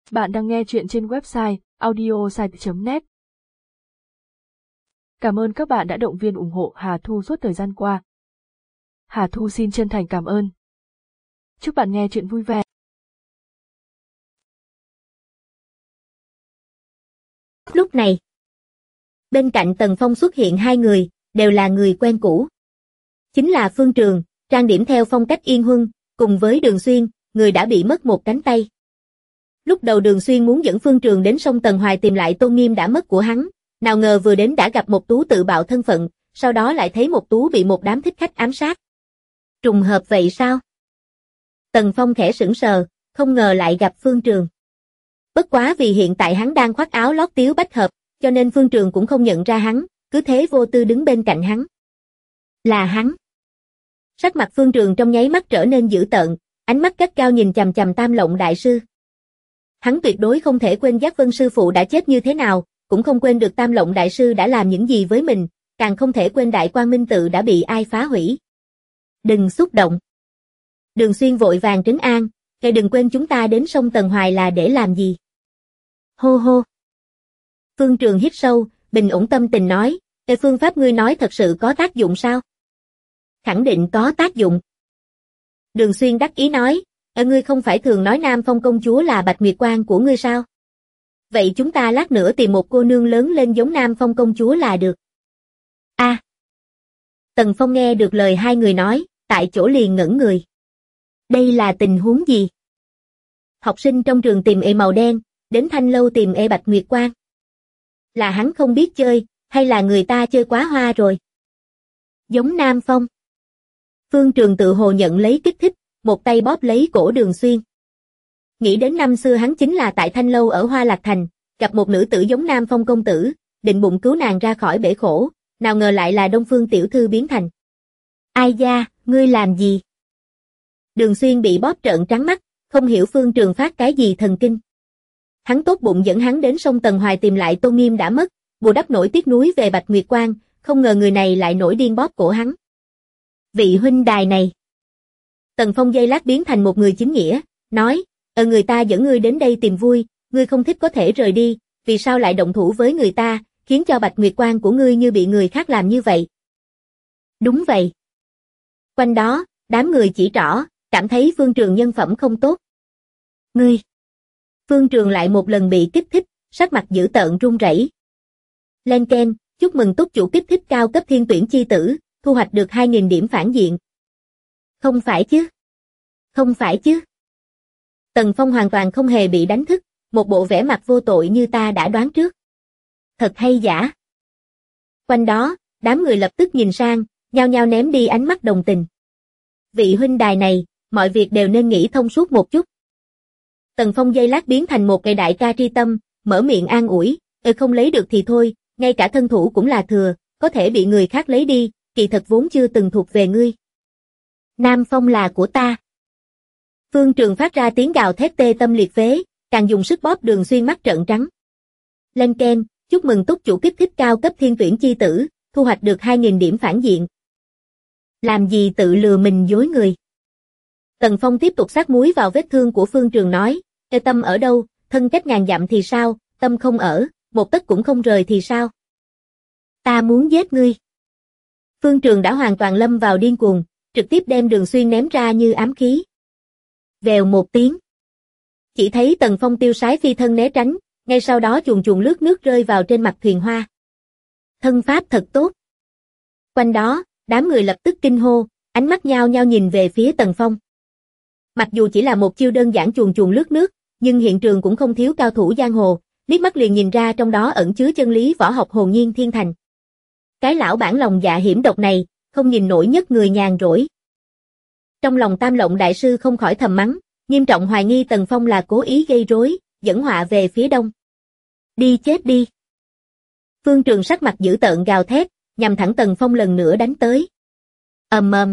Bạn đang nghe chuyện trên website audiosite.net. Cảm ơn các bạn đã động viên ủng hộ Hà Thu suốt thời gian qua. Hà Thu xin chân thành cảm ơn. Chúc bạn nghe chuyện vui vẻ. Lúc này, bên cạnh Tần Phong xuất hiện hai người, đều là người quen cũ. Chính là Phương Trường, trang điểm theo phong cách Yên Huân, cùng với Đường Xuyên, người đã bị mất một cánh tay. Lúc đầu Đường Xuyên muốn dẫn Phương Trường đến sông Tần Hoài tìm lại tôn nghiêm đã mất của hắn, nào ngờ vừa đến đã gặp Mộc Tú tự bạo thân phận, sau đó lại thấy Mộc Tú bị một đám thích khách ám sát. Trùng hợp vậy sao? Tần Phong khẽ sững sờ, không ngờ lại gặp Phương Trường. Bất quá vì hiện tại hắn đang khoác áo lót tiếu bách hợp, cho nên Phương Trường cũng không nhận ra hắn, cứ thế vô tư đứng bên cạnh hắn. Là hắn. Sắc mặt Phương Trường trong nháy mắt trở nên dữ tợn, ánh mắt gắt gao nhìn chằm chằm Tam Lộng đại sư. Hắn tuyệt đối không thể quên Giác Vân sư phụ đã chết như thế nào, cũng không quên được Tam Lộng đại sư đã làm những gì với mình, càng không thể quên Đại Quang Minh tự đã bị ai phá hủy. Đừng xúc động. Đường Xuyên vội vàng trấn an, "Ngài đừng quên chúng ta đến sông Tần Hoài là để làm gì?" Hô hô. Phương Trường hít sâu, bình ổn tâm tình nói, phương pháp ngươi nói thật sự có tác dụng sao?" "Khẳng định có tác dụng." Đường Xuyên đắc ý nói, "Ngươi không phải thường nói Nam Phong công chúa là Bạch Nguyệt Quang của ngươi sao? Vậy chúng ta lát nữa tìm một cô nương lớn lên giống Nam Phong công chúa là được." A. Tần Phong nghe được lời hai người nói, tại chỗ liền ngẩn người. Đây là tình huống gì? Học sinh trong trường tìm màu đen, đến Thanh lâu tìm Bạch Nguyệt Quang. Là hắn không biết chơi, hay là người ta chơi quá hoa rồi? Giống Nam Phong. Phương Trường tự hồ nhận lấy kích thích, một tay bóp lấy cổ Đường Xuyên. Nghĩ đến năm xưa hắn chính là tại Thanh lâu ở Hoa Lạc Thành, gặp một nữ tử giống Nam Phong công tử, định bụng cứu nàng ra khỏi bể khổ, nào ngờ lại là Đông Phương tiểu thư biến thành. Ai da, ngươi làm gì? Đường Xuyên bị bóp trợn trắng mắt, không hiểu Phương Trường phát cái gì thần kinh. Hắn tốt bụng dẫn hắn đến sông Tần Hoài tìm lại tôn nghiêm đã mất, bù đắp nổi tiếc nuối về Bạch Nguyệt Quang, không ngờ người này lại nổi điên bóp cổ hắn. Vị huynh đài này. Tần Phong giây lát biến thành một người chính nghĩa, nói, người ta dẫn ngươi đến đây tìm vui, ngươi không thích có thể rời đi, vì sao lại động thủ với người ta, khiến cho Bạch Nguyệt Quang của ngươi như bị người khác làm như vậy? Đúng vậy. Quanh đó, đám người chỉ trỏ, cảm thấy Phương Trường nhân phẩm không tốt. Ngươi. Phương Trường lại một lần bị kích thích, sắc mặt dữ tợn run rẩy. Lên ken, chúc mừng túc chủ kích thích cao cấp thiên tuyển chi tử, thu hoạch được 2.000 điểm phản diện. Không phải chứ? Không phải chứ? Tần Phong hoàn toàn không hề bị đánh thức, một bộ vẻ mặt vô tội như ta đã đoán trước. Thật hay giả? Quanh đó, đám người lập tức nhìn sang, nhao nhao ném đi ánh mắt đồng tình. Vị huynh đài này, mọi việc đều nên nghĩ thông suốt một chút. Tần Phong giây lát biến thành một cây đại ca tri tâm, mở miệng an ủi, không lấy được thì thôi, ngay cả thân thủ cũng là thừa, có thể bị người khác lấy đi, kỳ thật vốn chưa từng thuộc về ngươi. Nam Phong là của ta. Phương Trường phát ra tiếng gào thét tê tâm liệt phế, càng dùng sức bóp Đường Xuyên mắt trợn trắng. Lên ken, chúc mừng túc chủ kích thích cao cấp thiên tuyển chi tử, thu hoạch được 2.000 điểm phản diện. Làm gì tự lừa mình dối người. Tần Phong tiếp tục sát muối vào vết thương của Phương Trường nói, tâm ở đâu, thân cách ngàn dặm thì sao, tâm không ở, một tấc cũng không rời thì sao? Ta muốn giết ngươi. Phương Trường đã hoàn toàn lâm vào điên cuồng, trực tiếp đem Đường Xuyên ném ra như ám khí. Vèo một tiếng. Chỉ thấy Tần Phong tiêu sái phi thân né tránh, ngay sau đó chuồn chuồn lướt nước rơi vào trên mặt thuyền hoa. Thân pháp thật tốt. Quanh đó, đám người lập tức kinh hô, ánh mắt nhao nhao nhìn về phía Tần Phong. Mặc dù chỉ là một chiêu đơn giản chuồn chuồn lướt nước, nhưng hiện trường cũng không thiếu cao thủ giang hồ, liếc mắt liền nhìn ra trong đó ẩn chứa chân lý võ học hồn nhiên thiên thành. Cái lão bản lòng dạ hiểm độc này, không nhìn nổi nhất người nhàn rỗi. Trong lòng Tam Lộng đại sư không khỏi thầm mắng, nghiêm trọng hoài nghi Tần Phong là cố ý gây rối, dẫn họa về phía đông. Đi chết đi. Phương Trường sắc mặt dữ tợn gào thét, nhằm thẳng Tần Phong lần nữa đánh tới. Ầm ầm.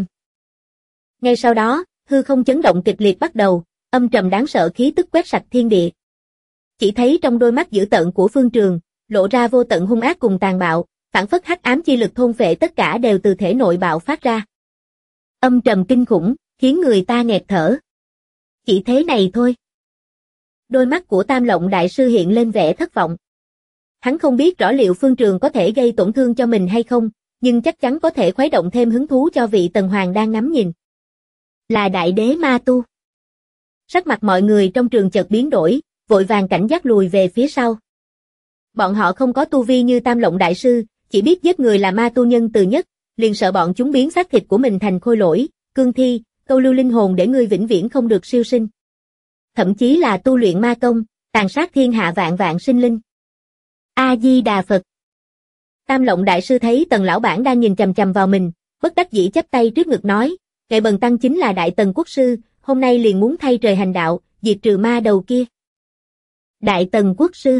Ngay sau đó, hư không chấn động kịch liệt bắt đầu, âm trầm đáng sợ khí tức quét sạch thiên địa. Chỉ thấy trong đôi mắt dữ tợn của Phương Trường, lộ ra vô tận hung ác cùng tàn bạo, phảng phất hắc ám chi lực thôn phệ tất cả đều từ thể nội bạo phát ra. Âm trầm kinh khủng, khiến người ta nghẹt thở. Chỉ thế này thôi. đôi mắt của Tam Lộng đại sư hiện lên vẻ thất vọng. Hắn không biết rõ liệu Phương Trường có thể gây tổn thương cho mình hay không, nhưng chắc chắn có thể khuấy động thêm hứng thú cho vị Tần Hoàng đang ngắm nhìn. Là đại đế ma tu. Sắc mặt mọi người trong trường chợt biến đổi, vội vàng cảnh giác lùi về phía sau. Bọn họ không có tu vi như Tam Lộng đại sư, chỉ biết giết người là ma tu nhân từ nhất, liền sợ bọn chúng biến xác thịt của mình thành khôi lỗi, cương thi, câu lưu linh hồn để ngươi vĩnh viễn không được siêu sinh. Thậm chí là tu luyện ma công, tàn sát thiên hạ vạn vạn sinh linh. A Di Đà Phật. Tam Lộng đại sư thấy Tần lão bản đang nhìn chằm chằm vào mình, bất đắc dĩ chắp tay trước ngực nói, ngài Bần tăng chính là Đại Tần quốc sư, hôm nay liền muốn thay trời hành đạo, diệt trừ ma đầu kia. Đại Tần quốc sư.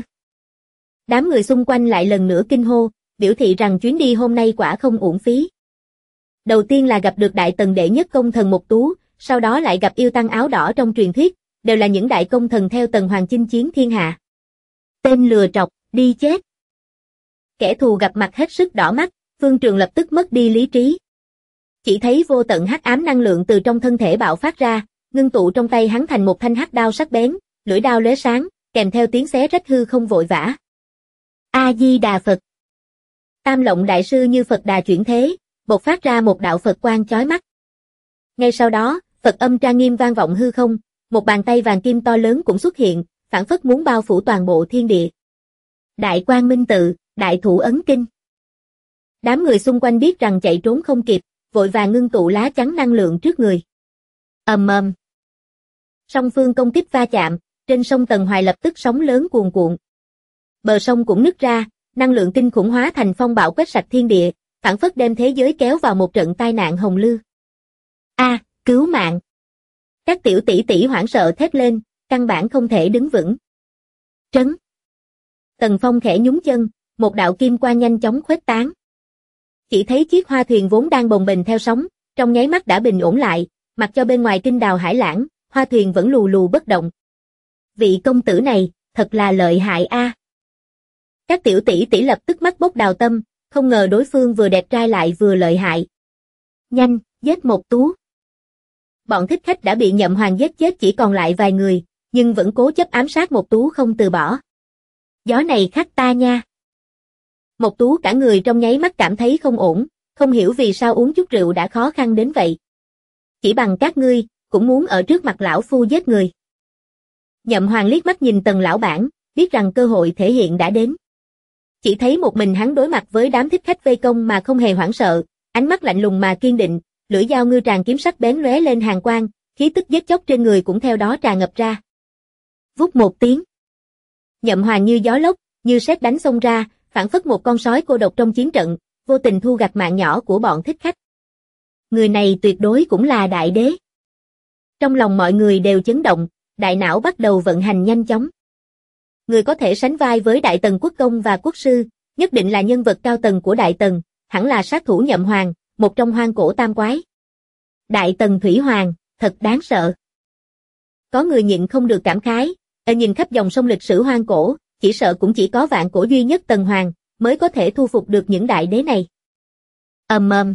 Đám người xung quanh lại lần nữa kinh hô, biểu thị rằng chuyến đi hôm nay quả không uổng phí. Đầu tiên là gặp được Đại Tần đệ nhất công thần Mộc Tú, sau đó lại gặp yêu tăng áo đỏ trong truyền thuyết, đều là những đại công thần theo Tần Hoàng chinh chiến thiên hạ. Tên lừa trọc, đi chết. Kẻ thù gặp mặt hết sức đỏ mắt, Phương Trường lập tức mất đi lý trí. Chỉ thấy vô tận hắc ám năng lượng từ trong thân thể bạo phát ra, ngưng tụ trong tay hắn thành một thanh hắc đao sắc bén, lưỡi đao lóe sáng, kèm theo tiếng xé rách hư không vội vã. A Di Đà Phật. Tam Lộng đại sư như Phật Đà chuyển thế, bộc phát ra một đạo Phật quang chói mắt. Ngay sau đó, Phật âm trang nghiêm vang vọng hư không, một bàn tay vàng kim to lớn cũng xuất hiện, phảng phất muốn bao phủ toàn bộ thiên địa. Đại Quang Minh Tự, Đại Thủ Ấn Kinh. Đám người xung quanh biết rằng chạy trốn không kịp, vội vàng ngưng tụ lá chắn năng lượng trước người. Ầm ầm. Song phương công kích va chạm, trên sông Tần Hoài lập tức sóng lớn cuồn cuộn. Bờ sông cũng nứt ra, năng lượng kinh khủng hóa thành phong bạo quét sạch thiên địa, phảng phất đem thế giới kéo vào một trận tai nạn hồng lưu. A, cứu mạng. Các tiểu tỷ tỷ hoảng sợ thét lên, căn bản không thể đứng vững. Trấn. Tần Phong khẽ nhún chân, một đạo kim quang nhanh chóng khuếch tán. Chỉ thấy chiếc hoa thuyền vốn đang bồng bềnh theo sóng, trong nháy mắt đã bình ổn lại, mặc cho bên ngoài kinh đào hải lãng, hoa thuyền vẫn lù lù bất động. Vị công tử này, thật là lợi hại a. Các tiểu tỷ tỷ lập tức mắt bốc đào tâm, không ngờ đối phương vừa đẹp trai lại vừa lợi hại. Nhanh, giết Mộc Tú. Bọn thích khách đã bị Nhậm Hoàng giết chết chỉ còn lại vài người, nhưng vẫn cố chấp ám sát Mộc Tú không từ bỏ. Gió này khắc ta nha. Mộc Tú cả người trong nháy mắt cảm thấy không ổn, không hiểu vì sao uống chút rượu đã khó khăn đến vậy. Chỉ bằng các ngươi, cũng muốn ở trước mặt lão phu giết người. Nhậm Hoàng liếc mắt nhìn Tần lão bản, biết rằng cơ hội thể hiện đã đến. Chỉ thấy một mình hắn đối mặt với đám thích khách vây công mà không hề hoảng sợ, ánh mắt lạnh lùng mà kiên định, lưỡi dao ngư tràn kiếm sắc bén lóe lên hàn quang, khí tức giết chóc trên người cũng theo đó tràn ngập ra. Vút một tiếng. Nhậm Hoàng như gió lốc, như sét đánh xông ra, phảng phất một con sói cô độc trong chiến trận, vô tình thu gặt mạng nhỏ của bọn thích khách. Người này tuyệt đối cũng là đại đế. Trong lòng mọi người đều chấn động, đại não bắt đầu vận hành nhanh chóng. Người có thể sánh vai với Đại Tần quốc công và quốc sư, nhất định là nhân vật cao tầng của Đại Tần, hẳn là sát thủ Nhậm Hoàng, một trong hoang cổ tam quái. Đại Tần Thủy Hoàng, thật đáng sợ. Có người nhịn không được cảm khái, nhìn khắp dòng sông lịch sử hoang cổ, chỉ sợ cũng chỉ có vạn cổ duy nhất Tần Hoàng mới có thể thu phục được những đại đế này. Ầm ầm.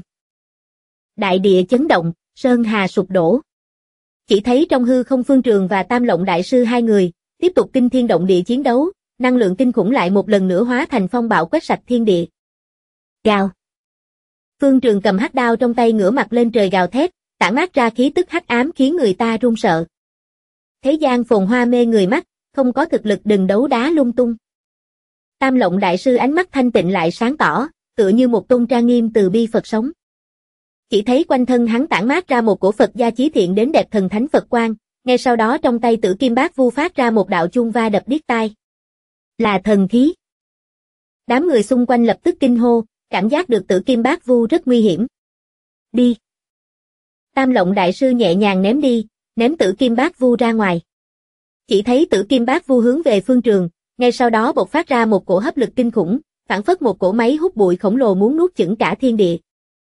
Đại địa chấn động, sơn hà sụp đổ. Chỉ thấy trong hư không Phương Trường và Tam Lộng đại sư hai người tiếp tục kinh thiên động địa chiến đấu, năng lượng kinh khủng lại một lần nữa hóa thành phong bạo quét sạch thiên địa. Gào. Phương Trường cầm hắc đao trong tay ngửa mặt lên trời gào thét, tản mát ra khí tức hắc ám khiến người ta run sợ. Thế gian phồn hoa mê người mắt, không có thực lực đừng đấu đá lung tung. Tam Lộng đại sư ánh mắt thanh tịnh lại sáng tỏ, tựa như một tôn trang nghiêm từ bi Phật sống. Chỉ thấy quanh thân hắn tản mát ra một cổ Phật gia chí thiện đến đẹp thần thánh Phật quang, ngay sau đó trong tay Tử Kim Bát Vu phát ra một đạo chuông va đập điếc tai. Là thần khí. Đám người xung quanh lập tức kinh hô, cảm giác được Tử Kim Bát Vu rất nguy hiểm. Đi. Tam Lộng đại sư nhẹ nhàng ném Tử Kim Bát Vu ra ngoài. Chỉ thấy Tử Kim Bát Vu hướng về Phương Trường, ngay sau đó bộc phát ra một cổ hấp lực kinh khủng, phảng phất một cỗ máy hút bụi khổng lồ muốn nuốt chửng cả thiên địa.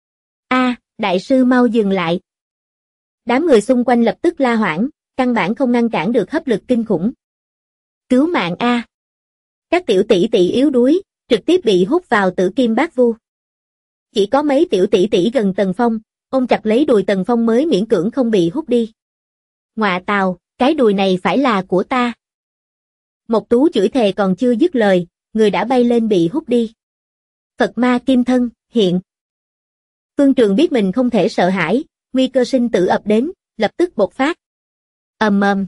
A, đại sư mau dừng lại. Đám người xung quanh lập tức la hoảng, căn bản không ngăn cản được hấp lực kinh khủng. Cứu mạng a. Các tiểu tỷ tỷ yếu đuối, trực tiếp bị hút vào Tử Kim Bát Vu. Chỉ có mấy tiểu tỷ tỷ gần Tần Phong, ôm chặt lấy đùi Tần Phong mới miễn cưỡng không bị hút đi. Ngọa tào, cái đùi này phải là của ta. Mộc Tú chửi thề còn chưa dứt lời, người đã bay lên bị hút đi. Phật ma kim thân, hiện. Phương Trường biết mình không thể sợ hãi, nguy cơ sinh tử ập đến, lập tức bộc phát. Ầm ầm.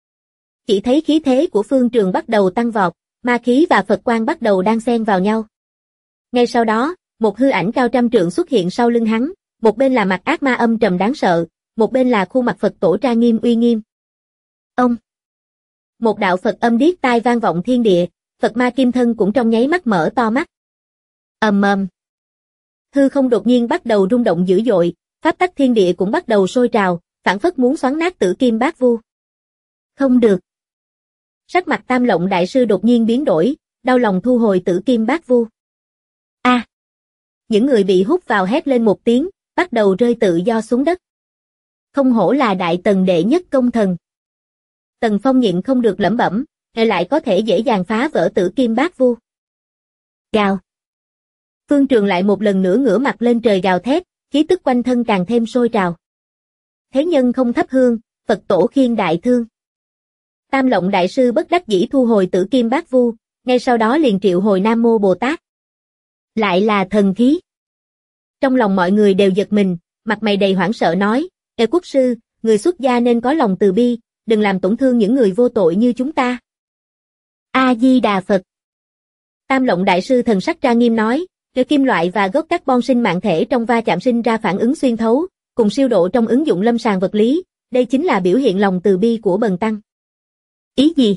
Chỉ thấy khí thế của Phương Trường bắt đầu tăng vọt, ma khí và Phật quang bắt đầu đan xen vào nhau. Ngay sau đó, một hư ảnh cao trăm trượng xuất hiện sau lưng hắn, một bên là mặt ác ma âm trầm đáng sợ, một bên là khuôn mặt Phật tổ trang nghiêm uy nghiêm. Ông. Một đạo Phật âm điếc tai vang vọng thiên địa, Phật ma kim thân cũng trong nháy mắt mở to mắt. Ầm ầm. Hư không đột nhiên bắt đầu rung động dữ dội, pháp tắc thiên địa cũng bắt đầu sôi trào, phảng phất muốn xoắn nát Tử Kim Bát Vu. Không được. Sắc mặt Tam Lộng đại sư đột nhiên biến đổi, đau lòng thu hồi Tử Kim Bát Vu. A! Những người bị hút vào hét lên một tiếng, bắt đầu rơi tự do xuống đất. Không hổ là Đại Tần đệ nhất công thần. Tần Phong nhịn không được lẩm bẩm, lại có thể dễ dàng phá vỡ Tử Kim Bát Vu. Gào. Phương Trường lại một lần nữa ngửa mặt lên trời gào thét, khí tức quanh thân càng thêm sôi trào. Thế nhân không thắp hương, Phật tổ khiên đại thương. Tam Lộng đại sư bất đắc dĩ thu hồi Tử Kim Bát Vu, ngay sau đó liền triệu hồi Nam Mô Bồ Tát. Lại là thần khí. Trong lòng mọi người đều giật mình, mặt mày đầy hoảng sợ nói, Ê quốc sư, người xuất gia nên có lòng từ bi, đừng làm tổn thương những người vô tội như chúng ta. A-di-đà Phật. Tam Lộng đại sư thần sắc trang nghiêm nói, Nếu kim loại và gốc carbon sinh mạng thể trong va chạm sinh ra phản ứng xuyên thấu, cùng siêu độ trong ứng dụng lâm sàng vật lý, đây chính là biểu hiện lòng từ bi của bần tăng. Ý gì?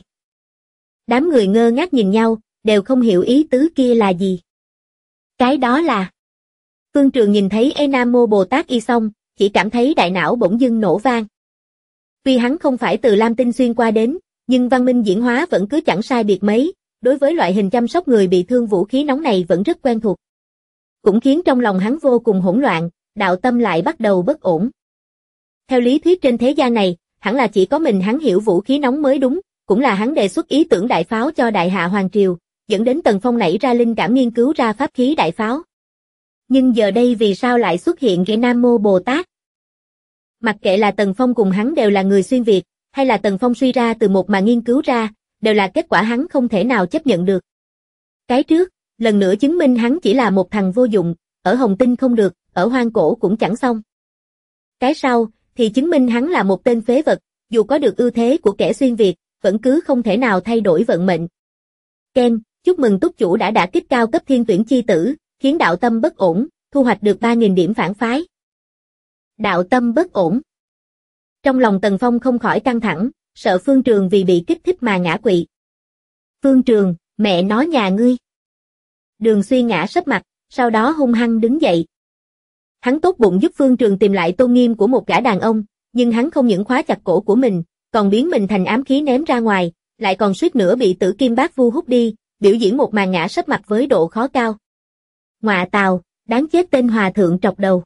Đám người ngơ ngác nhìn nhau, đều không hiểu ý tứ kia là gì. Cái đó là... Phương Trường nhìn thấy Nam Mô Bồ Tát y xong, chỉ cảm thấy đại não bỗng dưng nổ vang. Tuy hắn không phải từ Lam Tinh xuyên qua đến, nhưng văn minh diễn hóa vẫn cứ chẳng sai biệt mấy, đối với loại hình chăm sóc người bị thương vũ khí nóng này vẫn rất quen thuộc. Cũng khiến trong lòng hắn vô cùng hỗn loạn, đạo tâm lại bắt đầu bất ổn. Theo lý thuyết trên thế gian này, hẳn là chỉ có mình hắn hiểu vũ khí nóng mới đúng, cũng là hắn đề xuất ý tưởng đại pháo cho Đại Hạ Hoàng Triều, dẫn đến Tần Phong nảy ra linh cảm nghiên cứu ra pháp khí đại pháo. Nhưng giờ đây vì sao lại xuất hiện cái Nam Mô Bồ Tát? Mặc kệ là Tần Phong cùng hắn đều là người xuyên Việt, hay là Tần Phong suy ra từ một mà nghiên cứu ra, đều là kết quả hắn không thể nào chấp nhận được. Cái trước, lần nữa chứng minh hắn chỉ là một thằng vô dụng, ở Hồng Tinh không được, ở Hoang Cổ cũng chẳng xong. Cái sau, thì chứng minh hắn là một tên phế vật, dù có được ưu thế của kẻ xuyên Việt, vẫn cứ không thể nào thay đổi vận mệnh. Ken, chúc mừng túc chủ đã đả kích cao cấp thiên tuyển chi tử, khiến đạo tâm bất ổn, thu hoạch được 3.000 điểm phản phái. Đạo tâm bất ổn. Trong lòng Tần Phong không khỏi căng thẳng, sợ Phương Trường vì bị kích thích mà ngã quỵ. Phương Trường, mẹ nói nhà ngươi. Đường Xuyên ngã sấp mặt, sau đó hung hăng đứng dậy. Hắn tốt bụng giúp Phương Trường tìm lại tôn nghiêm của một gã đàn ông, nhưng hắn không những khóa chặt cổ của mình, còn biến mình thành ám khí ném ra ngoài, lại còn suýt nữa bị Tử Kim Bát Vu hút đi, biểu diễn một màn ngã sấp mặt với độ khó cao. Ngọa tào, đáng chết tên hòa thượng trọc đầu.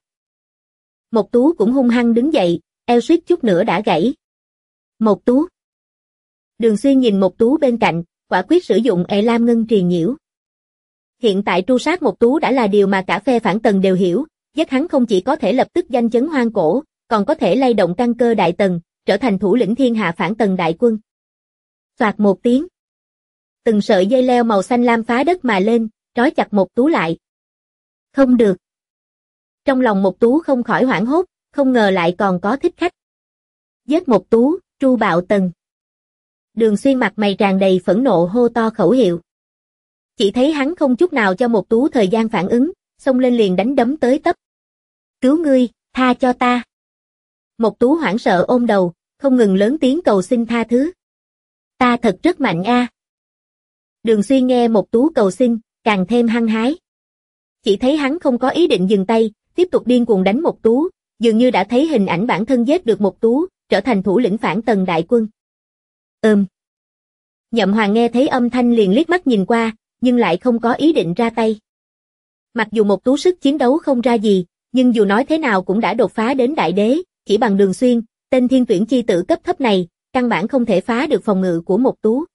Mộc Tú cũng hung hăng đứng dậy, eo suýt chút nữa đã gãy. Mộc Tú. Đường Xuyên nhìn Mộc Tú bên cạnh, quả quyết sử dụng Lam Ngân truyền nhiễu. Hiện tại tru sát Mộc Tú đã là điều mà cả phe phản Tần đều hiểu, giết hắn không chỉ có thể lập tức danh chấn Hoang Cổ, còn có thể lay động căn cơ Đại Tần, trở thành thủ lĩnh thiên hạ phản Tần đại quân. Soạt một tiếng. Từng sợi dây leo màu xanh lam phá đất mà lên, trói chặt Mộc Tú lại. Không được. Trong lòng Mộc Tú không khỏi hoảng hốt, không ngờ lại còn có thích khách. Giết Mộc Tú, tru bạo Tần. Đường Xuyên mặt mày tràn đầy phẫn nộ hô to khẩu hiệu. Chỉ thấy hắn không chút nào cho Mộc Tú thời gian phản ứng, xông lên liền đánh đấm tới tấp. Cứu ngươi, tha cho ta. Mộc Tú hoảng sợ ôm đầu, không ngừng lớn tiếng cầu xin tha thứ. Ta thật rất mạnh a. Đường Xuyên nghe Mộc Tú cầu xin, càng thêm hăng hái. Chỉ thấy hắn không có ý định dừng tay, tiếp tục điên cuồng đánh Mộc Tú, dường như đã thấy hình ảnh bản thân giết được Mộc Tú, trở thành thủ lĩnh phản Tần đại quân. Nhậm Hoàng nghe thấy âm thanh liền liếc mắt nhìn qua, nhưng lại không có ý định ra tay. Mặc dù Mộc Tú sức chiến đấu không ra gì, nhưng dù nói thế nào cũng đã đột phá đến đại đế, chỉ bằng Đường Xuyên, tên thiên tuyển chi tử cấp thấp này, căn bản không thể phá được phòng ngự của Mộc Tú.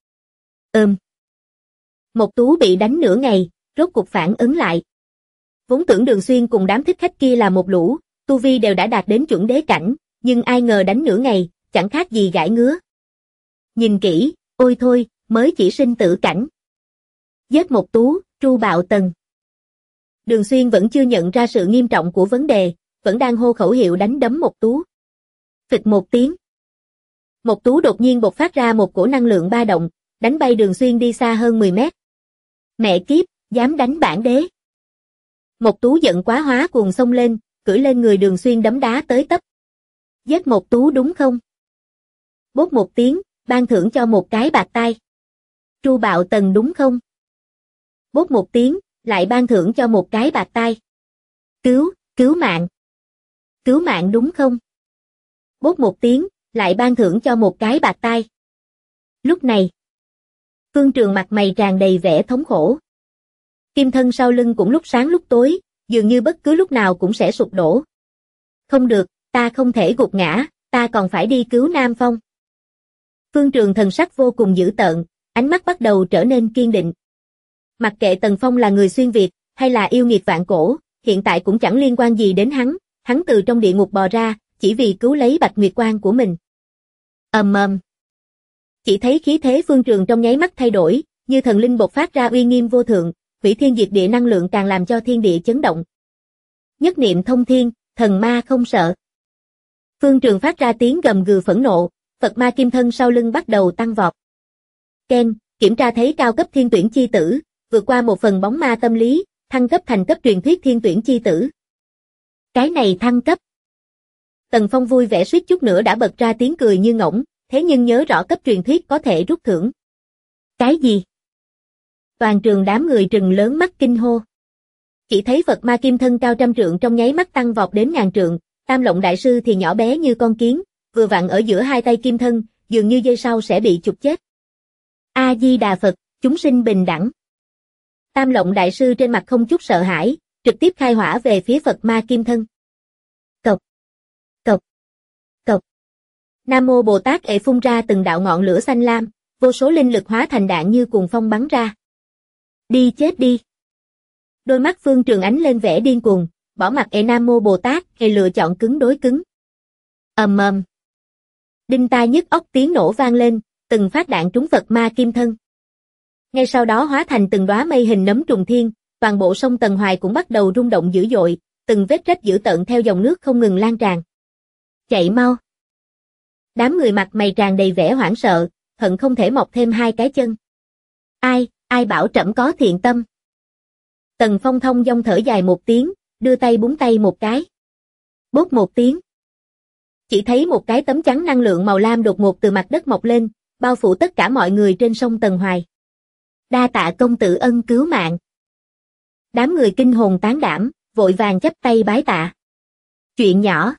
Mộc Tú bị đánh nửa ngày, rốt cục phản ứng lại. Vốn tưởng Đường Xuyên cùng đám thích khách kia là một lũ, tu vi đều đã đạt đến chuẩn đế cảnh, nhưng ai ngờ đánh nửa ngày, chẳng khác gì gãi ngứa. Nhìn kỹ, ôi thôi, mới chỉ sinh tử cảnh. Giết Mộc Tú, tru bạo Tần. Đường Xuyên vẫn chưa nhận ra sự nghiêm trọng của vấn đề, vẫn đang hô khẩu hiệu đánh đấm Mộc Tú. Phịch một tiếng. Mộc Tú đột nhiên bộc phát ra một cổ năng lượng ba động, đánh bay Đường Xuyên đi xa hơn 10 mét. Mẹ kiếp, dám đánh bản đế. Mộc Tú giận quá hóa cuồng xông lên, cưỡi lên người Đường Xuyên đấm đá tới tấp. Giết Mộc Tú đúng không? Bốp một tiếng, ban thưởng cho một cái bạt tai. Tru bạo Tần đúng không? Bốp một tiếng, lại ban thưởng cho một cái bạt tai. Cứu mạng. Cứu mạng đúng không? Bốp một tiếng, lại ban thưởng cho một cái bạt tai. Lúc này, Phương Trường mặt mày tràn đầy vẻ thống khổ. Kim thân sau lưng cũng lúc sáng lúc tối, dường như bất cứ lúc nào cũng sẽ sụp đổ. Không được, ta không thể gục ngã, ta còn phải đi cứu Nam Phong. Phương Trường thần sắc vô cùng dữ tợn, ánh mắt bắt đầu trở nên kiên định. Mặc kệ Tần Phong là người xuyên Việt, hay là yêu nghiệt vạn cổ, hiện tại cũng chẳng liên quan gì đến hắn từ trong địa ngục bò ra, chỉ vì cứu lấy Bạch Nguyệt Quan của mình. Chỉ thấy khí thế Phương Trường trong nháy mắt thay đổi, như thần linh bộc phát ra uy nghiêm vô thượng, hủy thiên diệt địa năng lượng càng làm cho thiên địa chấn động. Nhất niệm thông thiên, thần ma không sợ. Phương Trường phát ra tiếng gầm gừ phẫn nộ, Phật ma kim thân sau lưng bắt đầu tăng vọt. Ken, kiểm tra thấy cao cấp thiên tuyển chi tử, vượt qua một phần bóng ma tâm lý, thăng cấp thành cấp truyền thuyết thiên tuyển chi tử. Cái này thăng cấp. Tần Phong vui vẻ suýt chút nữa đã bật ra tiếng cười như ngỗng, thế nhưng nhớ rõ cấp truyền thuyết có thể rút thưởng. Cái gì? Toàn trường đám người trừng lớn mắt kinh hô. Chỉ thấy Phật ma kim thân cao trăm trượng trong nháy mắt tăng vọt đến ngàn trượng, Tam Lộng đại sư thì nhỏ bé như con kiến, vừa vặn ở giữa hai tay kim thân, dường như giây sau sẽ bị chụp chết. A Di Đà Phật, chúng sinh bình đẳng. Tam Lộng đại sư trên mặt không chút sợ hãi, trực tiếp khai hỏa về phía Phật ma kim thân. Cộc, cộc, cộc. Nam Mô Bồ Tát ệ phun ra từng đạo ngọn lửa xanh lam, vô số linh lực hóa thành đạn như cuồng phong bắn ra. Đi chết đi. Đôi mắt Phương Trường ánh lên vẻ điên cuồng, bỏ mặc ệ Nam Mô Bồ Tát, ệ lựa chọn cứng đối cứng. Đinh tai nhức óc tiếng nổ vang lên, từng phát đạn trúng Phật ma kim thân. Ngay sau đó hóa thành từng đóa mây hình nấm trùng thiên, toàn bộ sông Tần Hoài cũng bắt đầu rung động dữ dội, từng vết rách dữ tợn theo dòng nước không ngừng lan tràn. Chạy mau. Đám người mặt mày tràn đầy vẻ hoảng sợ, hận không thể mọc thêm hai cái chân. Ai bảo trẫm có thiện tâm. Tần Phong thông dong thở dài một tiếng, đưa tay búng tay một cái. Bốp một tiếng. Chỉ thấy một cái tấm chắn năng lượng màu lam đột ngột từ mặt đất mọc lên, bao phủ tất cả mọi người trên sông Tần Hoài. Đa tạ công tử ân cứu mạng. Đám người kinh hồn tán đảm, vội vàng chắp tay bái tạ. Chuyện nhỏ.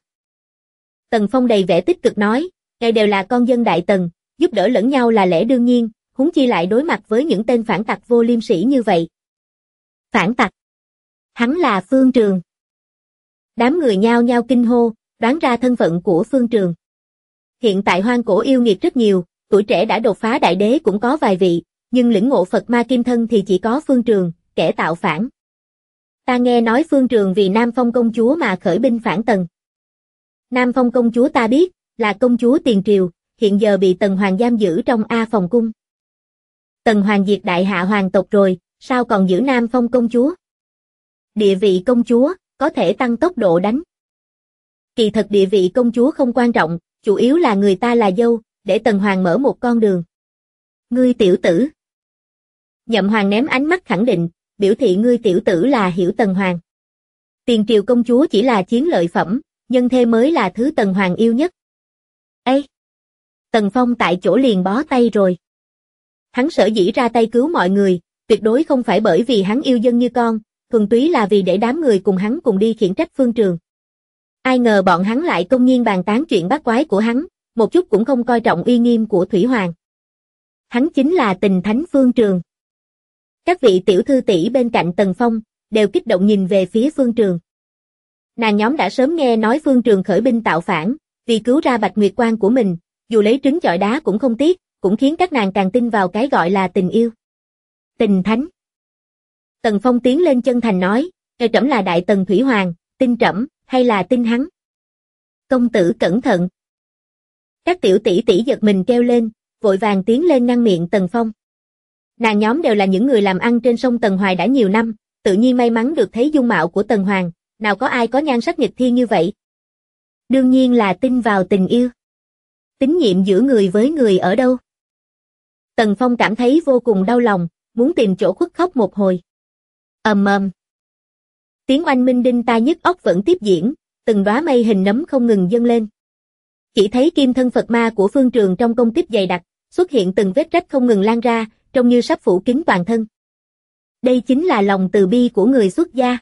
Tần Phong đầy vẻ tích cực nói, ngài đều là con dân Đại Tần, giúp đỡ lẫn nhau là lẽ đương nhiên, huống chi lại đối mặt với những tên phản tặc vô liêm sỉ như vậy. Phản tặc. Hắn là Phương Trường. Đám người nhao nhao kinh hô, đoán ra thân phận của Phương Trường. Hiện tại hoang cổ yêu nghiệt rất nhiều, tuổi trẻ đã đột phá đại đế cũng có vài vị, nhưng lĩnh ngộ Phật ma kim thân thì chỉ có Phương Trường, kẻ tạo phản. Ta nghe nói Phương Trường vì Nam Phong công chúa mà khởi binh phản Tần. Nam Phong công chúa ta biết, là công chúa tiền triều, hiện giờ bị Tần Hoàng giam giữ trong A Phòng cung. Tần Hoàng diệt đại hạ hoàng tộc rồi, sao còn giữ Nam Phong công chúa? Địa vị công chúa, có thể tăng tốc độ đánh. Kỳ thật địa vị công chúa không quan trọng, chủ yếu là người ta là dâu, để Tần Hoàng mở một con đường. Ngươi tiểu tử. Nhậm Hoàng ném ánh mắt khẳng định, biểu thị ngươi tiểu tử là hiểu Tần Hoàng. Tiền triều công chúa chỉ là chiến lợi phẩm, nhân thê mới là thứ Tần Hoàng yêu nhất. Ê! Tần Phong tại chỗ liền bó tay rồi. Hắn sở dĩ ra tay cứu mọi người, tuyệt đối không phải bởi vì hắn yêu dân như con, thuần túy là vì để đám người cùng hắn cùng đi khiển trách Phương Trường. Ai ngờ bọn hắn lại công nhiên bàn tán chuyện bát quái của hắn, một chút cũng không coi trọng uy nghiêm của Thủy Hoàng. Hắn chính là tình thánh Phương Trường. Các vị tiểu thư tỷ bên cạnh Tần Phong, đều kích động nhìn về phía Phương Trường. Nàng nhóm đã sớm nghe nói Phương Trường khởi binh tạo phản, vì cứu ra Bạch Nguyệt Quan của mình, dù lấy trứng chọi đá cũng không tiếc, cũng khiến các nàng càng tin vào cái gọi là tình yêu. Tình thánh. Tần Phong tiến lên chân thành nói, nghe trẫm là Đại Tần Thủy Hoàng, tin trẫm, hay là tin hắn? Công tử cẩn thận. Các tiểu tỷ tỷ giật mình kêu lên, vội vàng tiến lên ngăn miệng Tần Phong. Nàng nhóm đều là những người làm ăn trên sông Tần Hoài đã nhiều năm, tự nhiên may mắn được thấy dung mạo của Tần Hoàng, nào có ai có nhan sắc nghịch thiên như vậy. Đương nhiên là tin vào tình yêu. Tín nhiệm giữa người với người ở đâu? Tần Phong cảm thấy vô cùng đau lòng, muốn tìm chỗ khuất khóc một hồi. Ầm ầm. Tiếng oanh minh đinh tai nhức óc vẫn tiếp diễn, từng đóa mây hình nấm không ngừng dâng lên. Chỉ thấy kim thân Phật ma của Phương Trường trong công tích dày đặc, xuất hiện từng vết rách không ngừng lan ra, trông như sắp phủ kín toàn thân. Đây chính là lòng từ bi của người xuất gia.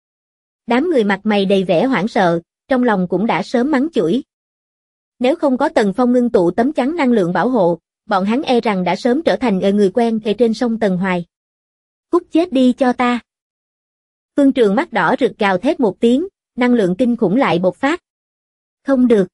Đám người mặt mày đầy vẻ hoảng sợ, trong lòng cũng đã sớm mắng chửi. Nếu không có Tần Phong ngưng tụ tấm chắn năng lượng bảo hộ, bọn hắn e rằng đã sớm trở thành người quen ở trên sông Tần Hoài. Cút chết đi cho ta. Phương Trường mắt đỏ rực gào thét một tiếng, năng lượng kinh khủng lại bộc phát. Không được.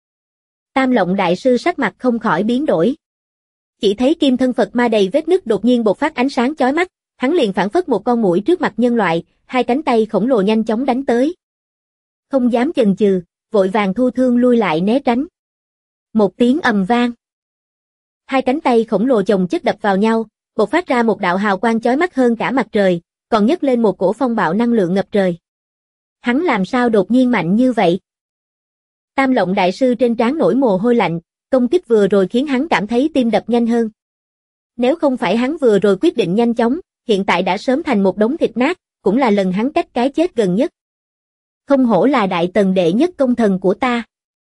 Tam Lộng đại sư sắc mặt không khỏi biến đổi. Chỉ thấy kim thân Phật ma đầy vết nứt đột nhiên bộc phát ánh sáng chói mắt, hắn liền phảng phất một con muỗi trước mặt nhân loại, hai cánh tay khổng lồ nhanh chóng đánh tới. Không dám chần chừ, vội vàng thu thương lui lại né tránh. Một tiếng ầm vang. Hai cánh tay khổng lồ chồng chất đập vào nhau, bộc phát ra một đạo hào quang chói mắt hơn cả mặt trời, còn nhấc lên một cổ phong bạo năng lượng ngập trời. Hắn làm sao đột nhiên mạnh như vậy? Tam Lộng đại sư trên trán nổi mồ hôi lạnh, công kích vừa rồi khiến hắn cảm thấy tim đập nhanh hơn. Nếu không phải hắn vừa rồi quyết định nhanh chóng, hiện tại đã sớm thành một đống thịt nát, cũng là lần hắn cách cái chết gần nhất. Không hổ là đại tần đệ nhất công thần của ta.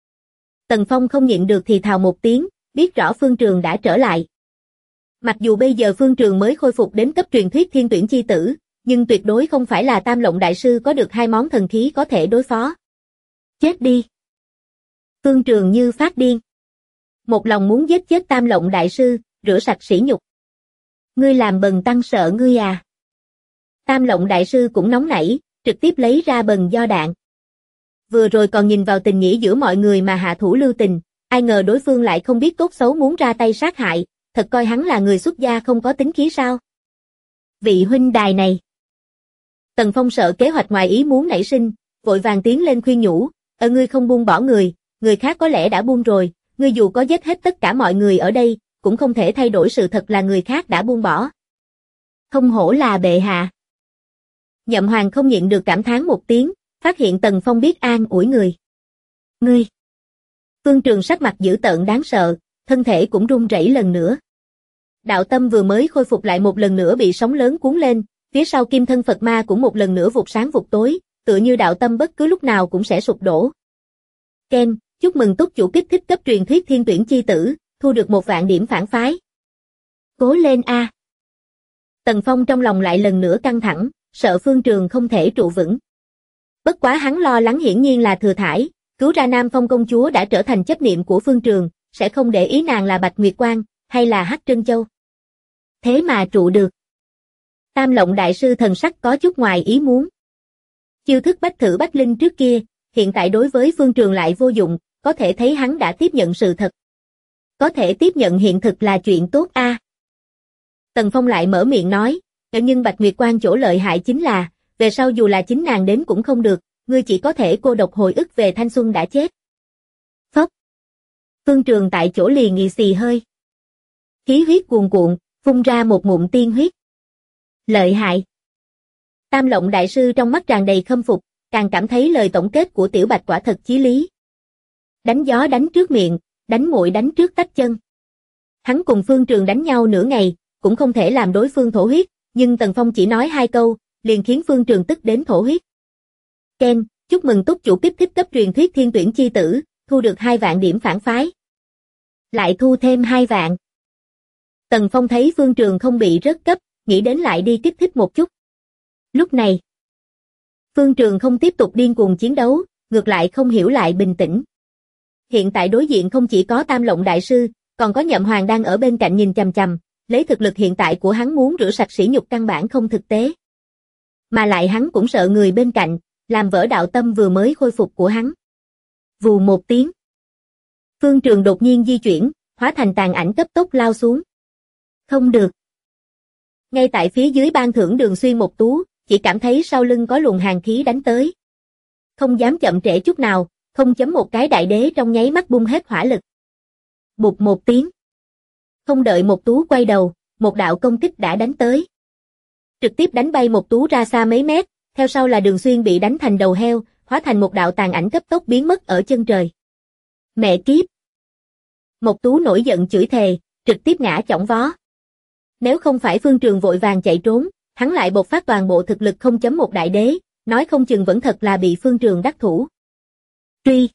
Tần Phong không nhịn được thì thào một tiếng, biết rõ Phương Trường đã trở lại. Mặc dù bây giờ Phương Trường mới khôi phục đến cấp truyền thuyết thiên tuyển chi tử, nhưng tuyệt đối không phải là Tam Lộng đại sư có được hai món thần khí có thể đối phó. Chết đi. Phương Trường như phát điên. Một lòng muốn giết chết Tam Lộng đại sư, rửa sạch sỉ nhục. Ngươi làm bần tăng sợ ngươi à? Tam Lộng đại sư cũng nóng nảy, trực tiếp lấy ra bần do đạn. Vừa rồi còn nhìn vào tình nghĩa giữa mọi người mà hạ thủ lưu tình, ai ngờ đối phương lại không biết tốt xấu muốn ra tay sát hại, thật coi hắn là người xuất gia không có tính khí sao? Vị huynh đài này. Tần Phong sợ kế hoạch ngoài ý muốn nảy sinh, vội vàng tiến lên khuyên nhủ, ngươi không buông bỏ người khác có lẽ đã buông rồi, ngươi dù có giết hết tất cả mọi người ở đây, cũng không thể thay đổi sự thật là người khác đã buông bỏ. Không hổ là bệ hạ. Nhậm Hoàng không nhịn được cảm thán một tiếng, phát hiện Tần Phong biết an ủi người. Ngươi. Phương Trường sắc mặt dữ tợn đáng sợ, thân thể cũng run rẩy lần nữa. Đạo tâm vừa mới khôi phục lại một lần nữa bị sóng lớn cuốn lên, phía sau kim thân Phật ma cũng một lần nữa vụt sáng vụt tối, tựa như đạo tâm bất cứ lúc nào cũng sẽ sụp đổ. Ken, chúc mừng túc chủ kích thích cấp truyền thuyết thiên tuyển chi tử, thu được 1.000 điểm phản phái. Cố lên a. Tần Phong trong lòng lại lần nữa căng thẳng, sợ Phương Trường không thể trụ vững. Bất quá hắn lo lắng hiển nhiên là thừa thải, cứu ra Nam Phong công chúa đã trở thành chấp niệm của Phương Trường, sẽ không để ý nàng là Bạch Nguyệt Quang, hay là Hắc Trân Châu. Thế mà trụ được. Tam Lộng đại sư thần sắc có chút ngoài ý muốn. Chiêu thức bách thử bách linh trước kia, hiện tại đối với Phương Trường lại vô dụng, có thể thấy hắn đã tiếp nhận sự thật. Có thể tiếp nhận hiện thực là chuyện tốt a. Tần Phong lại mở miệng nói, nhưng Bạch Nguyệt Quang chỗ lợi hại chính là, về sau dù là chính nàng đến cũng không được, ngươi chỉ có thể cô độc hồi ức về thanh xuân đã chết. Phốc. Phương Trường tại chỗ liền nghị xì hơi. Khí huyết cuồn cuộn, phun ra một ngụm tiên huyết. Lợi hại. Tam Lộng đại sư trong mắt tràn đầy khâm phục, càng cảm thấy lời tổng kết của Tiểu Bạch quả thật chí lý. Đánh gió đánh trước miệng, đánh muội đánh trước tách chân. Hắn cùng Phương Trường đánh nhau nửa ngày, cũng không thể làm đối phương thổ huyết, nhưng Tần Phong chỉ nói 2 câu, liền khiến Phương Trường tức đến thổ huyết. Ken, chúc mừng túc chủ kích thích cấp truyền thuyết thiên tuyển chi tử, thu được 2.000 điểm phản phái. Lại thu thêm 2 vạn. Tần Phong thấy Phương Trường không bị rớt cấp, nghĩ đến lại đi kích thích một chút. Lúc này, Phương Trường không tiếp tục điên cuồng chiến đấu, ngược lại không hiểu lại bình tĩnh. Hiện tại đối diện không chỉ có Tam Lộng đại sư, còn có Nhậm Hoàng đang ở bên cạnh nhìn chằm chằm, lấy thực lực hiện tại của hắn muốn rửa sạch sỉ nhục căn bản không thực tế. Mà lại hắn cũng sợ người bên cạnh, làm vỡ đạo tâm vừa mới khôi phục của hắn. Vù một tiếng. Phương Trường đột nhiên di chuyển, hóa thành tàn ảnh cấp tốc lao xuống. Không được. Ngay tại phía dưới ban thưởng Đường Xuyên một tú, chỉ cảm thấy sau lưng có luồng hàn khí đánh tới. Không dám chậm trễ chút nào, không chấm một cái đại đế trong nháy mắt bung hết hỏa lực. Bụt một tiếng. Không đợi một tú quay đầu, một đạo công kích đã đánh tới. Trực tiếp đánh bay Mộc Tú ra xa mấy mét, theo sau là Đường Xuyên bị đánh thành đầu heo, hóa thành một đạo tàn ảnh cấp tốc biến mất ở chân trời. Mẹ kiếp! Mộc Tú nổi giận chửi thề, trực tiếp ngã chỏng vó. Nếu không phải Phương Trường vội vàng chạy trốn, hắn lại bộc phát toàn bộ thực lực 0.1 đại đế, nói không chừng vẫn thật là bị Phương Trường đắc thủ. Truy!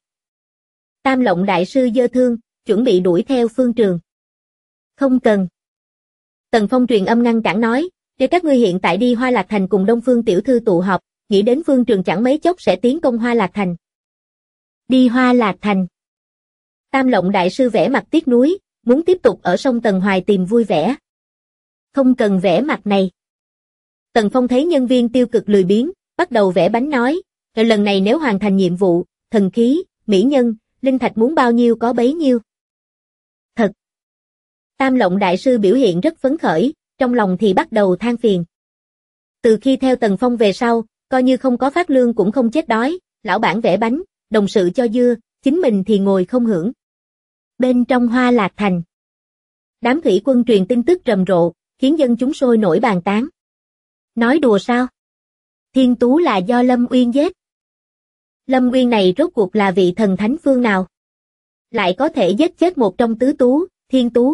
Tam Lộng đại sư giơ thương, chuẩn bị đuổi theo Phương Trường. Không cần. Tần Phong truyền âm ngăn cản nói, để các ngươi hiện tại đi Hoa Lạc Thành cùng Đông Phương tiểu thư tụ họp, nghĩ đến Phương Trường chẳng mấy chốc sẽ tiến công Hoa Lạc Thành. Đi Hoa Lạc Thành. Tam Lộng đại sư vẽ mặt tiếc nuối, muốn tiếp tục ở sông Tần Hoài tìm vui vẻ. Không cần vẽ mặt này. Tần Phong thấy nhân viên tiêu cực lười biếng, bắt đầu vẽ bánh nói, lần này nếu hoàn thành nhiệm vụ, thần khí, mỹ nhân, linh thạch muốn bao nhiêu có bấy nhiêu. Thật. Tam Lộng đại sư biểu hiện rất phấn khởi, trong lòng thì bắt đầu than phiền. Từ khi theo Tần Phong về sau, coi như không có phát lương cũng không chết đói, lão bản vẽ bánh, đồng sự cho dưa, chính mình thì ngồi không hưởng. Bên trong Hoa Lạc Thành, đám thủy quân truyền tin tức rầm rộ, khiến dân chúng sôi nổi bàn tán. Nói đùa sao? Thiên Tú là do Lâm Uyên giết. Lâm Uyên này rốt cuộc là vị thần thánh phương nào? Lại có thể giết chết một trong tứ tú, Thiên Tú.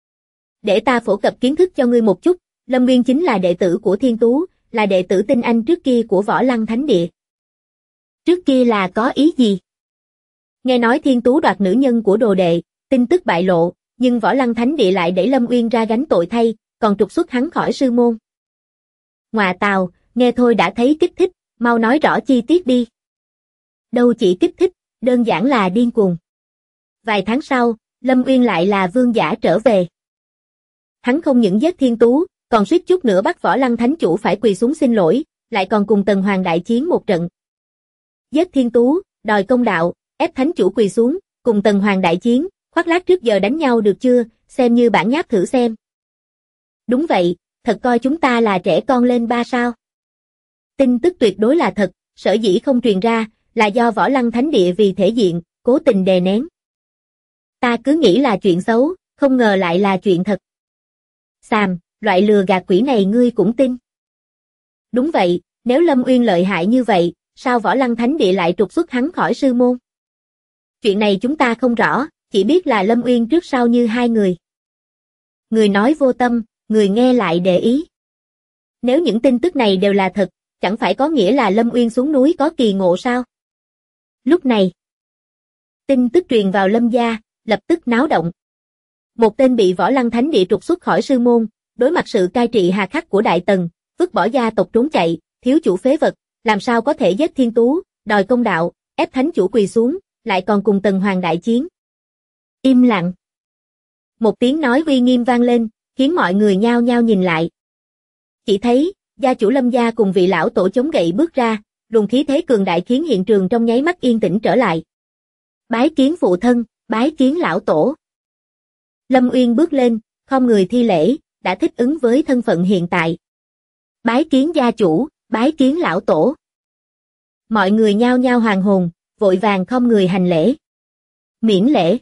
Để ta phổ cập kiến thức cho ngươi một chút, Lâm Uyên chính là đệ tử của Thiên Tú, là đệ tử tinh anh trước kia của Võ Lăng Thánh Địa. Trước kia là có ý gì? Nghe nói Thiên Tú đoạt nữ nhân của đồ đệ, tin tức bại lộ, nhưng Võ Lăng Thánh Địa lại để Lâm Uyên ra gánh tội thay, còn trục xuất hắn khỏi sư môn. Ngọa tào, nghe thôi đã thấy kích thích, mau nói rõ chi tiết đi. Đâu chỉ kích thích, đơn giản là điên cuồng. Vài tháng sau, Lâm Uyên lại là vương giả trở về. Hắn không những giết Thiên Tú, còn suýt chút nữa bắt Võ Lăng Thánh Chủ phải quỳ xuống xin lỗi, lại còn cùng Tần Hoàng đại chiến một trận. Giết Thiên Tú, đòi công đạo, ép Thánh Chủ quỳ xuống, cùng Tần Hoàng đại chiến, khoác lác trước giờ đánh nhau được chưa, xem như bản nháp thử xem. Đúng vậy, thật coi chúng ta là trẻ con lên ba sao. Tin tức tuyệt đối là thật, sở dĩ không truyền ra, là do Võ Lăng Thánh Địa vì thể diện, cố tình đè nén. Ta cứ nghĩ là chuyện xấu, không ngờ lại là chuyện thật. Xàm, loại lừa gạt quỷ này ngươi cũng tin. Đúng vậy, nếu Lâm Uyên lợi hại như vậy, sao Võ Lăng Thánh Địa lại trục xuất hắn khỏi sư môn? Chuyện này chúng ta không rõ, chỉ biết là Lâm Uyên trước sau như hai người. Người nói vô tâm, người nghe lại để ý. Nếu những tin tức này đều là thật, chẳng phải có nghĩa là Lâm Uyên xuống núi có kỳ ngộ sao? Lúc này, tin tức truyền vào Lâm gia, lập tức náo động. Một tên bị Võ Lăng Thánh Địa trục xuất khỏi sư môn, đối mặt sự cai trị hà khắc của Đại Tần, vứt bỏ gia tộc trốn chạy, thiếu chủ phế vật, làm sao có thể giết Thiên Tú, đòi công đạo, ép Thánh Chủ quỳ xuống, lại còn cùng Tần Hoàng đại chiến. Im lặng. Một tiếng nói uy nghiêm vang lên, khiến mọi người nhao nhao nhìn lại. Chỉ thấy, gia chủ Lâm gia cùng vị lão tổ chống gậy bước ra, luồng khí thế cường đại khiến hiện trường trong nháy mắt yên tĩnh trở lại. Bái kiến phụ thân, bái kiến lão tổ. Lâm Uyên bước lên, khom người thi lễ, đã thích ứng với thân phận hiện tại. Bái kiến gia chủ, bái kiến lão tổ. Mọi người nhao nhao hoàn hồn, vội vàng khom người hành lễ. Miễn lễ.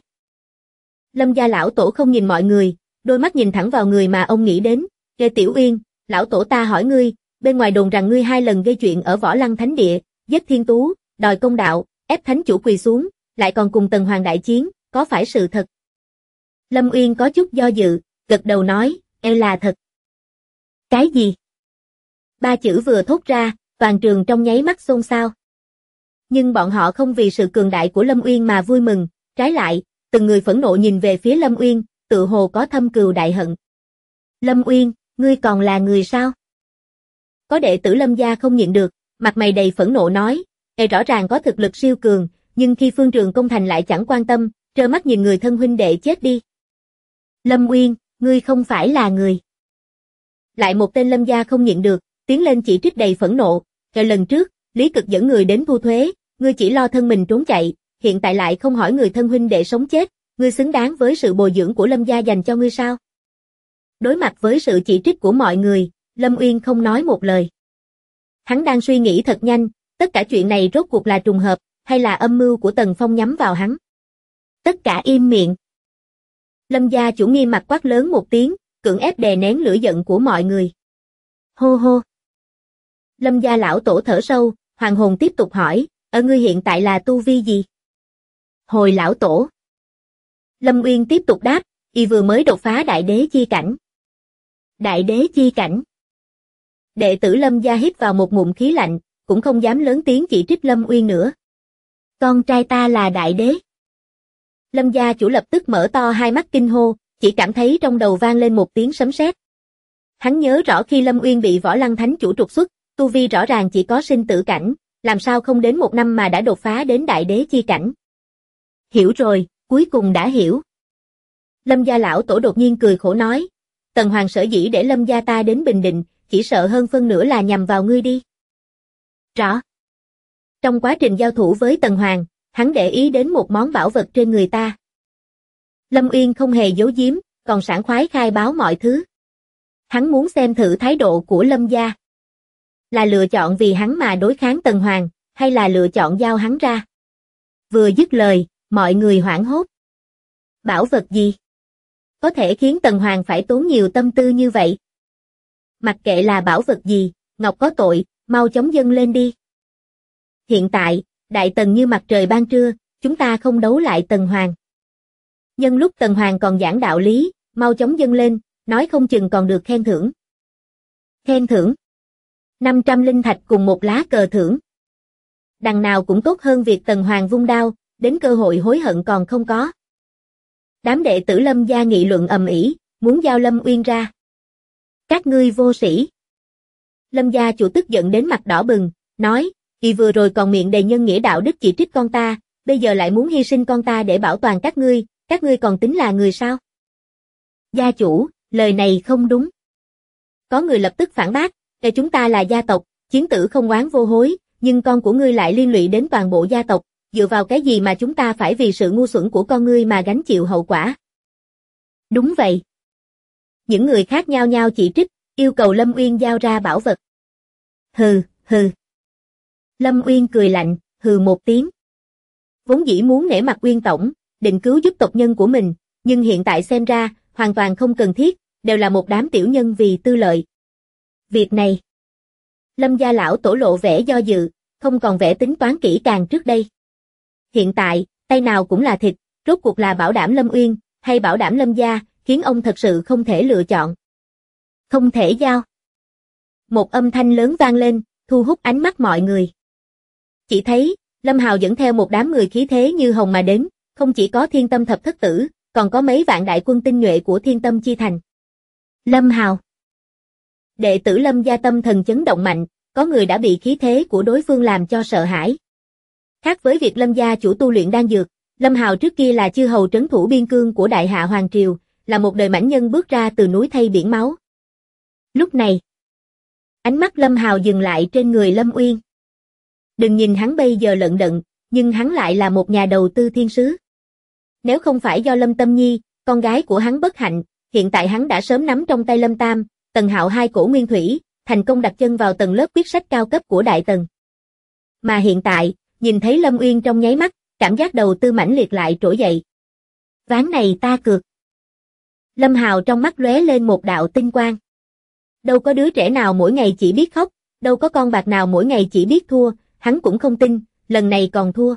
Lâm gia lão tổ không nhìn mọi người, đôi mắt nhìn thẳng vào người mà ông nghĩ đến. Lê Tiểu Uyên, lão tổ ta hỏi ngươi, bên ngoài đồn rằng ngươi 2 lần gây chuyện ở Võ Lăng Thánh Địa, giết Thiên Tú, đòi công đạo, ép Thánh Chủ quỳ xuống, lại còn cùng Tần Hoàng đại chiến, có phải sự thật? Lâm Uyên có chút do dự, gật đầu nói, là thật. Cái gì? 3 chữ vừa thốt ra, toàn trường trong nháy mắt xôn xao. Nhưng bọn họ không vì sự cường đại của Lâm Uyên mà vui mừng, trái lại, từng người phẫn nộ nhìn về phía Lâm Uyên, tự hồ có thâm cừu đại hận. Lâm Uyên, ngươi còn là người sao? Có đệ tử Lâm gia không nhịn được, mặt mày đầy phẫn nộ nói, rõ ràng có thực lực siêu cường, nhưng khi Phương Trường công thành lại chẳng quan tâm, trơ mắt nhìn người thân huynh đệ chết đi. Lâm Uyên, ngươi không phải là người. Lại một tên Lâm gia không nhịn được, tiến lên chỉ trích đầy phẫn nộ, lần trước, Lý Cực dẫn người đến thu thuế, ngươi chỉ lo thân mình trốn chạy, hiện tại lại không hỏi người thân huynh đệ sống chết, ngươi xứng đáng với sự bồi dưỡng của Lâm gia dành cho ngươi sao? Đối mặt với sự chỉ trích của mọi người, Lâm Uyên không nói một lời. Hắn đang suy nghĩ thật nhanh, tất cả chuyện này rốt cuộc là trùng hợp, hay là âm mưu của Tần Phong nhắm vào hắn. Tất cả im miệng. Lâm gia chủ nghiêm mặt quát lớn một tiếng, cưỡng ép đè nén lửa giận của mọi người. Hô hô. Lâm gia lão tổ thở sâu, hoàng hồn tiếp tục hỏi, ngươi hiện tại là tu vi gì? Hồi lão tổ. Lâm Uyên tiếp tục đáp, y vừa mới đột phá đại đế chi cảnh. Đại đế chi cảnh. Đệ tử Lâm gia hít vào một ngụm khí lạnh, cũng không dám lớn tiếng chỉ trích Lâm Uyên nữa. Con trai ta là đại đế. Lâm gia chủ lập tức mở to hai mắt kinh hô, chỉ cảm thấy trong đầu vang lên một tiếng sấm sét. Hắn nhớ rõ khi Lâm Uyên bị Võ Lăng Thánh chủ trục xuất, tu vi rõ ràng chỉ có sinh tử cảnh, làm sao không đến 1 năm mà đã đột phá đến đại đế chi cảnh. Hiểu rồi, cuối cùng đã hiểu. Lâm gia lão tổ đột nhiên cười khổ nói, Tần Hoàng sở dĩ để Lâm gia ta đến Bình Định, chỉ sợ hơn phân nửa là nhằm vào ngươi đi. Rõ. Trong quá trình giao thủ với Tần Hoàng, hắn để ý đến một món bảo vật trên người ta. Lâm Uyên không hề giấu giếm, còn sảng khoái khai báo mọi thứ. Hắn muốn xem thử thái độ của Lâm gia. Là lựa chọn vì hắn mà đối kháng Tần Hoàng, hay là lựa chọn giao hắn ra? Vừa dứt lời, mọi người hoảng hốt. Bảo vật gì? Có thể khiến Tần Hoàng phải tốn nhiều tâm tư như vậy? Mặc kệ là bảo vật gì, Ngọc có tội, mau chóng dâng lên đi. Hiện tại, Đại Tần như mặt trời ban trưa, chúng ta không đấu lại Tần Hoàng. Nhân lúc Tần Hoàng còn giảng đạo lý, mau chóng dâng lên, nói không chừng còn được khen thưởng. Khen thưởng? 500 linh thạch cùng một lá cờ thưởng. Đằng nào cũng tốt hơn việc Tần Hoàng vung đao, đến cơ hội hối hận còn không có. Đám đệ tử Lâm gia nghị luận ầm ĩ, muốn giao Lâm Uyên ra. Các ngươi vô sĩ. Lâm gia chủ tức giận đến mặt đỏ bừng, nói, y vừa rồi còn miệng đầy nhân nghĩa đạo đức chỉ trích con ta, bây giờ lại muốn hy sinh con ta để bảo toàn các ngươi còn tính là người sao? Gia chủ, lời này không đúng. Có người lập tức phản bác, chúng ta là gia tộc, chiến tử không oán vô hối, nhưng con của ngươi lại liên lụy đến toàn bộ gia tộc, dựa vào cái gì mà chúng ta phải vì sự ngu xuẩn của con ngươi mà gánh chịu hậu quả? Đúng vậy. Những người khác nhao nhao chỉ trích, yêu cầu Lâm Uyên giao ra bảo vật. Hừ, hừ. Lâm Uyên cười lạnh, hừ một tiếng. Vốn dĩ muốn nể mặt Uyên tổng, định cứu giúp tộc nhân của mình, nhưng hiện tại xem ra, hoàn toàn không cần thiết, đều là một đám tiểu nhân vì tư lợi. Việc này, Lâm gia lão tổ lộ vẻ do dự, không còn vẻ tính toán kỹ càng trước đây. Hiện tại, tay nào cũng là thịt, rốt cuộc là bảo đảm Lâm Uyên, hay bảo đảm Lâm gia, khiến ông thật sự không thể lựa chọn. Không thể giao. Một âm thanh lớn vang lên, thu hút ánh mắt mọi người. Chỉ thấy, Lâm Hào dẫn theo một đám người khí thế như hồng mà đến, không chỉ có Thiên Tâm Thập Thất Tử, còn có mấy vạn đại quân tinh nhuệ của Thiên Tâm Chi Thành. Lâm Hào. Đệ tử Lâm gia tâm thần chấn động mạnh, có người đã bị khí thế của đối phương làm cho sợ hãi. Khác với việc Lâm gia chủ tu luyện đan dược, Lâm Hào trước kia là chư hầu trấn thủ biên cương của Đại Hạ Hoàng Triều, là một đời mãnh nhân bước ra từ núi thây biển máu. Lúc này, ánh mắt Lâm Hào dừng lại trên người Lâm Uyên. Đừng nhìn hắn bây giờ lận đận, nhưng hắn lại là một nhà đầu tư thiên sứ. Nếu không phải do Lâm Tâm Nhi, con gái của hắn bất hạnh, hiện tại hắn đã sớm nắm trong tay Lâm Tam, Tần Hạo hai cổ nguyên thủy, thành công đặt chân vào tầng lớp quyết sách cao cấp của Đại Tần. Mà hiện tại, nhìn thấy Lâm Uyên trong nháy mắt, cảm giác đầu tư mãnh liệt lại trỗi dậy. Ván này ta cược. Lâm Hào trong mắt lóe lên một đạo tinh quang. Đâu có đứa trẻ nào mỗi ngày chỉ biết khóc, đâu có con bạc nào mỗi ngày chỉ biết thua, hắn cũng không tin, lần này còn thua.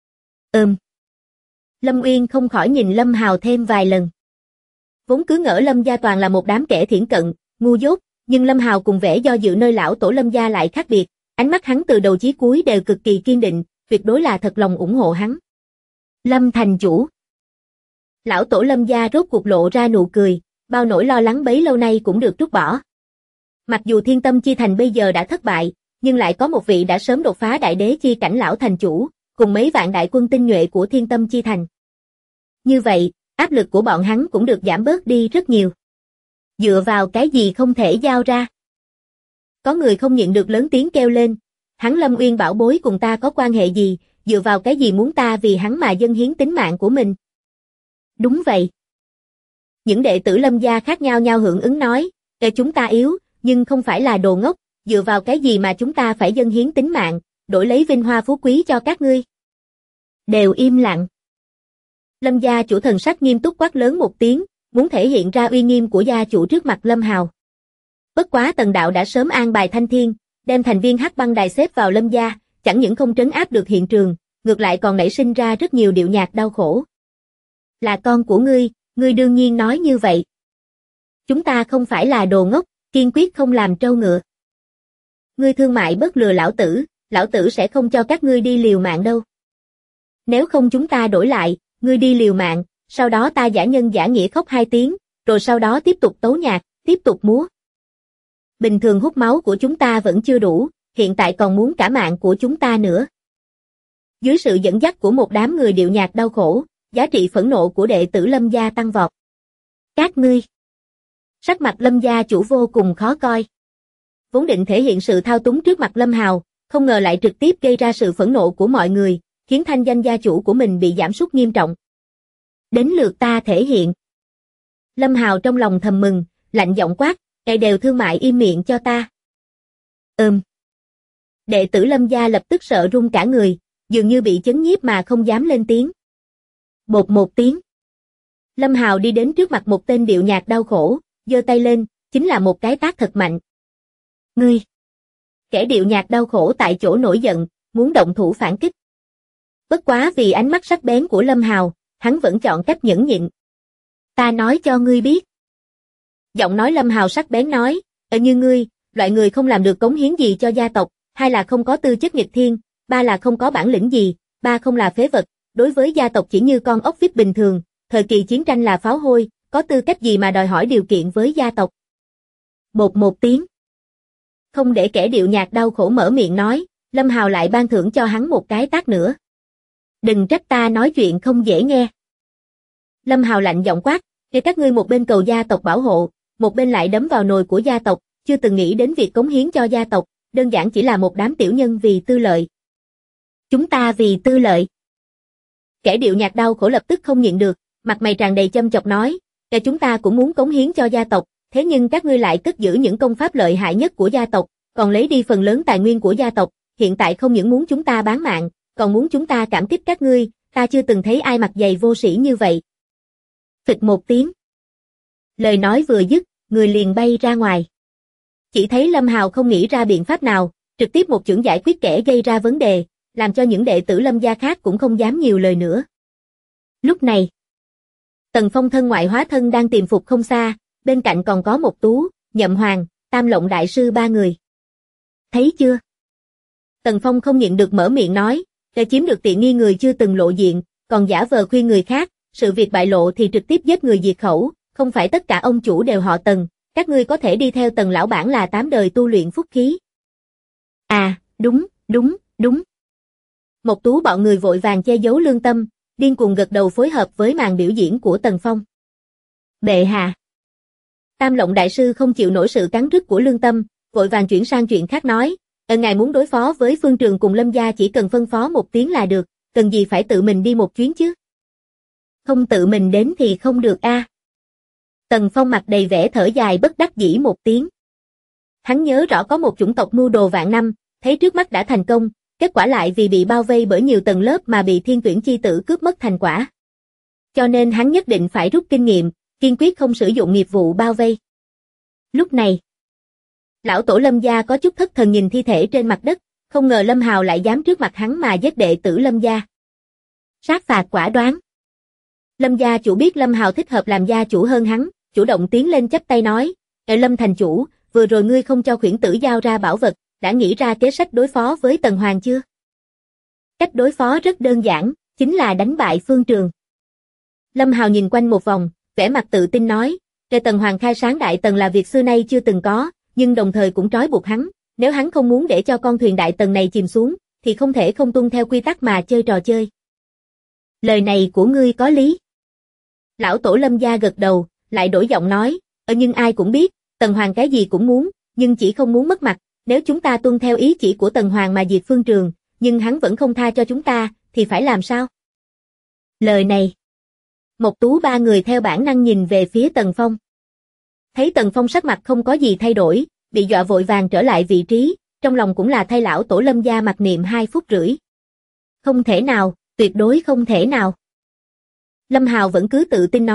Lâm Uyên không khỏi nhìn Lâm Hào thêm vài lần. Vốn cứ ngỡ Lâm gia toàn là một đám kẻ thiển cận, ngu dốt, nhưng Lâm Hào cùng vẻ do dự nơi lão tổ Lâm gia lại khác biệt, ánh mắt hắn từ đầu chí cuối đều cực kỳ kiên định, tuyệt đối là thật lòng ủng hộ hắn. Lâm thành chủ. Lão tổ Lâm gia rốt cuộc lộ ra nụ cười, bao nỗi lo lắng bấy lâu nay cũng được trút bỏ. Mặc dù Thiên Tâm Chi Thành bây giờ đã thất bại, nhưng lại có một vị đã sớm đột phá đại đế chi cảnh lão thành chủ, cùng mấy vạn đại quân tinh nhuệ của Thiên Tâm Chi Thành. Như vậy, áp lực của bọn hắn cũng được giảm bớt đi rất nhiều. Dựa vào cái gì không thể giao ra? Có người không nhịn được lớn tiếng kêu lên, hắn Lâm Uyên bảo bối cùng ta có quan hệ gì, dựa vào cái gì muốn ta vì hắn mà dâng hiến tính mạng của mình? Đúng vậy. Những đệ tử Lâm gia khác nhau hưởng ứng nói, chúng ta yếu, nhưng không phải là đồ ngốc, dựa vào cái gì mà chúng ta phải dâng hiến tính mạng, đổi lấy vinh hoa phú quý cho các ngươi? Đều im lặng. Lâm gia chủ thần sắc nghiêm túc quát lớn một tiếng, muốn thể hiện ra uy nghiêm của gia chủ trước mặt Lâm Hào. Bất quá Tần đạo đã sớm an bài thanh thiên, đem thành viên Hắc Băng Đài xếp vào Lâm gia, chẳng những không trấn áp được hiện trường, ngược lại còn nảy sinh ra rất nhiều điệu nhạc đau khổ. Là con của ngươi đương nhiên nói như vậy. Chúng ta không phải là đồ ngốc, kiên quyết không làm trâu ngựa. Ngươi thương mại bớt lừa lão tử sẽ không cho các ngươi đi liều mạng đâu. Nếu không chúng ta đổi lại, ngươi đi liều mạng, sau đó ta giả nhân giả nghĩa khóc 2 tiếng, rồi sau đó tiếp tục tấu nhạc, tiếp tục múa. Bình thường hút máu của chúng ta vẫn chưa đủ, hiện tại còn muốn cả mạng của chúng ta nữa. Dưới sự dẫn dắt của một đám người điệu nhạc đau khổ, giá trị phẫn nộ của đệ tử Lâm gia tăng vọt. Các ngươi. Sắc mặt Lâm gia chủ vô cùng khó coi. Vốn định thể hiện sự thao túng trước mặt Lâm Hào, không ngờ lại trực tiếp gây ra sự phẫn nộ của mọi người, khiến thanh danh gia chủ của mình bị giảm sút nghiêm trọng. Đến lượt ta thể hiện. Lâm Hào trong lòng thầm mừng, lạnh giọng quát, "Kẻ đều thương mại im miệng cho ta." Đệ tử Lâm gia lập tức sợ run cả người, dường như bị chấn nhiếp mà không dám lên tiếng. Bột một tiếng. Lâm Hào đi đến trước mặt một tên điệu nhạc đau khổ, giơ tay lên, chính là một cái tát thật mạnh. Ngươi! Kẻ điệu nhạc đau khổ tại chỗ nổi giận, muốn động thủ phản kích. Bất quá vì ánh mắt sắc bén của Lâm Hào, hắn vẫn chọn cách nhẫn nhịn. Ta nói cho ngươi biết. Giọng nói Lâm Hào sắc bén nói, như ngươi, loại người không làm được cống hiến gì cho gia tộc, 2 là không có tư chất nghịch thiên, 3 là không có bản lĩnh gì, 3 không là phế vật, đối với gia tộc chỉ như con ốc vít bình thường, thời kỳ chiến tranh là pháo hôi, có tư cách gì mà đòi hỏi điều kiện với gia tộc. Bột một tiếng. Không để kẻ điệu nhạc đau khổ mở miệng nói, Lâm Hào lại ban thưởng cho hắn một cái tát nữa. Đừng trách ta nói chuyện không dễ nghe. Lâm Hào lạnh giọng quát, để các ngươi một bên cầu gia tộc bảo hộ, một bên lại đấm vào nồi của gia tộc, chưa từng nghĩ đến việc cống hiến cho gia tộc, đơn giản chỉ là một đám tiểu nhân vì tư lợi. Chúng ta vì tư lợi. Kẻ điệu nhạc đau khổ lập tức không nhịn được, mặt mày tràn đầy châm chọc nói, chúng ta cũng muốn cống hiến cho gia tộc, thế nhưng các ngươi lại cất giữ những công pháp lợi hại nhất của gia tộc, còn lấy đi phần lớn tài nguyên của gia tộc, hiện tại không những muốn chúng ta bán mạng, còn muốn chúng ta cảm kích các ngươi, ta chưa từng thấy ai mặt dày vô sĩ như vậy. Phịch một tiếng. Lời nói vừa dứt, người liền bay ra ngoài. Chỉ thấy Lâm Hào không nghĩ ra biện pháp nào, trực tiếp một chưởng giải quyết kẻ gây ra vấn đề, làm cho những đệ tử Lâm gia khác cũng không dám nhiều lời nữa. Lúc này, Tần Phong thân ngoại hóa thân đang tìm phục không xa, bên cạnh còn có Mộc Tú, Nhậm Hoàng, Tam Lộng đại sư 3 người. Thấy chưa? Tần Phong không nhịn được mở miệng nói, để chiếm được tiện nghi người chưa từng lộ diện, còn giả vờ khuyên người khác, sự việc bại lộ thì trực tiếp giết người diệt khẩu, không phải tất cả ông chủ đều họ Tần, các ngươi có thể đi theo Tần lão bản là 8 đời tu luyện phúc khí. À, đúng. Mộc Tú bọn người vội vàng che giấu lương tâm, điên cuồng gật đầu phối hợp với màn biểu diễn của Tần Phong. Bệ hạ. Tam Lộng đại sư không chịu nổi sự cắn rứt của lương tâm, vội vàng chuyển sang chuyện khác nói, ngài muốn đối phó với Phương Trường cùng Lâm gia chỉ cần phân phó một tiếng là được, cần gì phải tự mình đi một chuyến chứ? Không tự mình đến thì không được a. Tần Phong mặt đầy vẻ thở dài bất đắc dĩ một tiếng. Hắn nhớ rõ có một chủng tộc mưu đồ vạn năm, thấy trước mắt đã thành công, kết quả lại vì bị bao vây bởi nhiều tầng lớp mà bị thiên tuyển chi tử cướp mất thành quả. Cho nên hắn nhất định phải rút kinh nghiệm, kiên quyết không sử dụng nghiệp vụ bao vây. Lúc này, lão tổ Lâm gia có chút thất thần nhìn thi thể trên mặt đất, không ngờ Lâm Hào lại dám trước mặt hắn mà giết đệ tử Lâm gia. Sát phạt quả đoán. Lâm gia chủ biết Lâm Hào thích hợp làm gia chủ hơn hắn, chủ động tiến lên chắp tay nói, Lâm thành chủ, vừa rồi ngươi không cho khuyển tử giao ra bảo vật, đã nghĩ ra kế sách đối phó với Tần Hoàng chưa? Cách đối phó rất đơn giản, chính là đánh bại Phương Trường. Lâm Hào nhìn quanh một vòng, vẻ mặt tự tin nói, Tần Hoàng khai sáng Đại Tần là việc xưa nay chưa từng có, nhưng đồng thời cũng trói buộc hắn, nếu hắn không muốn để cho con thuyền Đại Tần này chìm xuống, thì không thể không tuân theo quy tắc mà chơi trò chơi. Lời này của ngươi có lý. Lão tổ Lâm gia gật đầu, lại đổi giọng nói, nhưng ai cũng biết, Tần Hoàng cái gì cũng muốn, nhưng chỉ không muốn mất mặt, nếu chúng ta tuân theo ý chỉ của Tần Hoàng mà diệt Phương Trường, nhưng hắn vẫn không tha cho chúng ta, thì phải làm sao? Lời này, Mộc Tú 3 người theo bản năng nhìn về phía Tần Phong. Thấy Tần Phong sắc mặt không có gì thay đổi, bị dọa vội vàng trở lại vị trí, trong lòng cũng là thay lão tổ Lâm gia mặc niệm 2 phút rưỡi. Không thể nào, tuyệt đối không thể nào. Lâm Hào vẫn cứ tự tin nói,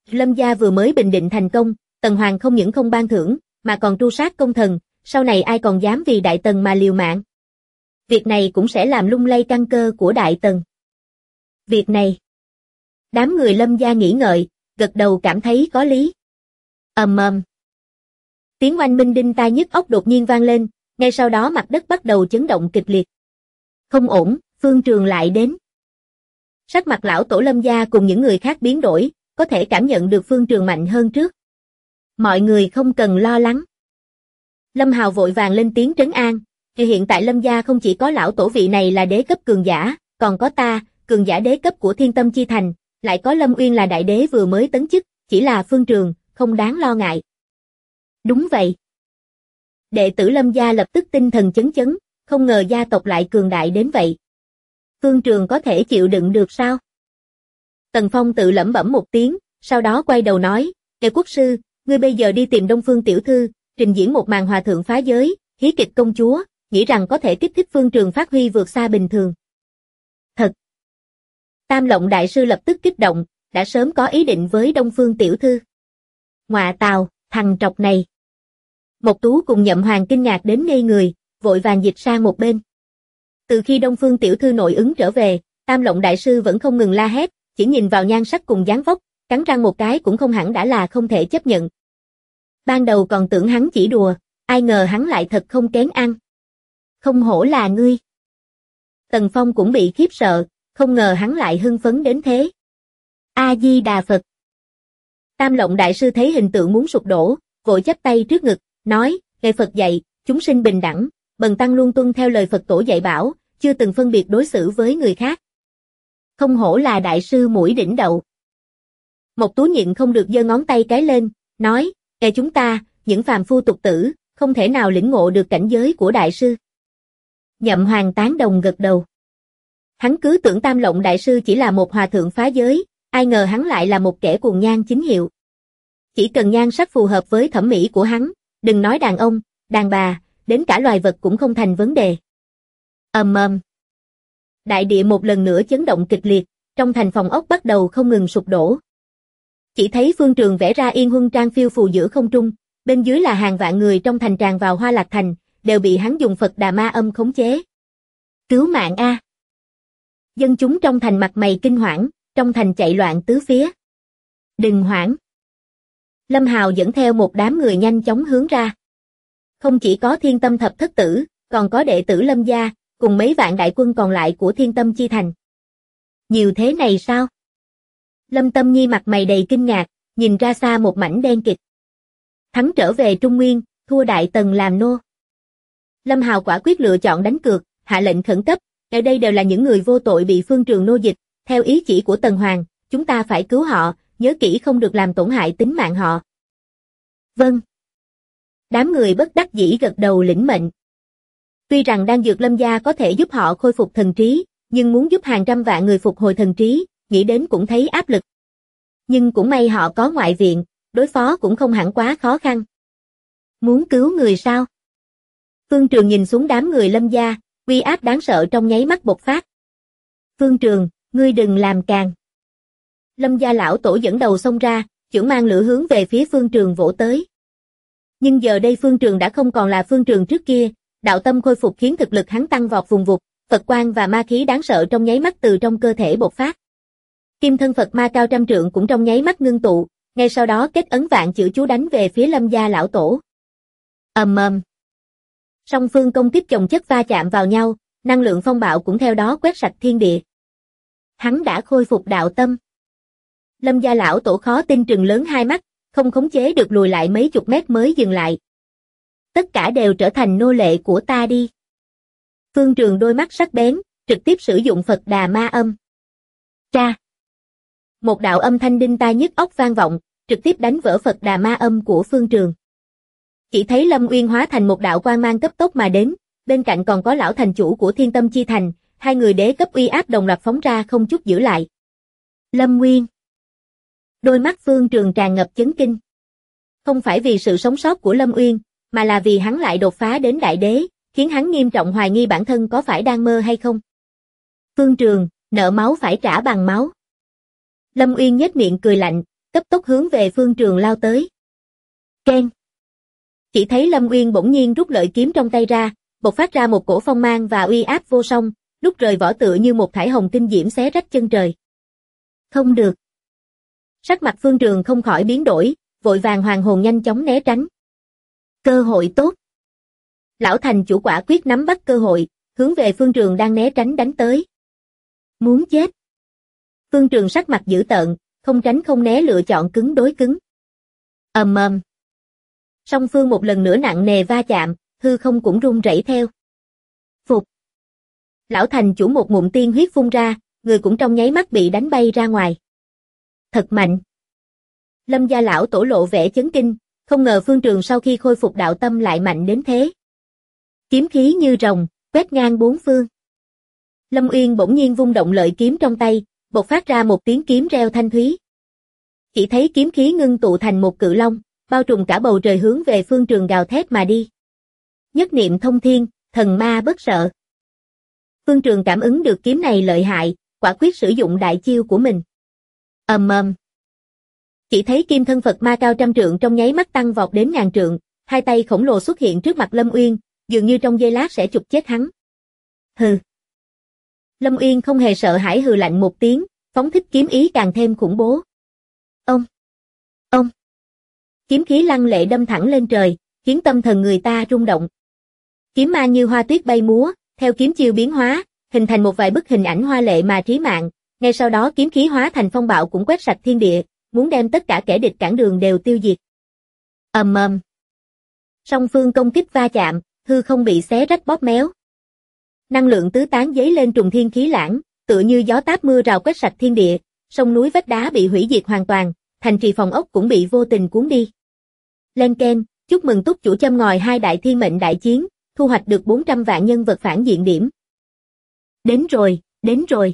Lâm gia vừa mới bình định thành công, Tần Hoàng không những không ban thưởng, mà còn tru sát công thần, sau này ai còn dám vì Đại Tần mà liều mạng. Việc này cũng sẽ làm lung lay căn cơ của Đại Tần. Việc này, đám người Lâm gia nghĩ ngợi, gật đầu cảm thấy có lý. Ầm ầm. Tiếng oanh minh đinh tai nhức óc đột nhiên vang lên, ngay sau đó mặt đất bắt đầu chấn động kịch liệt. Không ổn, Phương Trường lại đến. Sắc mặt lão tổ Lâm gia cùng những người khác biến đổi, có thể cảm nhận được Phương Trường mạnh hơn trước. Mọi người không cần lo lắng. Lâm Hào vội vàng lên tiếng trấn an, hiện tại Lâm gia không chỉ có lão tổ vị này là đế cấp cường giả, còn có ta, cường giả đế cấp của Thiên Tâm Chi Thành, lại có Lâm Uyên là đại đế vừa mới tấn chức, chỉ là Phương Trường, không đáng lo ngại. Đúng vậy. Đệ tử Lâm gia lập tức tinh thần chấn chấn, không ngờ gia tộc lại cường đại đến vậy. Phương Trường có thể chịu đựng được sao? Tần Phong tự lẩm bẩm một tiếng, sau đó quay đầu nói, Kẻ quốc sư, ngươi bây giờ đi tìm Đông Phương tiểu thư, trình diễn một màn hòa thượng phá giới, hí kịch công chúa, nghĩ rằng có thể kích thích Phương Trường phát huy vượt xa bình thường. Thật. Tam Lộng đại sư lập tức kích động, đã sớm có ý định với Đông Phương tiểu thư. Ngọa tào, thằng trọc này. Mộc Tú cùng Nhậm Hoàng kinh ngạc đến ngây người, vội vàng dịch sang một bên. Từ khi Đông Phương tiểu thư nội ứng trở về, Tam Lộng đại sư vẫn không ngừng la hét, chỉ nhìn vào nhan sắc cùng dáng vóc, cắn răng một cái cũng không hẳn đã là không thể chấp nhận. Ban đầu còn tưởng hắn chỉ đùa, ai ngờ hắn lại thật không kén ăn. Không hổ là ngươi. Tần Phong cũng bị khiếp sợ, không ngờ hắn lại hưng phấn đến thế. A-di-đà Phật. Tam Lộng đại sư thấy hình tượng muốn sụp đổ, vội chắp tay trước ngực, nói, lời Phật dạy, chúng sinh bình đẳng, bần tăng luôn tuân theo lời Phật tổ dạy bảo, chưa từng phân biệt đối xử với người khác. Không hổ là đại sư mũi đỉnh đậu. Mộc Tú nhịn không được giơ ngón tay cái lên, nói, chúng ta, những phàm phu tục tử, không thể nào lĩnh ngộ được cảnh giới của đại sư. Nhậm Hoàng tán đồng gật đầu. Hắn cứ tưởng Tam Lộng đại sư chỉ là một hòa thượng phá giới, ai ngờ hắn lại là một kẻ cuồng nhan chính hiệu. Chỉ cần nhan sắc phù hợp với thẩm mỹ của hắn, đừng nói đàn ông, đàn bà, đến cả loài vật cũng không thành vấn đề. Ầm ầm. Đại địa một lần nữa chấn động kịch liệt, trong thành phòng ốc bắt đầu không ngừng sụp đổ. Chỉ thấy Phương Trường vẽ ra Yên Huân Trang phiêu phù giữa không trung, bên dưới là hàng vạn người trong thành tràn vào Hoa Lạc Thành, đều bị hắn dùng Phật Đà Ma Âm khống chế. Cứu mạng a! Dân chúng trong thành mặt mày kinh hoảng, trong thành chạy loạn tứ phía. Đừng hoảng! Lâm Hào dẫn theo một đám người nhanh chóng hướng ra. Không chỉ có Thiên Tâm thập thất tử, còn có đệ tử Lâm gia, cùng mấy vạn đại quân còn lại của Thiên Tâm Chi Thành. Nhiều thế này sao? Lâm Tâm Nhi mặt mày đầy kinh ngạc, nhìn ra xa một mảnh đen kịt. Thắng trở về Trung Nguyên, thua Đại Tần làm nô. Lâm Hào quả quyết lựa chọn đánh cược, hạ lệnh khẩn cấp, ở đây đều là những người vô tội bị Phương Trường nô dịch, theo ý chỉ của Tần Hoàng, chúng ta phải cứu họ, nhớ kỹ không được làm tổn hại tính mạng họ. Vâng. Đám người bất đắc dĩ gật đầu lĩnh mệnh. Tuy rằng đan dược Lâm gia có thể giúp họ khôi phục thần trí, nhưng muốn giúp hàng trăm vạn người phục hồi thần trí, nghĩ đến cũng thấy áp lực. Nhưng cũng may họ có ngoại viện, đối phó cũng không hẳn quá khó khăn. Muốn cứu người sao? Phương Trường nhìn xuống đám người Lâm gia, uy áp đáng sợ trong nháy mắt bộc phát. Phương Trường, ngươi đừng làm càng. Lâm gia lão tổ dẫn đầu xông ra, chưởng mang lửa hướng về phía Phương Trường vỗ tới. Nhưng giờ đây Phương Trường đã không còn là Phương Trường trước kia, đạo tâm khôi phục khiến thực lực hắn tăng vọt vùng vụt, Phật quang và ma khí đáng sợ trong nháy mắt từ trong cơ thể bộc phát. Kim thân Phật ma cao trăm trượng cũng trong nháy mắt ngưng tụ, ngay sau đó kết ấn vạn chữ chú đánh về phía Lâm gia lão tổ. Ầm ầm. Song phương công kích chồng chất va chạm vào nhau, năng lượng phong bạo cũng theo đó quét sạch thiên địa. Hắn đã khôi phục đạo tâm. Lâm gia lão tổ khó tin trừng lớn hai mắt, không khống chế được lùi lại mấy chục mét mới dừng lại. Tất cả đều trở thành nô lệ của ta đi. Phương Trường đôi mắt sắc bén, trực tiếp sử dụng Phật Đà Ma Âm. Tra. Một đạo âm thanh đinh tai nhức óc vang vọng, trực tiếp đánh vỡ Phật Đà Ma Âm của Phương Trường. Chỉ thấy Lâm Uyên hóa thành một đạo quang mang cấp tốc mà đến, bên cạnh còn có lão thành chủ của Thiên Tâm Chi Thành, hai người đế cấp uy áp đồng loạt phóng ra không chút giữ lại. Lâm Uyên. Đôi mắt Phương Trường tràn ngập chấn kinh. Không phải vì sự sống sót của Lâm Uyên, mà là vì hắn lại đột phá đến đại đế, khiến hắn nghiêm trọng hoài nghi bản thân có phải đang mơ hay không. Phương Trường, nợ máu phải trả bằng máu. Lâm Uyên nhếch miệng cười lạnh, cấp tốc hướng về Phương Trường lao tới. Keng! Chỉ thấy Lâm Uyên bỗng nhiên rút lợi kiếm trong tay ra, bộc phát ra một cổ phong mang và uy áp vô song, lúc rời vỏ tựa như một thải hồng kinh diễm xé rách chân trời. Không được! Sắc mặt Phương Trường không khỏi biến đổi, vội vàng hoàn hồn nhanh chóng né tránh. Cơ hội tốt! Lão thành chủ quả quyết nắm bắt cơ hội, hướng về Phương Trường đang né tránh đánh tới. Muốn chết! Phương Trường sắc mặt dữ tợn, không tránh không né lựa chọn cứng đối cứng. Ầm ầm. Song phương một lần nữa nặng nề va chạm, hư không cũng rung rẩy theo. Phục. Lão thành chủ một ngụm tiên huyết phun ra, người cũng trong nháy mắt bị đánh bay ra ngoài. Thật mạnh. Lâm gia lão tổ lộ vẻ chấn kinh, không ngờ Phương Trường sau khi khôi phục đạo tâm lại mạnh đến thế. Kiếm khí như rồng, quét ngang bốn phương. Lâm Uyên bỗng nhiên vung động lợi kiếm trong tay, bộc phát ra một tiếng kiếm reo thanh thúy. Chỉ thấy kiếm khí ngưng tụ thành một cự long, bao trùm cả bầu trời hướng về Phương Trường gào thét mà đi. Nhất niệm thông thiên, thần ma bất sợ. Phương Trường cảm ứng được kiếm này lợi hại, quả quyết sử dụng đại chiêu của mình. Ầm ầm. Chỉ thấy kim thân Phật ma cao trăm trượng trong nháy mắt tăng vọt đến ngàn trượng, hai tay khổng lồ xuất hiện trước mặt Lâm Uyên, dường như trong giây lát sẽ chụp chết hắn. Hừ. Lâm Uyên không hề sợ hãi hừ lạnh một tiếng, phóng thích kiếm ý càng thêm khủng bố. Ông! Ông! Kiếm khí lăng lệ đâm thẳng lên trời, khiến tâm thần người ta rung động. Kiếm ma như hoa tuyết bay múa, theo kiếm chiêu biến hóa, hình thành một vài bức hình ảnh hoa lệ mà trí mạng, ngay sau đó kiếm khí hóa thành phong bạo cũng quét sạch thiên địa, muốn đem tất cả kẻ địch cản đường đều tiêu diệt. Ầm ầm. Song phương công kích va chạm, hư không bị xé rách bóp méo. Năng lượng tứ tán dấy lên trùng thiên khí lãng, tựa như gió táp mưa rào quét sạch thiên địa, sông núi vách đá bị hủy diệt hoàn toàn, thành trì phòng ốc cũng bị vô tình cuốn đi. Lên keng, chúc mừng túc chủ châm ngòi hai đại thiên mệnh đại chiến, thu hoạch được 400 vạn nhân vật phản diện điểm. Đến rồi, đến rồi.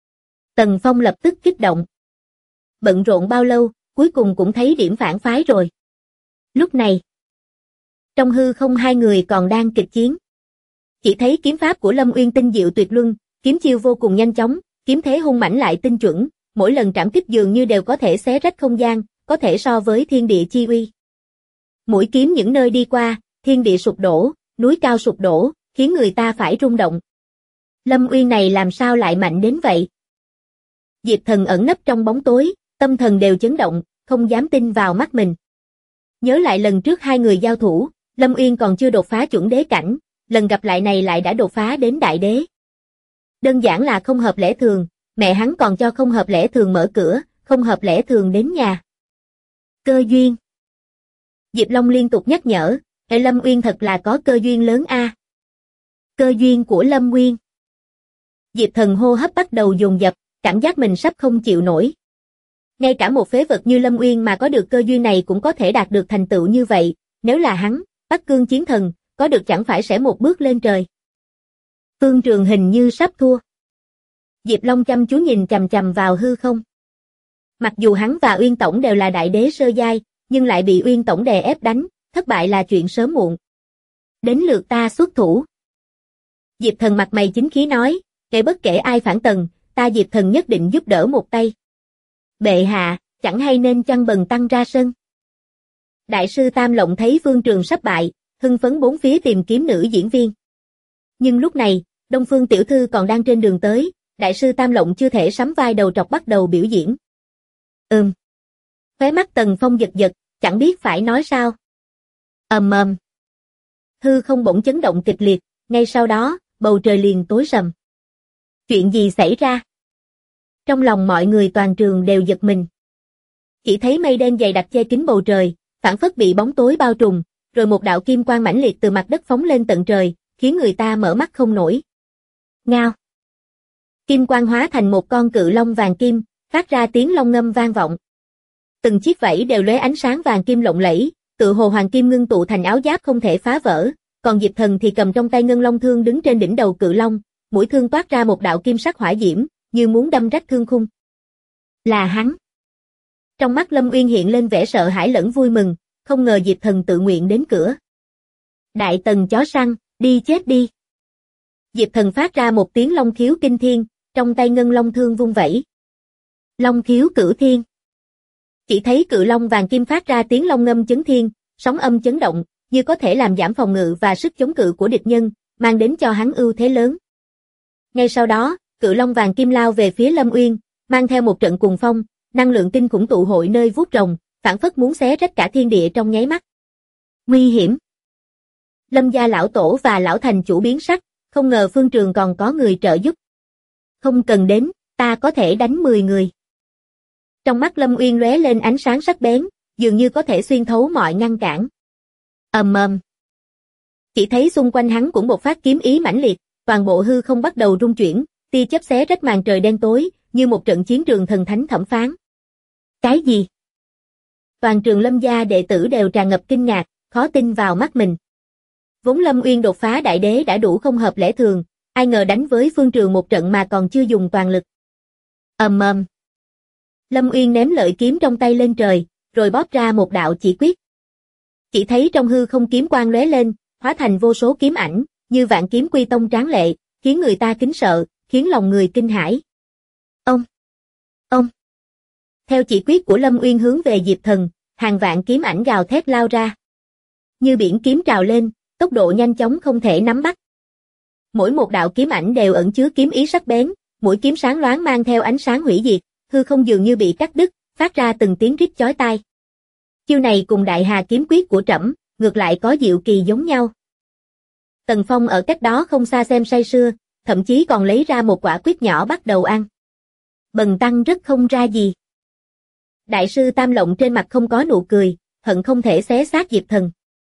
Tần Phong lập tức kích động. Bận rộn bao lâu, cuối cùng cũng thấy điểm phản phái rồi. Lúc này, trong hư không hai người còn đang kịch chiến. Chỉ thấy kiếm pháp của Lâm Uyên tinh diệu tuyệt luân, kiếm chiêu vô cùng nhanh chóng, kiếm thế hung mãnh lại tinh chuẩn, mỗi lần trảm kích dường như đều có thể xé rách không gian, có thể so với thiên địa chi uy. Mũi kiếm những nơi đi qua, thiên địa sụp đổ, núi cao sụp đổ, khiến người ta phải rung động. Lâm Uyên này làm sao lại mạnh đến vậy? Diệp Thần ẩn nấp trong bóng tối, tâm thần đều chấn động, không dám tin vào mắt mình. Nhớ lại lần trước hai người giao thủ, Lâm Uyên còn chưa đột phá chuẩn đế cảnh, lần gặp lại này lại đã đột phá đến đại đế. Đơn giản là không hợp lẽ thường, mẹ hắn còn cho không hợp lẽ thường mở cửa, không hợp lẽ thường đến nhà. Cơ duyên. Diệp Long liên tục nhắc nhở, Lâm Uyên thật là có cơ duyên lớn a. Cơ duyên của Lâm Uyên. Diệp Thần hô hấp bắt đầu dồn dập, cảm giác mình sắp không chịu nổi. Ngay cả một phế vật như Lâm Uyên mà có được cơ duyên này cũng có thể đạt được thành tựu như vậy, nếu là hắn, Bắc Cương chiến thần, có được chẳng phải sẽ một bước lên trời. Phương Trường hình như sắp thua. Diệp Long chăm chú nhìn chằm chằm vào hư không. Mặc dù hắn và Uyên Tổng đều là đại đế sơ giai, nhưng lại bị Uyên Tổng đè ép đánh, thất bại là chuyện sớm muộn. Đến lượt ta xuất thủ. Diệp Thần mặt mày chính khí nói, kể bất kể ai phản tần, ta Diệp Thần nhất định giúp đỡ một tay. Bệ hạ, chẳng hay nên chăng bần tăng ra sân. Đại sư Tam Lộng thấy Phương Trường sắp bại, hưng phấn bốn phía tìm kiếm nữ diễn viên. Nhưng lúc này, Đông Phương tiểu thư còn đang trên đường tới, đại sư Tam Lộng chưa thể sắm vai đầu trọc bắt đầu biểu diễn. Khóe mắt Tần Phong giật giật, chẳng biết phải nói sao. Ầm ầm. Hư không bỗng chấn động kịch liệt, ngay sau đó, bầu trời liền tối sầm. Chuyện gì xảy ra? Trong lòng mọi người toàn trường đều giật mình. Chỉ thấy mây đen dày đặc che kín bầu trời, phảng phất bị bóng tối bao trùm, rồi một đạo kim quang mãnh liệt từ mặt đất phóng lên tận trời, khiến người ta mở mắt không nổi. Ngao. Kim quang hóa thành một con cự long vàng kim, phát ra tiếng long ngâm vang vọng. Từng chiếc vảy đều lóe ánh sáng vàng kim lộng lẫy, tựa hồ hoàng kim ngưng tụ thành áo giáp không thể phá vỡ, còn Diệp Thần thì cầm trong tay ngân long thương đứng trên đỉnh đầu cự long, mũi thương toát ra một đạo kim sắc hỏa diễm, như muốn đâm rách thương khung. Là hắn. Trong mắt Lâm Uyên hiện lên vẻ sợ hãi lẫn vui mừng, không ngờ Diệp Thần tự nguyện đến cửa. Đại tần chó săn, đi chết đi. Diệp Thần phát ra một tiếng long khiếu kinh thiên, trong tay ngân long thương vung vẩy. Long khiếu cửu thiên. Chỉ thấy cự long vàng kim phát ra tiếng long ngâm chấn thiên, sóng âm chấn động, như có thể làm giảm phòng ngự và sức chống cự của địch nhân, mang đến cho hắn ưu thế lớn. Ngay sau đó, cự long vàng kim lao về phía Lâm Uyên, mang theo một trận cuồng phong, năng lượng kinh khủng tụ hội nơi vuốt rồng, phảng phất muốn xé rách cả thiên địa trong nháy mắt. Nguy hiểm. Lâm gia lão tổ và lão thành chủ biến sắc, không ngờ phương trường còn có người trợ giúp. Không cần đến, ta có thể đánh 10 người. Trong mắt Lâm Uyên lóe lên ánh sáng sắc bén, dường như có thể xuyên thấu mọi ngăn cản. Ầm ầm. Chỉ thấy xung quanh hắn cũng bộc phát kiếm ý mãnh liệt, toàn bộ hư không bắt đầu rung chuyển, tia chớp xé rách màn trời đen tối, như một trận chiến trường thần thánh thẩm phán. Cái gì? Toàn trường Lâm gia đệ tử đều tràn ngập kinh ngạc, khó tin vào mắt mình. Vốn Lâm Uyên đột phá đại đế đã đủ không hợp lẽ thường, ai ngờ đánh với phương trường một trận mà còn chưa dùng toàn lực. Ầm ầm. Lâm Uyên ném lợi kiếm trong tay lên trời, rồi bóp ra một đạo chỉ quyết. Chỉ thấy trong hư không kiếm quang lóe lên, hóa thành vô số kiếm ảnh, như vạn kiếm quy tông tráng lệ, khiến người ta kính sợ, khiến lòng người kinh hãi. Ông. Theo chỉ quyết của Lâm Uyên hướng về Diệp Thần, hàng vạn kiếm ảnh gào thét lao ra. Như biển kiếm trào lên, tốc độ nhanh chóng không thể nắm bắt. Mỗi một đạo kiếm ảnh đều ẩn chứa kiếm ý sắc bén, mũi kiếm sáng loáng mang theo ánh sáng hủy diệt, hư không dường như bị cắt đứt, phát ra từng tiếng rít chói tai. Chiêu này cùng Đại Hà kiếm quyết của trẫm, ngược lại có diệu kỳ giống nhau. Tần Phong ở cách đó không xa xem say sưa, thậm chí còn lấy ra một quả quyết nhỏ bắt đầu ăn. Bần tăng rất không ra gì. Đại sư Tam Lộng trên mặt không có nụ cười, hận không thể xé xác Diệp Thần.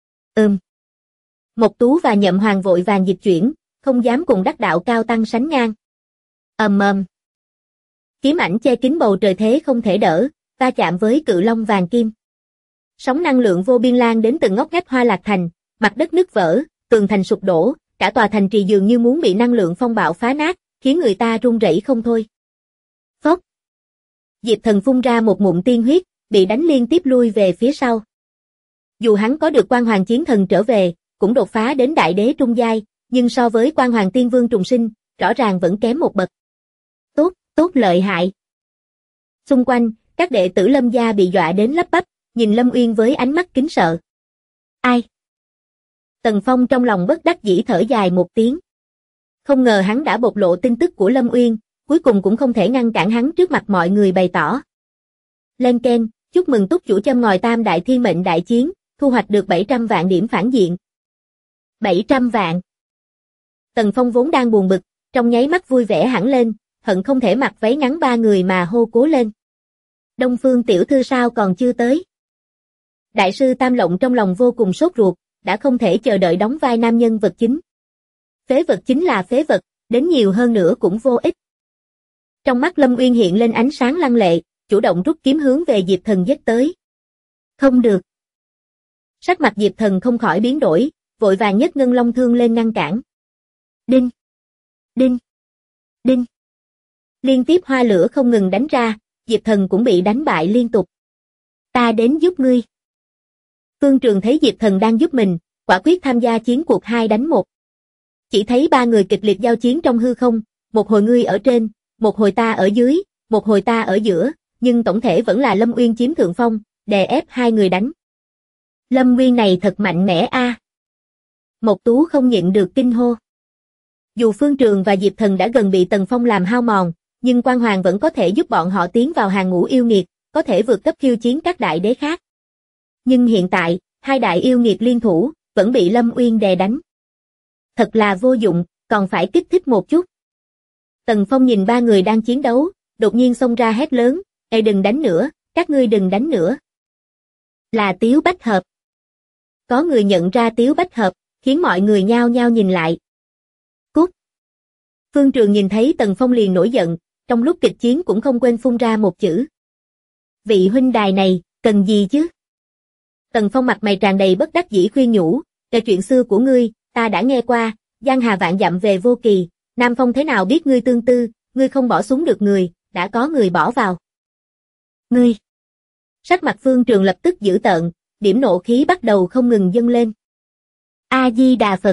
Mộc Tú và Nhậm Hoàng vội vàng dịch chuyển, không dám cùng đắc đạo cao tăng sánh ngang. Ầm ầm. Kiếm ảnh che kín bầu trời thế không thể đỡ, va chạm với cự long vàng kim. Sóng năng lượng vô biên lan đến từng ngóc ngách Hoa Lạc thành, mặt đất nứt vỡ, tường thành sụp đổ, cả tòa thành trì dường như muốn bị năng lượng phong bạo phá nát, khiến người ta run rẩy không thôi. Phốc. Diệp Thần phun ra một ngụm tiên huyết, bị đánh liên tiếp lui về phía sau. Dù hắn có được Quan Hoàng Chiến Thần trở về, cũng đột phá đến đại đế trung giai, nhưng so với Quan Hoàng Tiên Vương trùng sinh, rõ ràng vẫn kém một bậc. Tốt lợi hại. Xung quanh, các đệ tử Lâm gia bị dọa đến lắp bắp, nhìn Lâm Uyên với ánh mắt kính sợ. Ai? Tần Phong trong lòng bất đắc dĩ thở dài một tiếng. Không ngờ hắn đã bộc lộ tin tức của Lâm Uyên, cuối cùng cũng không thể ngăn cản hắn trước mặt mọi người bày tỏ. Lên keng, chúc mừng túc chủ châm ngòi tam đại thiên mệnh đại chiến, thu hoạch được 700 vạn điểm phản diện. 700 vạn. Tần Phong vốn đang buồn bực, trong nháy mắt vui vẻ hẳn lên, hận không thể mặc váy ngắn ba người mà hô cố lên. Đông Phương tiểu thư sao còn chưa tới? Đại sư Tam Lộng trong lòng vô cùng sốt ruột, đã không thể chờ đợi đóng vai nam nhân vật chính. Phế vật chính là phế vật, đến nhiều hơn nữa cũng vô ích. Trong mắt Lâm Uyên hiện lên ánh sáng lăng lệ, chủ động rút kiếm hướng về Diệp Thần giết tới. Không được. Sắc mặt Diệp Thần không khỏi biến đổi, vội vàng nhấc ngân long thương lên ngăn cản. Đinh! Đinh! Đinh! Liên tiếp hoa lửa không ngừng đánh ra, Diệp Thần cũng bị đánh bại liên tục. Ta đến giúp ngươi. Phương Trường thấy Diệp Thần đang giúp mình, quả quyết tham gia chiến cuộc 2 đánh 1. Chỉ thấy ba người kịch liệt giao chiến trong hư không, một hồi ngươi ở trên, một hồi ta ở dưới, một hồi ta ở giữa, nhưng tổng thể vẫn là Lâm Uyên chiếm thượng phong, đè ép hai người đánh. Lâm Uyên này thật mạnh mẽ a. Mộc Tú không nhịn được kinh hô. Dù Phương Trường và Diệp Thần đã gần bị Tần Phong làm hao mòn, nhưng Quan Hoàng vẫn có thể giúp bọn họ tiến vào hàng ngũ yêu nghiệt, có thể vượt cấp khiêu chiến các đại đế khác. Nhưng hiện tại, hai đại yêu nghiệt liên thủ, vẫn bị Lâm Uyên đè đánh. Thật là vô dụng, còn phải kích thích một chút. Tần Phong nhìn ba người đang chiến đấu, đột nhiên xông ra hét lớn, "Ê đừng đánh nữa, các ngươi đừng đánh nữa." Là Tiếu Bách Hợp. Có người nhận ra Tiếu Bách Hợp, khiến mọi người nhao nhao nhìn lại. Cút. Phương Trường nhìn thấy Tần Phong liền nổi giận, trong lúc kịch chiến cũng không quên phun ra một chữ. Vị huynh đài này, cần gì chứ? Tần Phong mặt mày tràn đầy bất đắc dĩ khuyên nhủ, "Kể chuyện xưa của ngươi, ta đã nghe qua, giang hà vạn dặm về vô kỳ, Nam Phong thế nào biết ngươi tương tư, ngươi không bỏ xuống được người, đã có người bỏ vào." Ngươi. Sắc mặt Phương Trường lập tức dữ tợn, điểm nộ khí bắt đầu không ngừng dâng lên. A Di Đà Phật.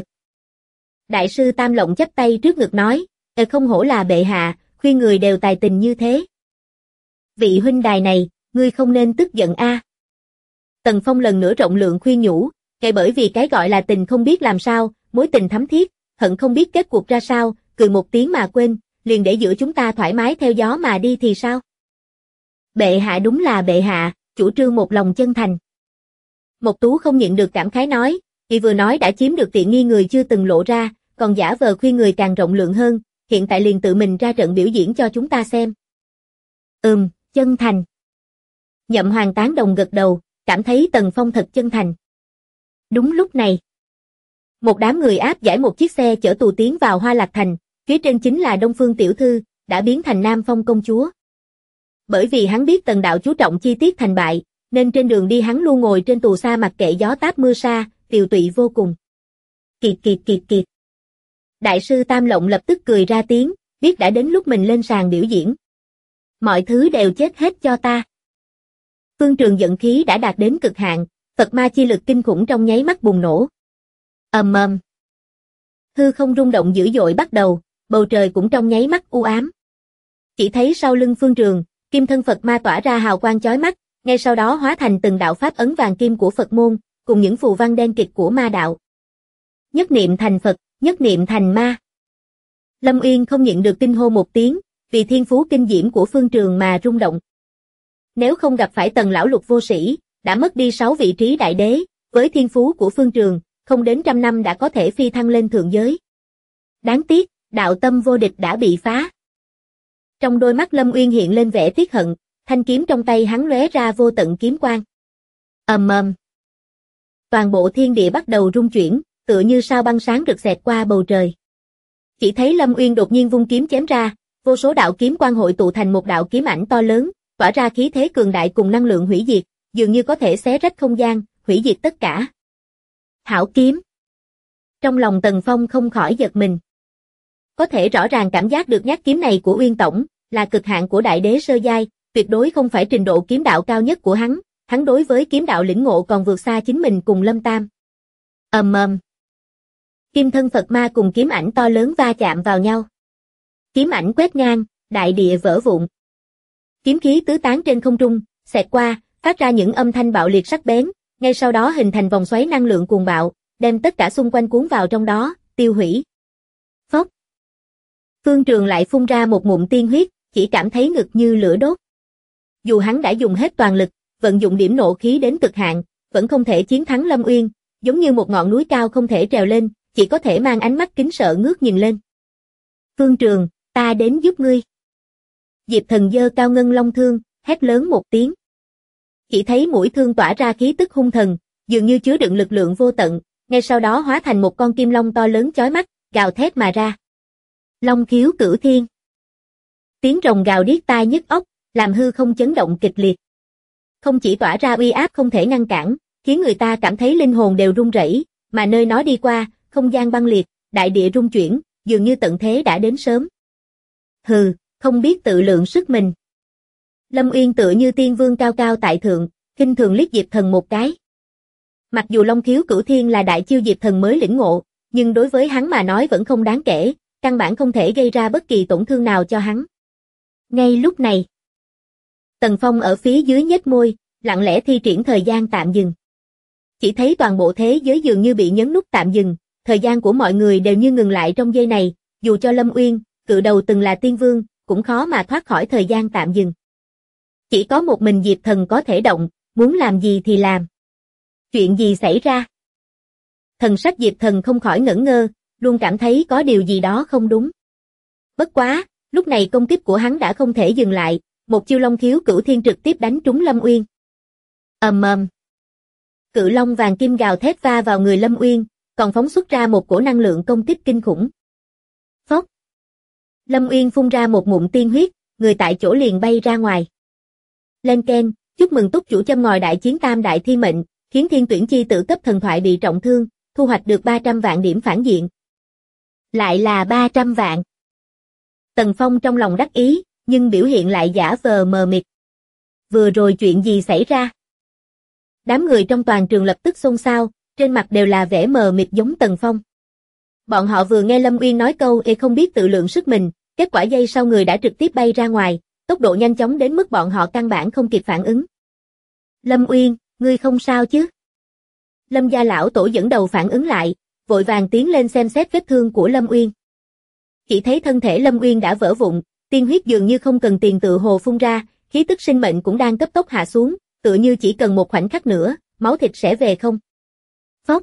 Đại sư Tam Lộng chắp tay trước ngực nói, không hổ là bệ hạ, khuyên người đều tài tình như thế. Vị huynh đài này, ngươi không nên tức giận a. Tần Phong lần nữa rộng lượng khuyên nhủ, kể bởi vì cái gọi là tình không biết làm sao, mối tình thắm thiết, hận không biết kết cuộc ra sao, cười một tiếng mà quên, liền để giữa chúng ta thoải mái theo gió mà đi thì sao? Bệ hạ đúng là bệ hạ, chủ trương một lòng chân thành. Mộc Tú không nhịn được cảm khái nói, y vừa nói đã chiếm được tiện nghi người chưa từng lộ ra, còn giả vờ khuyên người càng rộng lượng hơn, hiện tại liền tự mình ra trận biểu diễn cho chúng ta xem. Chân thành. Nhậm Hoàng tán đồng gật đầu, cảm thấy Tần Phong thật chân thành. Đúng lúc này, một đám người áp giải một chiếc xe chở tù tiến vào Hoa Lạc Thành, phía trên chính là Đông Phương tiểu thư, đã biến thành Nam Phong công chúa. Bởi vì hắn biết Tần đạo chú trọng chi tiết thành bại, nên trên đường đi hắn luôn ngồi trên tù xa mặc kệ gió táp mưa sa, tiều tụy vô cùng. Kiệt. Đại sư Tam Lộng lập tức cười ra tiếng, biết đã đến lúc mình lên sàn biểu diễn. Mọi thứ đều chết hết cho ta. Phương Trường giận khí đã đạt đến cực hạn, Phật ma chi lực kinh khủng trong nháy mắt bùng nổ. Ầm. Hư không rung động dữ dội bắt đầu, bầu trời cũng trong nháy mắt u ám. Chỉ thấy sau lưng Phương Trường, kim thân Phật ma tỏa ra hào quang chói mắt, ngay sau đó hóa thành từng đạo pháp ấn vàng kim của Phật môn, cùng những phù văn đen kịt của ma đạo. Nhất niệm thành Phật, nhất niệm thành ma. Lâm Uyên không nhịn được kinh hô một tiếng, vì thiên phú kinh diễm của Phương Trường mà rung động. Nếu không gặp phải Tần lão lục vô sĩ, đã mất đi 6 vị trí đại đế, với thiên phú của Phương Trường, không đến 100 năm đã có thể phi thăng lên thượng giới. Đáng tiếc, đạo tâm vô địch đã bị phá. Trong đôi mắt Lâm Uyên hiện lên vẻ tiếc hận, thanh kiếm trong tay hắn lóe ra vô tận kiếm quang. Ầm. Toàn bộ thiên địa bắt đầu rung chuyển, tựa như sao băng sáng rực xẹt qua bầu trời. Chỉ thấy Lâm Uyên đột nhiên vung kiếm chém ra, vô số đạo kiếm quang hội tụ thành một đạo kiếm ảnh to lớn, tỏa ra khí thế cường đại cùng năng lượng hủy diệt, dường như có thể xé rách không gian, hủy diệt tất cả. Hảo kiếm. Trong lòng Tần Phong không khỏi giật mình. Có thể rõ ràng cảm giác được nhát kiếm này của Uyên tổng là cực hạn của đại đế sơ giai, tuyệt đối không phải trình độ kiếm đạo cao nhất của hắn đối với kiếm đạo lĩnh ngộ còn vượt xa chính mình cùng Lâm Tam. Ầm. Kim thân Phật ma cùng kiếm ảnh to lớn va chạm vào nhau. Kiếm ảnh quét ngang, đại địa vỡ vụn. Kiếm khí tứ tán trên không trung, xẹt qua, phát ra những âm thanh bạo liệt sắc bén, ngay sau đó hình thành vòng xoáy năng lượng cuồng bạo, đem tất cả xung quanh cuốn vào trong đó, tiêu hủy. Phốc. Phương Trường lại phun ra một ngụm tiên huyết, chỉ cảm thấy ngực như lửa đốt. Dù hắn đã dùng hết toàn lực, vận dụng điểm nộ khí đến cực hạn, vẫn không thể chiến thắng Lâm Uyên, giống như một ngọn núi cao không thể trèo lên, chỉ có thể mang ánh mắt kính sợ ngước nhìn lên. Phương Trường, ta đến giúp ngươi. Diệp Thần giơ cao ngân long thương, hét lớn một tiếng. Chỉ thấy mũi thương tỏa ra khí tức hung thần, dường như chứa đựng lực lượng vô tận, ngay sau đó hóa thành một con kim long to lớn chói mắt, gào thét mà ra. Long khiếu cửu thiên. Tiếng rồng gào điếc tai nhức óc, làm hư không chấn động kịch liệt. Không chỉ tỏa ra uy áp không thể ngăn cản, khiến người ta cảm thấy linh hồn đều run rẩy, mà nơi nó đi qua, không gian băng liệt, đại địa rung chuyển, dường như tận thế đã đến sớm. Hừ, không biết tự lượng sức mình. Lâm Uyên tựa như tiên vương cao cao tại thượng, khinh thường liếc Diệp Thần một cái. Mặc dù Long khiếu cửu thiên là đại chiêu Diệp Thần mới lĩnh ngộ, nhưng đối với hắn mà nói vẫn không đáng kể, căn bản không thể gây ra bất kỳ tổn thương nào cho hắn. Ngay lúc này, Tần Phong ở phía dưới nhếch môi, lặng lẽ thi triển thời gian tạm dừng. Chỉ thấy toàn bộ thế giới dường như bị nhấn nút tạm dừng, thời gian của mọi người đều như ngừng lại trong giây này, dù cho Lâm Uyên, cự đầu từng là tiên vương, cũng khó mà thoát khỏi thời gian tạm dừng. Chỉ có một mình Diệp Thần có thể động, muốn làm gì thì làm. Chuyện gì xảy ra? Thần sắc Diệp Thần không khỏi ngẩn ngơ, luôn cảm thấy có điều gì đó không đúng. Bất quá, lúc này công kích của hắn đã không thể dừng lại, một chiêu long khiếu cửu thiên trực tiếp đánh trúng Lâm Uyên. Ầm. Cự long vàng kim gào thét va vào người Lâm Uyên, còn phóng xuất ra một cổ năng lượng công kích kinh khủng. Phốc. Lâm Uyên phun ra một ngụm tiên huyết, người tại chỗ liền bay ra ngoài. Lên keng, chúc mừng túc chủ châm ngòi đại chiến tam đại thi mệnh, khiến thiên tuyển chi tử cấp thần thoại bị trọng thương, thu hoạch được 300 vạn điểm phản diện. Lại là 300 vạn. Tần Phong trong lòng đắc ý, nhưng biểu hiện lại giả vờ mờ mịt. Vừa rồi chuyện gì xảy ra? Đám người trong toàn trường lập tức xôn xao, trên mặt đều là vẻ mờ mịt giống Tần Phong. Bọn họ vừa nghe Lâm Uyên nói câu không biết tự lượng sức mình, kết quả giây sau người đã trực tiếp bay ra ngoài, tốc độ nhanh chóng đến mức bọn họ căn bản không kịp phản ứng. Lâm Uyên, ngươi không sao chứ? Lâm gia lão tổ dẫn đầu phản ứng lại, vội vàng tiến lên xem xét vết thương của Lâm Uyên. Chỉ thấy thân thể Lâm Uyên đã vỡ vụn, tiên huyết dường như không cần tiền tự hồ phun ra, khí tức sinh mệnh cũng đang cấp tốc hạ xuống, tựa như chỉ cần một khoảnh khắc nữa, máu thịt sẽ về không. Phốc.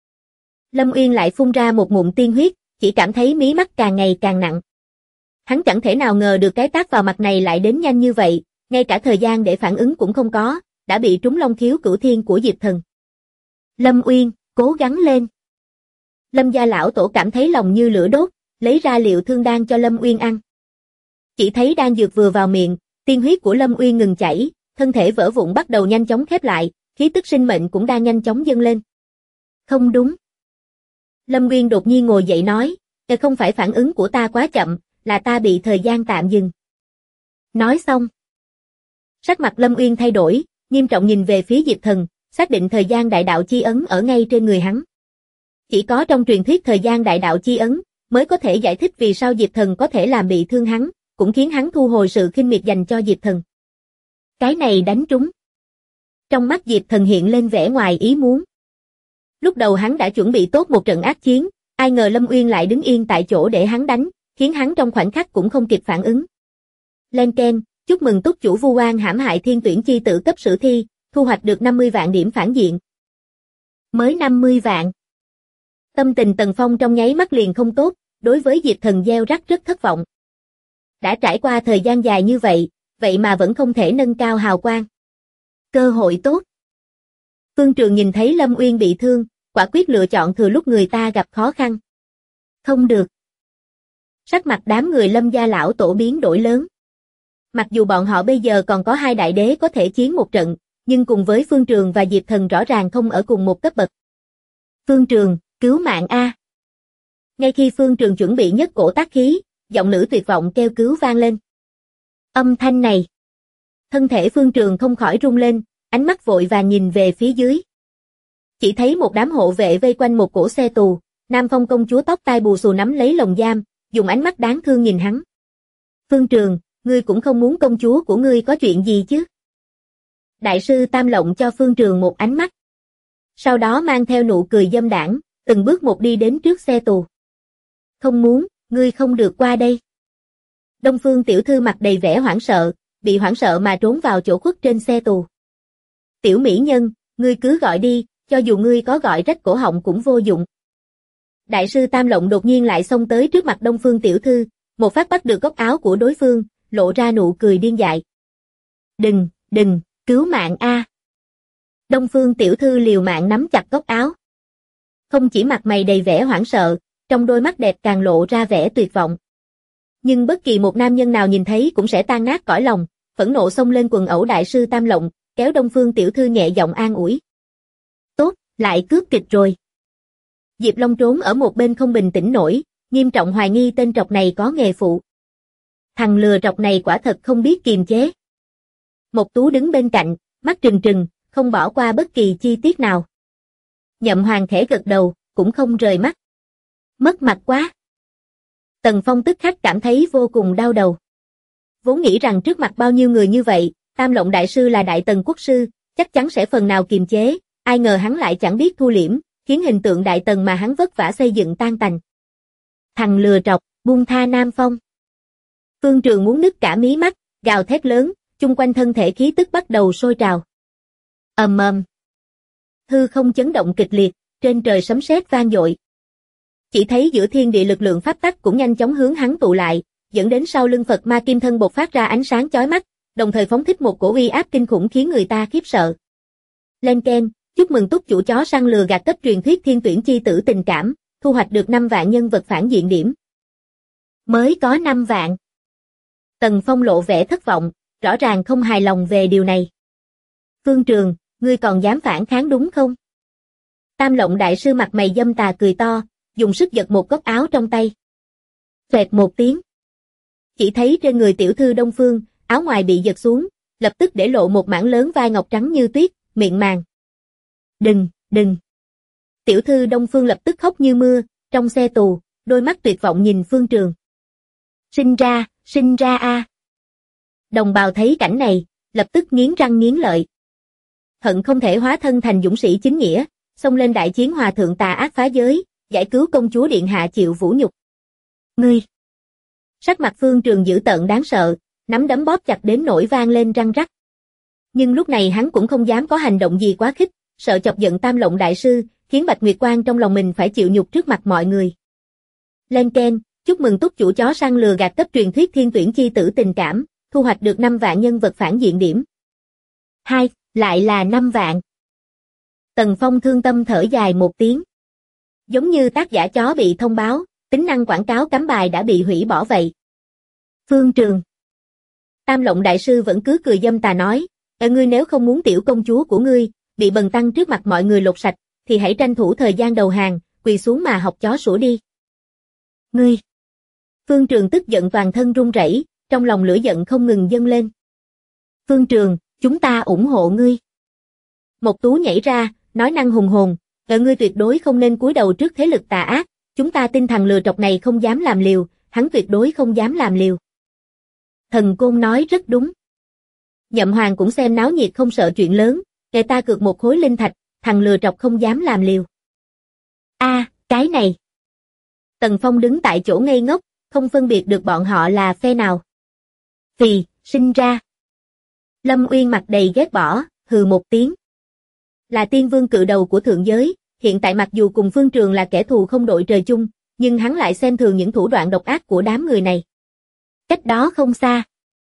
Lâm Uyên lại phun ra một ngụm tiên huyết, chỉ cảm thấy mí mắt càng ngày càng nặng. Hắn chẳng thể nào ngờ được cái tát vào mặt này lại đến nhanh như vậy, ngay cả thời gian để phản ứng cũng không có, đã bị trúng long khiếu cửu thiên của Diệp Thần. Lâm Uyên, cố gắng lên. Lâm gia lão tổ cảm thấy lòng như lửa đốt, lấy ra liệu thương đan cho Lâm Uyên ăn. Chỉ thấy đan dược vừa vào miệng, tiên huyết của Lâm Uyên ngừng chảy, thân thể vỡ vụn bắt đầu nhanh chóng khép lại, khí tức sinh mệnh cũng đang nhanh chóng dâng lên. Không đúng. Lâm Uyên đột nhiên ngồi dậy nói, không phải phản ứng của ta quá chậm, là ta bị thời gian tạm dừng. Nói xong. Sắc mặt Lâm Uyên thay đổi, nghiêm trọng nhìn về phía Diệp Thần, xác định thời gian đại đạo chi ấn ở ngay trên người hắn. Chỉ có trong truyền thuyết thời gian đại đạo chi ấn, mới có thể giải thích vì sao Diệp Thần có thể làm bị thương hắn, cũng khiến hắn thu hồi sự khinh miệt dành cho Diệp Thần. Cái này đánh trúng. Trong mắt Diệp Thần hiện lên vẻ ngoài ý muốn. Lúc đầu hắn đã chuẩn bị tốt một trận ác chiến, ai ngờ Lâm Uyên lại đứng yên tại chỗ để hắn đánh, khiến hắn trong khoảnh khắc cũng không kịp phản ứng. Lên keng, chúc mừng túc chủ Vu Oan hãm hại thiên tuyển chi tử cấp sử thi, thu hoạch được 50 vạn điểm phản diện. Mới 50 vạn. Tâm tình Tần Phong trong nháy mắt liền không tốt, đối với Diệp Thần gieo rắc rất thất vọng. Đã trải qua thời gian dài như vậy, vậy mà vẫn không thể nâng cao hào quang. Cơ hội tốt. Phương Trường nhìn thấy Lâm Uyên bị thương, quả quyết lựa chọn thừa lúc người ta gặp khó khăn. Không được. Sắc mặt đám người Lâm gia lão tổ biến đổi lớn. Mặc dù bọn họ bây giờ còn có hai đại đế có thể chiến một trận, nhưng cùng với Phương Trường và Diệp Thần rõ ràng không ở cùng một cấp bậc. Phương Trường, cứu mạng A. Ngay khi Phương Trường chuẩn bị nhấc cổ tác khí, giọng nữ tuyệt vọng kêu cứu vang lên. Âm thanh này. Thân thể Phương Trường không khỏi rung lên, ánh mắt vội vàng nhìn về phía dưới. Chỉ thấy một đám hộ vệ vây quanh một cổ xe tù, Nam Phong công chúa tóc tai bù xù nắm lấy lồng giam, dùng ánh mắt đáng thương nhìn hắn. Phương Trường, ngươi cũng không muốn công chúa của ngươi có chuyện gì chứ? Đại sư Tam Lộng cho Phương Trường một ánh mắt. Sau đó mang theo nụ cười dâm đãng, từng bước một đi đến trước xe tù. Không muốn, ngươi không được qua đây. Đông Phương tiểu thư mặt đầy vẻ hoảng sợ, bị hoảng sợ mà trốn vào chỗ khuất trên xe tù. Tiểu mỹ nhân, ngươi cứ gọi đi, cho dù ngươi có gọi rách cổ họng cũng vô dụng. Đại sư Tam Lộng đột nhiên lại xông tới trước mặt Đông Phương tiểu thư, một phát bắt được góc áo của đối phương, lộ ra nụ cười điên dại. Đừng, cứu mạng A. Đông Phương tiểu thư liều mạng nắm chặt góc áo. Không chỉ mặt mày đầy vẻ hoảng sợ, trong đôi mắt đẹp càng lộ ra vẻ tuyệt vọng. Nhưng bất kỳ một nam nhân nào nhìn thấy cũng sẽ tan nát cõi lòng, phẫn nộ xông lên quần ẩu đại sư Tam Lộng, kéo Đông Phương tiểu thư nhẹ giọng an ủi. Tốt, lại cướp kịch rồi. Diệp Long trốn ở một bên không bình tĩnh nổi, nghiêm trọng hoài nghi tên trọc này có nghề phụ. Thằng lừa trọc này quả thật không biết kiềm chế. Mộc Tú đứng bên cạnh, mắt trừng trừng, không bỏ qua bất kỳ chi tiết nào. Nhậm Hoàng khẽ gật đầu, cũng không rời mắt. Mất mặt quá. Tần Phong tức khắc cảm thấy vô cùng đau đầu. Vốn nghĩ rằng trước mặt bao nhiêu người như vậy, Tam Lộng đại sư là đại tần quốc sư, chắc chắn sẽ phần nào kiềm chế, ai ngờ hắn lại chẳng biết thu liễm, khiến hình tượng đại tần mà hắn vất vả xây dựng tan tành. Thằng lừa trọc, buông tha Nam Phong. Phương Trường muốn nứt cả mí mắt, gào thét lớn, chung quanh thân thể khí tức bắt đầu sôi trào. Ầm ầm. Hư không chấn động kịch liệt, trên trời sấm sét vang dội. Chỉ thấy giữa thiên địa lực lượng pháp tắc cũng nhanh chóng hướng hắn tụ lại, dẫn đến sau lưng Phật Ma Kim Thân bộc phát ra ánh sáng chói mắt, đồng thời phóng thích một cổ uy áp kinh khủng khiến người ta khiếp sợ. Lên keng, chúc mừng túc chủ chó săn lừa gạt cấp truyền thuyết thiên tuyển chi tử tình cảm, thu hoạch được 5 vạn nhân vật phản diện điểm. Mới có 5 vạn. Tần Phong lộ vẻ thất vọng, rõ ràng không hài lòng về điều này. Phương Trường, ngươi còn dám phản kháng đúng không? Tam Lộng đại sư mặt mày dâm tà cười to, dùng sức giật một góc áo trong tay. Xoẹt một tiếng. Chỉ thấy trên người tiểu thư Đông Phương, áo ngoài bị giật xuống, lập tức để lộ một mảng lớn vai ngọc trắng như tuyết, miệng màng. Đừng. Tiểu thư Đông Phương lập tức khóc như mưa, trong xe tù, đôi mắt tuyệt vọng nhìn Phương Trường. Sinh ra a. Đồng bào thấy cảnh này, lập tức nghiến răng nghiến lợi. Hận không thể hóa thân thành dũng sĩ chính nghĩa, xông lên đại chiến hòa thượng tà ác phá giới, giải cứu công chúa điện hạ chịu vũ nhục. Ngươi! Sắc mặt Phương Trường dữ tợn đáng sợ, nắm đấm bóp chặt đến nỗi vang lên răng rắc. Nhưng lúc này hắn cũng không dám có hành động gì quá khích, sợ chọc giận Tam Lộng đại sư, khiến Bạch Nguyệt Quang trong lòng mình phải chịu nhục trước mặt mọi người. Lên keng, chúc mừng túc chủ chó săn lừa gạt cấp truyền thuyết thiên tuyển chi tử tình cảm, thu hoạch được 5 vạn nhân vật phản diện điểm. 2, lại là 5 vạn. Tần Phong thương tâm thở dài một tiếng. Giống như tác giả chó bị thông báo, tính năng quảng cáo cắm bài đã bị hủy bỏ vậy. Phương Trường. Tam Lộng đại sư vẫn cứ cười dâm tà nói, ngươi nếu không muốn tiểu công chúa của ngươi bị bần tăng trước mặt mọi người lột sạch, thì hãy tranh thủ thời gian đầu hàng, quỳ xuống mà học chó sủa đi. Ngươi! Phương Trường tức giận toàn thân run rẩy, trong lòng lửa giận không ngừng dâng lên. Phương Trường, chúng ta ủng hộ ngươi. Mộc Tú nhảy ra, nói năng hùng hồn, ngươi tuyệt đối không nên cúi đầu trước thế lực tà ác, chúng ta tin thằng lừa trọc này không dám làm liều, hắn tuyệt đối không dám làm liều. Thần Côn nói rất đúng. Nhậm Hoàng cũng xem náo nhiệt không sợ chuyện lớn, người ta cược một khối linh thạch, thằng lừa trọc không dám làm liều. Cái này. Tần Phong đứng tại chỗ ngây ngốc, không phân biệt được bọn họ là phe nào. Phì, sinh ra. Lâm Uyên mặt đầy ghét bỏ, hừ một tiếng. Là tiên vương cự đầu của thượng giới, hiện tại mặc dù cùng Phương Trường là kẻ thù không đội trời chung, nhưng hắn lại xem thường những thủ đoạn độc ác của đám người này. Cách đó không xa.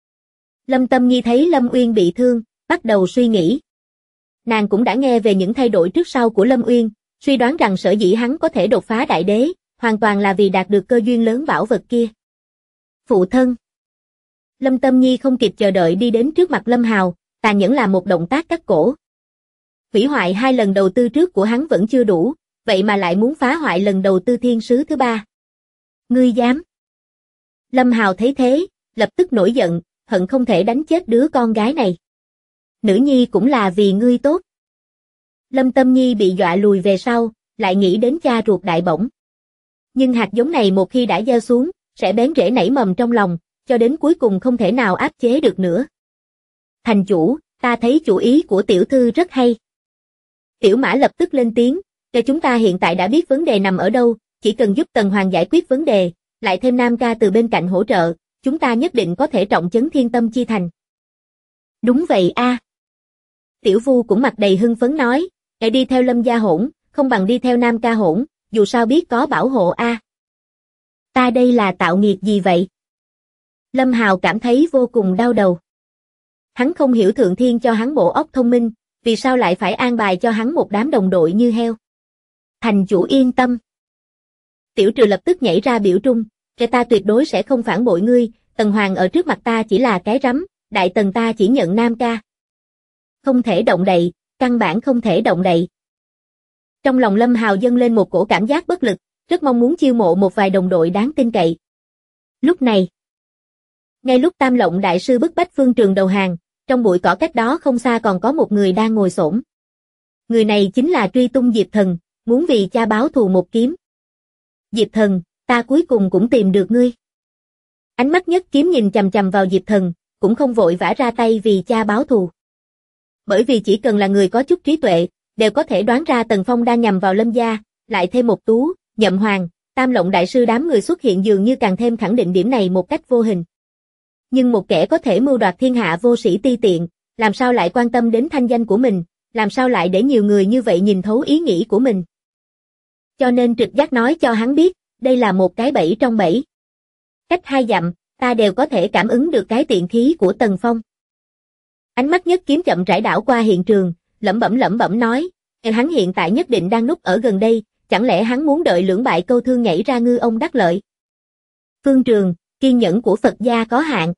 Lâm Tâm Nhi thấy Lâm Uyên bị thương, bắt đầu suy nghĩ. Nàng cũng đã nghe về những thay đổi trước sau của Lâm Uyên, suy đoán rằng sở dĩ hắn có thể đột phá đại đế, hoàn toàn là vì đạt được cơ duyên lớn bảo vật kia. Phụ thân. Lâm Tâm Nhi không kịp chờ đợi đi đến trước mặt Lâm Hào, tàn nhẫn làm một động tác cắt cổ. Hủy hoại 2 lần đầu tư trước của hắn vẫn chưa đủ, vậy mà lại muốn phá hoại lần đầu tư thiên sứ thứ 3. Ngươi dám? Lâm Hào thấy thế, lập tức nổi giận, hận không thể đánh chết đứa con gái này. Nữ nhi cũng là vì ngươi tốt. Lâm Tâm Nhi bị dọa lùi về sau, lại nghĩ đến cha ruột đại bổng. Nhưng hạt giống này một khi đã gieo xuống, sẽ bén rễ nảy mầm trong lòng, cho đến cuối cùng không thể nào áp chế được nữa. Thành chủ, ta thấy chủ ý của tiểu thư rất hay. Tiểu Mã lập tức lên tiếng, cho chúng ta hiện tại đã biết vấn đề nằm ở đâu, chỉ cần giúp Tần Hoàng giải quyết vấn đề, lại thêm Nam Ca từ bên cạnh hỗ trợ, chúng ta nhất định có thể trọng trấn Thiên Tâm Chi Thành. Đúng vậy a. Tiểu Vu cũng mặt đầy hưng phấn nói, đi theo Lâm gia hỗn, không bằng đi theo Nam Ca hỗn, dù sao biết có bảo hộ a. Ta đây là tạo nghiệt gì vậy? Lâm Hào cảm thấy vô cùng đau đầu. Hắn không hiểu Thượng Thiên cho hắn bộ óc thông minh, vì sao lại phải an bài cho hắn một đám đồng đội như heo. Thành chủ yên tâm. Tiểu Trừ lập tức nhảy ra biểu trung, ta tuyệt đối sẽ không phản bội ngươi, Tần Hoàng ở trước mặt ta chỉ là cái rắm, Đại Tần ta chỉ nhận Nam Ca. Không thể động đậy, căn bản không thể động đậy. Trong lòng Lâm Hào dâng lên một cổ cảm giác bất lực, rất mong muốn chiêu mộ một vài đồng đội đáng tin cậy. Lúc này, ngay lúc Tam Lộng đại sư bức bách Phương Trường đầu hàng, trong bụi cỏ cách đó không xa còn có một người đang ngồi xổm. Người này chính là truy tung Diệp Thần, muốn vì cha báo thù một kiếm. Diệp Thần, ta cuối cùng cũng tìm được ngươi. Ánh mắt Nhất Kiếm nhìn chằm chằm vào Diệp Thần, cũng không vội vã ra tay vì cha báo thù. Bởi vì chỉ cần là người có chút trí tuệ, đều có thể đoán ra Tần Phong đang nhằm vào Lâm gia, lại thêm Mộc Tú, Nhậm Hoàng, Tam Lộng đại sư đám người xuất hiện dường như càng thêm khẳng định điểm này một cách vô hình. Nhưng một kẻ có thể mưu đoạt thiên hạ vô sĩ ti tiện, làm sao lại quan tâm đến thanh danh của mình, làm sao lại để nhiều người như vậy nhìn thấu ý nghĩ của mình. Cho nên trực giác nói cho hắn biết, đây là một cái bẫy trong bẫy. Cách 2 dặm, ta đều có thể cảm ứng được cái tiện khí của Tần Phong. Ánh mắt Nhất Kiếm chậm rãi đảo qua hiện trường, lẩm bẩm nói, hắn hiện tại nhất định đang núp ở gần đây, chẳng lẽ hắn muốn đợi lưỡng bại câu thương nhảy ra ngư ông đắc lợi. Phương Trường, kiên nhẫn của Phật gia có hạn.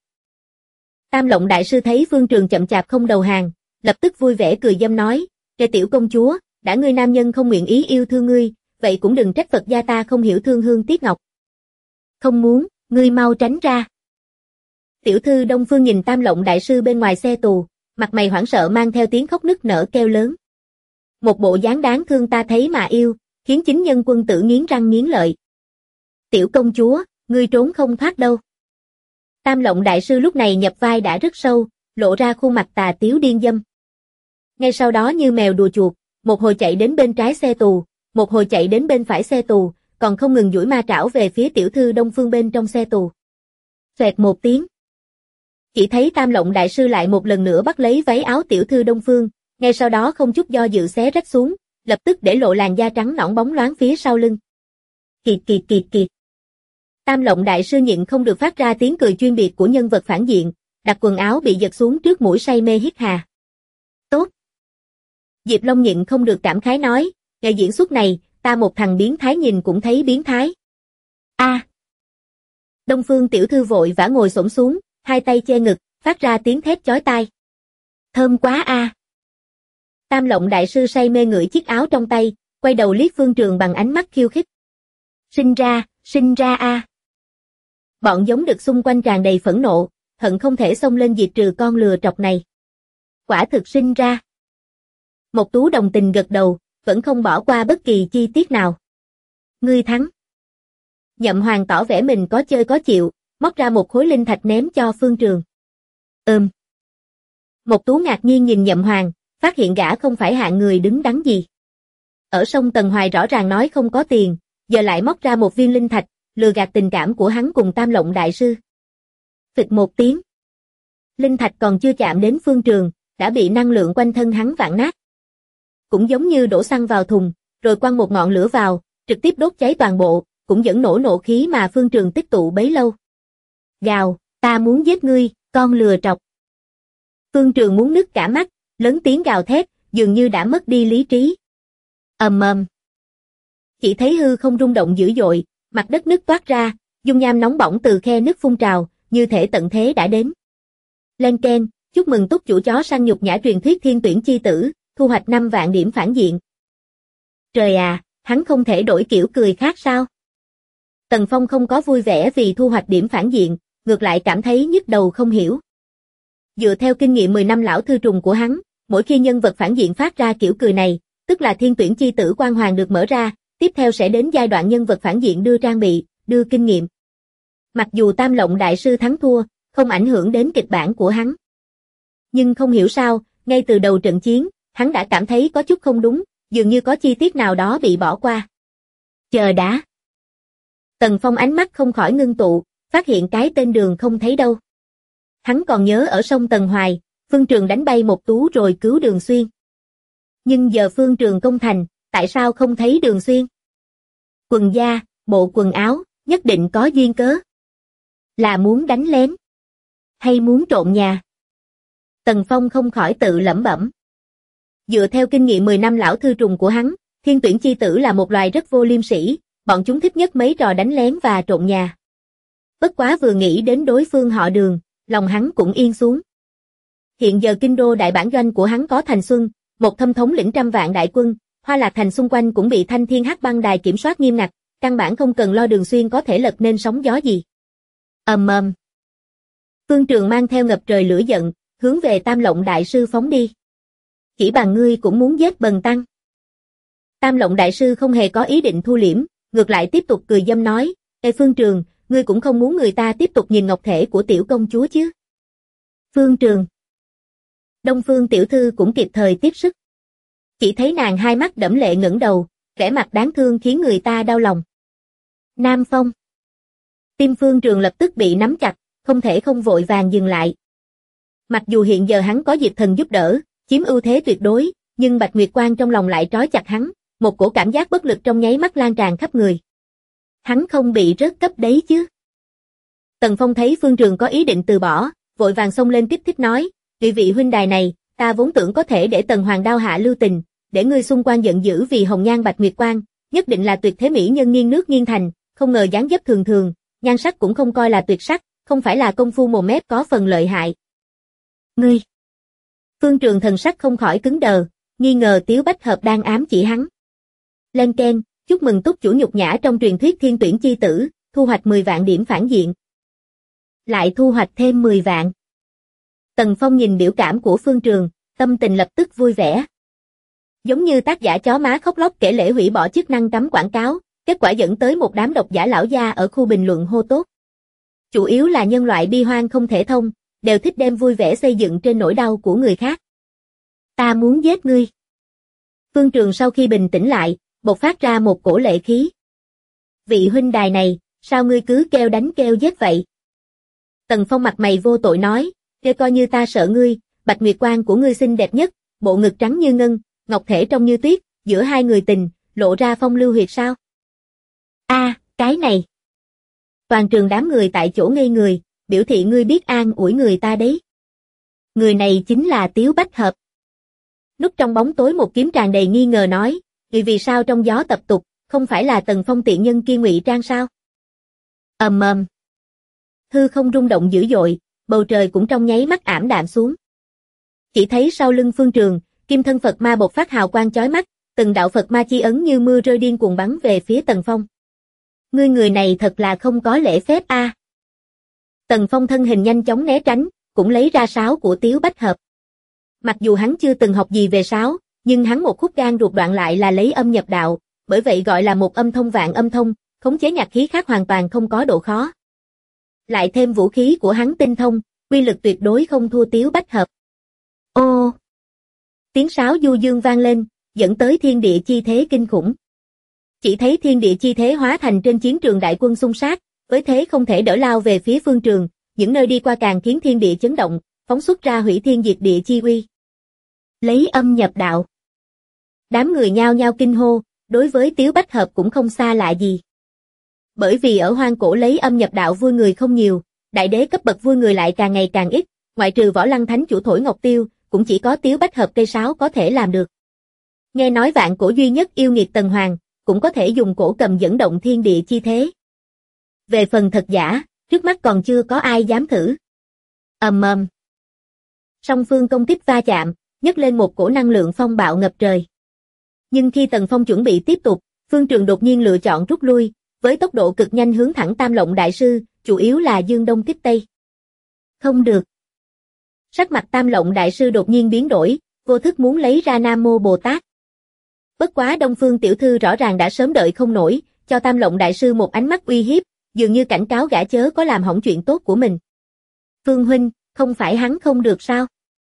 Tam Lộng đại sư thấy Phương Trường chậm chạp không đầu hàng, lập tức vui vẻ cười dâm nói, tiểu công chúa, đã ngươi nam nhân không nguyện ý yêu thương ngươi, vậy cũng đừng trách Phật gia ta không hiểu thương hương tiếc ngọc. Không muốn, ngươi mau tránh ra. Tiểu thư Đông Phương nhìn Tam Lộng đại sư bên ngoài xe tù, mặt mày hoảng sợ mang theo tiếng khóc nức nở kêu lớn. Một bộ dáng đáng thương ta thấy mà yêu, khiến chính nhân quân tử nghiến răng nghiến lợi. Tiểu công chúa, ngươi trốn không thoát đâu. Tam Lộng đại sư lúc này nhập vai đã rất sâu, lộ ra khuôn mặt tà tiếu điên dâm. Ngay sau đó như mèo đùa chuột, một hồi chạy đến bên trái xe tù, một hồi chạy đến bên phải xe tù, còn không ngừng duỗi ma trảo về phía tiểu thư Đông Phương bên trong xe tù. Xoẹt một tiếng. Chỉ thấy Tam Lộng đại sư lại một lần nữa bắt lấy váy áo tiểu thư Đông Phương, ngay sau đó không chút do dự xé rách xuống, lập tức để lộ làn da trắng nõn bóng loáng phía sau lưng. Kịt kịt kịt kịt. Tam Lộng đại sư nhịn không được phát ra tiếng cười chuyên biệt của nhân vật phản diện, đặt quần áo bị giật xuống trước mũi say mê hít hà. Tốt. Diệp Long nhịn không được cảm khái nói, nghệ diễn xuất này, ta một thằng biến thái nhìn cũng thấy biến thái. A. Đông Phương tiểu thư vội vã ngồi xổm xuống, hai tay che ngực, phát ra tiếng thét chói tai. Thơm quá a. Tam Lộng đại sư say mê ngửi chiếc áo trong tay, quay đầu liếc Phương Trường bằng ánh mắt khiêu khích. Sinh ra a. Bọn giống đực xung quanh tràn đầy phẫn nộ, hận không thể xông lên diệt trừ con lừa trọc này. Quả thực sinh ra. Mộc Tú đồng tình gật đầu, vẫn không bỏ qua bất kỳ chi tiết nào. Ngươi thắng. Nhậm Hoàng tỏ vẻ mình có chơi có chịu, móc ra một khối linh thạch ném cho Phương Trường. Mộc Tú ngạc nhiên nhìn Nhậm Hoàng, phát hiện gã không phải hạng người đứng đắn gì. Ở sông Tần Hoài rõ ràng nói không có tiền, giờ lại móc ra một viên linh thạch, lừa gạt tình cảm của hắn cùng Tam Lộng đại sư. Phịch một tiếng. Linh thạch còn chưa chạm đến Phương Trường, đã bị năng lượng quanh thân hắn vặn nát. Cũng giống như đổ xăng vào thùng, rồi quăng một ngọn lửa vào, trực tiếp đốt cháy toàn bộ, cũng dẫn nổ nộ khí mà Phương Trường tích tụ bấy lâu. Gào, ta muốn giết ngươi, con lừa trọc. Phương Trường muốn nứt cả mắt, lớn tiếng gào thét, dường như đã mất đi lý trí. Ầm ầm. Chỉ thấy hư không rung động dữ dội, mặt đất nứt toát ra, dung nham nóng bỏng từ khe nứt phun trào, như thể tận thế đã đến. Len keng, chúc mừng túc chủ chó săn nhục nhã truyền thuyết thiên tuyển chi tử, thu hoạch 5 vạn điểm phản diện. Trời à, hắn không thể đổi kiểu cười khác sao? Tần Phong không có vui vẻ vì thu hoạch điểm phản diện, ngược lại cảm thấy nhức đầu không hiểu. Dựa theo kinh nghiệm 10 năm lão thư trùng của hắn, mỗi khi nhân vật phản diện phát ra kiểu cười này, tức là thiên tuyển chi tử quang hoàng được mở ra, tiếp theo sẽ đến giai đoạn nhân vật phản diện đưa trang bị, đưa kinh nghiệm. Mặc dù Tam Lộng đại sư thắng thua, không ảnh hưởng đến kịch bản của hắn. Nhưng không hiểu sao, ngay từ đầu trận chiến, hắn đã cảm thấy có chút không đúng, dường như có chi tiết nào đó bị bỏ qua. Chờ đã. Tần Phong ánh mắt không khỏi ngưng tụ, phát hiện cái tên Đường không thấy đâu. Hắn còn nhớ ở sông Tần Hoài, Phương Trường đánh bay Mộc Tú rồi cứu Đường Xuyên. Nhưng giờ Phương Trường công thành, tại sao không thấy Đường Xuyên? Quần da, bộ quần áo, nhất định có duyên cớ. Là muốn đánh lén? Hay muốn trộm nhà? Tần Phong không khỏi tự lẩm bẩm. Dựa theo kinh nghiệm 10 năm lão thư trùng của hắn, thiên tuyển chi tử là một loài rất vô liêm sỉ, bọn chúng thích nhất mấy trò đánh lén và trộm nhà. Bất quá vừa nghĩ đến đối phương họ Đường, lòng hắn cũng yên xuống. Hiện giờ kinh đô đại bản doanh của hắn có Thành Xuân, một thâm thống lĩnh trăm vạn đại quân, Hoa Lạc Thành xung quanh cũng bị Thanh Thiên Hắc Băng Đài kiểm soát nghiêm ngặt, căn bản không cần lo Đường Xuyên có thể lật nên sóng gió gì. Ầm ầm. Phương Trường mang theo ngập trời lửa giận, hướng về Tam Lộng đại sư phóng đi. Chỉ bằng ngươi cũng muốn giết Bần tăng. Tam Lộng đại sư không hề có ý định thu liễm, ngược lại tiếp tục cười dâm nói, Ê Phương Trường, ngươi cũng không muốn người ta tiếp tục nhìn ngọc thể của tiểu công chúa chứ. Phương Trường. Đông Phương tiểu thư cũng kịp thời tiếp sức. Chỉ thấy nàng hai mắt đẫm lệ ngẩng đầu, vẻ mặt đáng thương khiến người ta đau lòng. Nam Phong. Tim Phương Trường lập tức bị nắm chặt, không thể không vội vàng dừng lại. Mặc dù hiện giờ hắn có Diệp Thần giúp đỡ, chiếm ưu thế tuyệt đối, nhưng Bạch Nguyệt Quang trong lòng lại trói chặt hắn, một cổ cảm giác bất lực trong nháy mắt lan tràn khắp người. Hắn không bị rớt cấp đấy chứ. Tần Phong thấy Phương Trường có ý định từ bỏ, vội vàng xông lên kích thích nói, vị huynh đài này, ta vốn tưởng có thể để Tần Hoàng đao hạ lưu tình, để ngươi xung quanh giận dữ vì hồng nhan Bạch Nguyệt Quang, nhất định là tuyệt thế mỹ nhân nghiêng nước nghiêng thành, không ngờ dáng dấp thường thường, nhan sắc cũng không coi là tuyệt sắc, không phải là công phu mồm mép có phần lợi hại. Ngươi. Phương Trường thần sắc không khỏi cứng đờ, nghi ngờ Tiếu Bách Hợp đang ám chỉ hắn. Len keng, chúc mừng túc chủ nhục nhã trong truyền thuyết thiên tuyển chi tử, thu hoạch 10 vạn điểm phản diện. Lại thu hoạch thêm 10 vạn. Tần Phong nhìn biểu cảm của Phương Trường, tâm tình lập tức vui vẻ. Giống như tác giả chó má khóc lóc kể lể hủy bỏ chức năng cấm quảng cáo, kết quả dẫn tới một đám độc giả lão gia ở khu bình luận hô tốt. Chủ yếu là nhân loại bi hoang không thể thông, đều thích đem vui vẻ xây dựng trên nỗi đau của người khác. Ta muốn giết ngươi. Phương Trường sau khi bình tĩnh lại, bộc phát ra một cổ lệ khí. Vị huynh đài này, sao ngươi cứ kêu đánh kêu giết vậy? Tần Phong mặt mày vô tội nói, kêu coi như ta sợ ngươi, bạch nguyệt quang của ngươi xinh đẹp nhất, bộ ngực trắng như ngân, ngọc thể trong như tuyết, giữa hai người tình, lộ ra phong lưu huyệt sao? Cái này. Toàn trường đám người tại chỗ ngây người, biểu thị ngươi biết an ủi người ta đấy. Người này chính là Tiếu Bách Hợp. Núp trong bóng tối một kiếm tràn đầy nghi ngờ nói, vì sao trong gió tập tục, không phải là Tần Phong tiện nhân kia ngụy trang sao? Ầm ầm. Hư không rung động dữ dội, bầu trời cũng trong nháy mắt ảm đạm xuống. Chỉ thấy sau lưng Phương Trường, kim thân Phật ma bộc phát hào quang chói mắt, từng đạo Phật ma chi ấn như mưa rơi điên cuồng bắn về phía Tần Phong. Ngươi người này thật là không có lễ phép a. Tần Phong thân hình nhanh chóng né tránh, cũng lấy ra sáo của Tiếu Bách Hợp. Mặc dù hắn chưa từng học gì về sáo, nhưng hắn một khúc gan ruột đoạn lại là lấy âm nhập đạo, bởi vậy gọi là một âm thông vạn âm thông, khống chế nhạc khí khác hoàn toàn không có độ khó. Lại thêm vũ khí của hắn tinh thông, uy lực tuyệt đối không thua Tiếu Bách Hợp. Ô! Tiếng sáo du dương vang lên, dẫn tới thiên địa chi thế kinh khủng. Chỉ thấy thiên địa chi thế hóa thành trên chiến trường đại quân xung sát, với thế không thể đỡ lao về phía Phương Trường, những nơi đi qua càng khiến thiên địa chấn động, phóng xuất ra hủy thiên diệt địa chi uy. Lấy âm nhập đạo. Đám người nhao nhao kinh hô, đối với Tiếu Bách Hợp cũng không xa lạ gì. Bởi vì ở hoang cổ lấy âm nhập đạo vui người không nhiều, đại đế cấp bậc vui người lại càng ngày càng ít, ngoại trừ Võ Lăng Thánh chủ Thổi Ngọc Tiêu, cũng chỉ có Tiếu Bách Hợp cây sáo có thể làm được. Nghe nói vạn cổ duy nhất yêu nghiệt Tần Hoàng, cũng có thể dùng cổ cầm dẫn động thiên địa chi thế. Về phần thật giả, trước mắt còn chưa có ai dám thử. Ầm ầm. Song phương công kích va chạm, nhấc lên một cổ năng lượng phong bạo ngập trời. Nhưng khi Tần Phong chuẩn bị tiếp tục, Phương Trường đột nhiên lựa chọn rút lui, với tốc độ cực nhanh hướng thẳng Tam Lộng Đại Sư, chủ yếu là dương đông kích tây. Không được. Sắc mặt Tam Lộng Đại Sư đột nhiên biến đổi, vô thức muốn lấy ra Nam Mô Bồ Tát. Bất quá Đông Phương tiểu thư rõ ràng đã sớm đợi không nổi, cho Tam Lộng Đại Sư một ánh mắt uy hiếp, dường như cảnh cáo gã chớ có làm hỏng chuyện tốt của mình. Phương huynh, không phải hắn không được sao?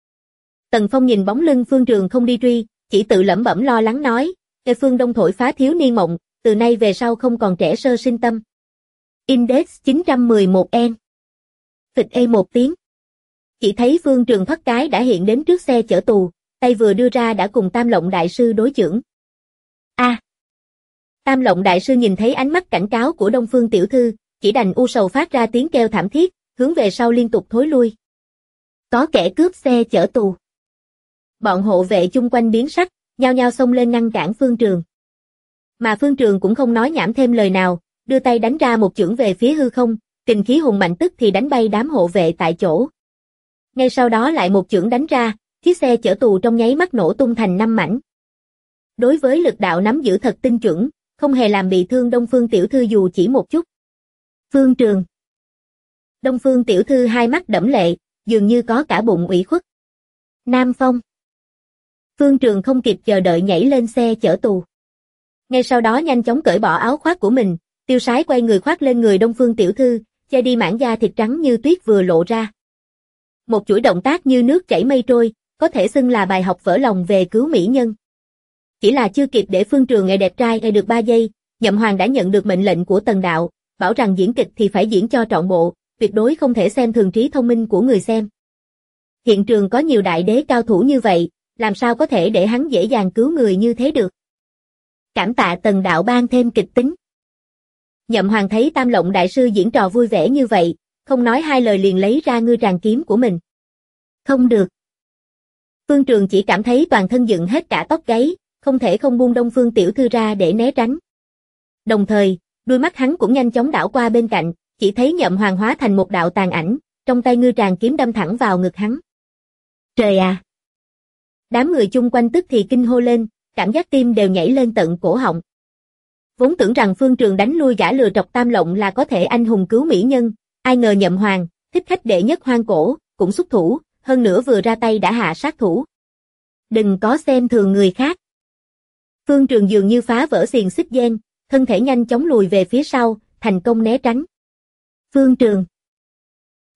Tần Phong nhìn bóng lưng Phương Trường không đi truy, chỉ tự lẩm bẩm lo lắng nói, "Nghe Phương Đông thổi phá thiếu niên mộng, từ nay về sau không còn trẻ sơ sinh tâm." Index 911N. Phịch ê một tiếng. Chỉ thấy Phương Trường thoát cái đã hiện đến trước xe chở tù, tay vừa đưa ra đã cùng Tam Lộng Đại Sư đối chưởng. Tam Lộng Đại Sư nhìn thấy ánh mắt cảnh cáo của Đông Phương tiểu thư, chỉ đành u sầu phát ra tiếng kêu thảm thiết, hướng về sau liên tục thối lui. Có kẻ cướp xe chở tù. Bọn hộ vệ chung quanh biến sắc, nhao nhao xông lên ngăn cản Phương Trường. Mà Phương Trường cũng không nói nhảm thêm lời nào, đưa tay đánh ra một chưởng về phía hư không, kình khí hùng mạnh tức thì đánh bay đám hộ vệ tại chỗ. Ngay sau đó lại một chưởng đánh ra, chiếc xe chở tù trong nháy mắt nổ tung thành 5 mảnh. Đối với lực đạo nắm giữ thật tinh chuẩn, không hề làm bị thương Đông Phương tiểu thư dù chỉ một chút. Phương Trường. Đông Phương tiểu thư hai mắt đẫm lệ, dường như có cả bụng ủy khuất. Nam Phong. Phương Trường không kịp chờ đợi nhảy lên xe chở tù. Ngay sau đó nhanh chóng cởi bỏ áo khoác của mình, tiêu sái quay người khoác lên người Đông Phương tiểu thư, che đi mảng da thịt trắng như tuyết vừa lộ ra. Một chuỗi động tác như nước chảy mây trôi, có thể xưng là bài học vỡ lòng về cứu mỹ nhân. Chỉ là chưa kịp để Phương Trường nghệ đẹp trai được 3 giây, Nhậm Hoàng đã nhận được mệnh lệnh của Tần đạo, bảo rằng diễn kịch thì phải diễn cho trọn bộ, tuyệt đối không thể xem thường trí thông minh của người xem. Hiện trường có nhiều đại đế cao thủ như vậy, làm sao có thể để hắn dễ dàng cứu người như thế được. Cảm tạ Tần đạo ban thêm kịch tính. Nhậm Hoàng thấy Tam Lộng Đại Sư diễn trò vui vẻ như vậy, không nói hai lời liền lấy ra ngư tràng kiếm của mình. Không được. Phương Trường chỉ cảm thấy toàn thân dựng hết cả tóc gáy, không thể không buông Đông Phương tiểu thư ra để né tránh. Đồng thời, đôi mắt hắn cũng nhanh chóng đảo qua bên cạnh, chỉ thấy Nhậm Hoàng hóa thành một đạo tàn ảnh, trong tay ngư tràng kiếm đâm thẳng vào ngực hắn. Trời à! Đám người chung quanh tức thì kinh hô lên, cảm giác tim đều nhảy lên tận cổ họng. Vốn tưởng rằng Phương Trường đánh lui gã lừa trọc Tam Lộng là có thể anh hùng cứu mỹ nhân, ai ngờ Nhậm Hoàng, thích khách đệ nhất hoang cổ, cũng xuất thủ, hơn nữa vừa ra tay đã hạ sát thủ. Đừng có xem thường người khác. Phương Trường dường như phá vỡ xiềng xích gen, thân thể nhanh chóng lùi về phía sau, thành công né tránh. Phương Trường.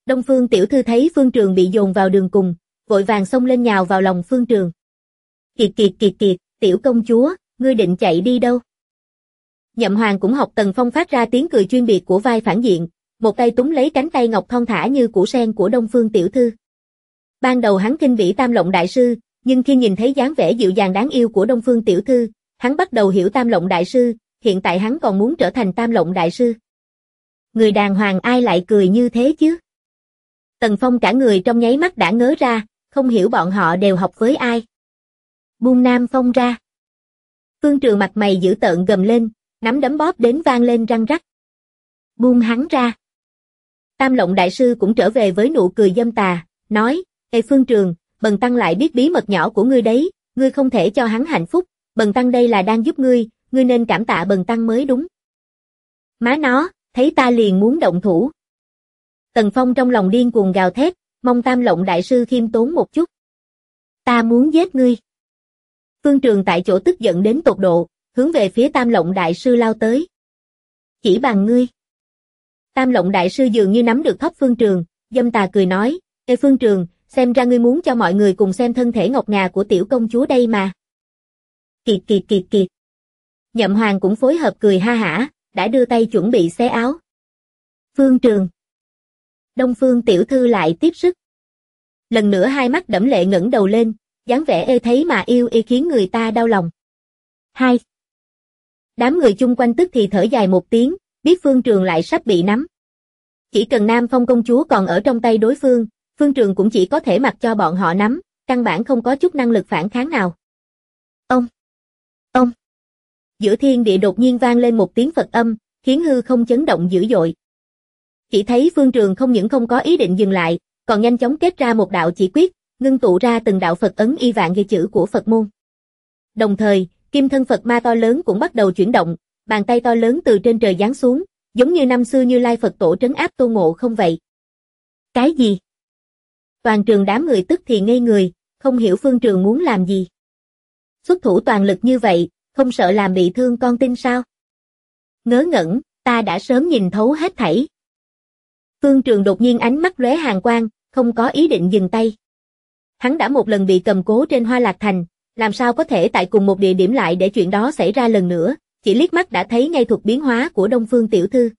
Đông Phương tiểu thư thấy Phương Trường bị dồn vào đường cùng, vội vàng xông lên nhào vào lòng Phương Trường. Kiệt kiệt kiệt kiệt, tiểu công chúa, ngươi định chạy đi đâu? Nhậm Hoàng cũng học Tần Phong phát ra tiếng cười chuyên biệt của vai phản diện, một tay túm lấy cánh tay ngọc thon thả như củ sen của Đông Phương tiểu thư. Ban đầu hắn khinh bỉ Tam Lộng đại sư, nhưng khi nhìn thấy dáng vẻ dịu dàng đáng yêu của Đông Phương tiểu thư, hắn bắt đầu hiểu Tam Lộng đại sư, hiện tại hắn còn muốn trở thành Tam Lộng đại sư. Người đàng hoàng ai lại cười như thế chứ? Tần Phong cả người trong nháy mắt đã ngớ ra, không hiểu bọn họ đều học với ai. Buông Nam Phong ra. Phương Trường mặt mày dữ tợn gầm lên, nắm đấm bóp đến vang lên răng rắc. Buông hắn ra. Tam Lộng đại sư cũng trở về với nụ cười dâm tà, nói, Ê Phương Trường, bần tăng lại biết bí mật nhỏ của ngươi đấy, ngươi không thể cho hắn hạnh phúc, bần tăng đây là đang giúp ngươi nên cảm tạ bần tăng mới đúng. Má nó, thấy ta liền muốn động thủ. Tần Phong trong lòng điên cuồng gào thét, mong Tam Lộng đại sư khiêm tốn một chút. Ta muốn giết ngươi. Phương Trường tại chỗ tức giận đến tột độ, hướng về phía Tam Lộng đại sư lao tới. Chỉ bằng ngươi. Tam Lộng đại sư dường như nắm được thóp Phương Trường, dâm tà cười nói, Ê Phương Trường, xem ra ngươi muốn cho mọi người cùng xem thân thể ngọc ngà của tiểu công chúa đây mà. Kiệt kiệt kiệt kiệt. Nhậm Hoàng cũng phối hợp cười ha hả, đã đưa tay chuẩn bị xé áo. Phương Trường. Đông Phương tiểu thư lại tiếp sức. Lần nữa hai mắt đẫm lệ ngẩng đầu lên, dáng vẻ ê thấy mà yêu khiến người ta đau lòng. Hai. Đám người chung quanh tức thì thở dài một tiếng, biết Phương Trường lại sắp bị nắm. Chỉ cần Nam Phong công chúa còn ở trong tay đối phương, Phương Trường cũng chỉ có thể mặc cho bọn họ nắm, căn bản không có chút năng lực phản kháng nào. Ông! Giữa thiên địa đột nhiên vang lên một tiếng Phật âm, khiến hư không chấn động dữ dội. Chỉ thấy Phương Trường không những không có ý định dừng lại, còn nhanh chóng kết ra một đạo chỉ quyết, ngưng tụ ra từng đạo Phật ấn y vạn ghi chữ của Phật môn. Đồng thời, kim thân Phật ma to lớn cũng bắt đầu chuyển động, bàn tay to lớn từ trên trời giáng xuống, giống như năm xưa Như Lai Phật tổ trấn áp Tôn Ngộ không vậy. Cái gì? Toàn trường đám người tức thì ngây người, không hiểu Phương Trường muốn làm gì. Xuất thủ toàn lực như vậy, không sợ làm bị thương con tin sao? Ngớ ngẩn, ta đã sớm nhìn thấu hết thảy. Phương Trường đột nhiên ánh mắt lóe hàn quang, không có ý định dừng tay. Hắn đã một lần bị cầm cố trên Hoa Lạc Thành, làm sao có thể tại cùng một địa điểm lại để chuyện đó xảy ra lần nữa, chỉ liếc mắt đã thấy ngay thuật biến hóa của Đông Phương tiểu thư.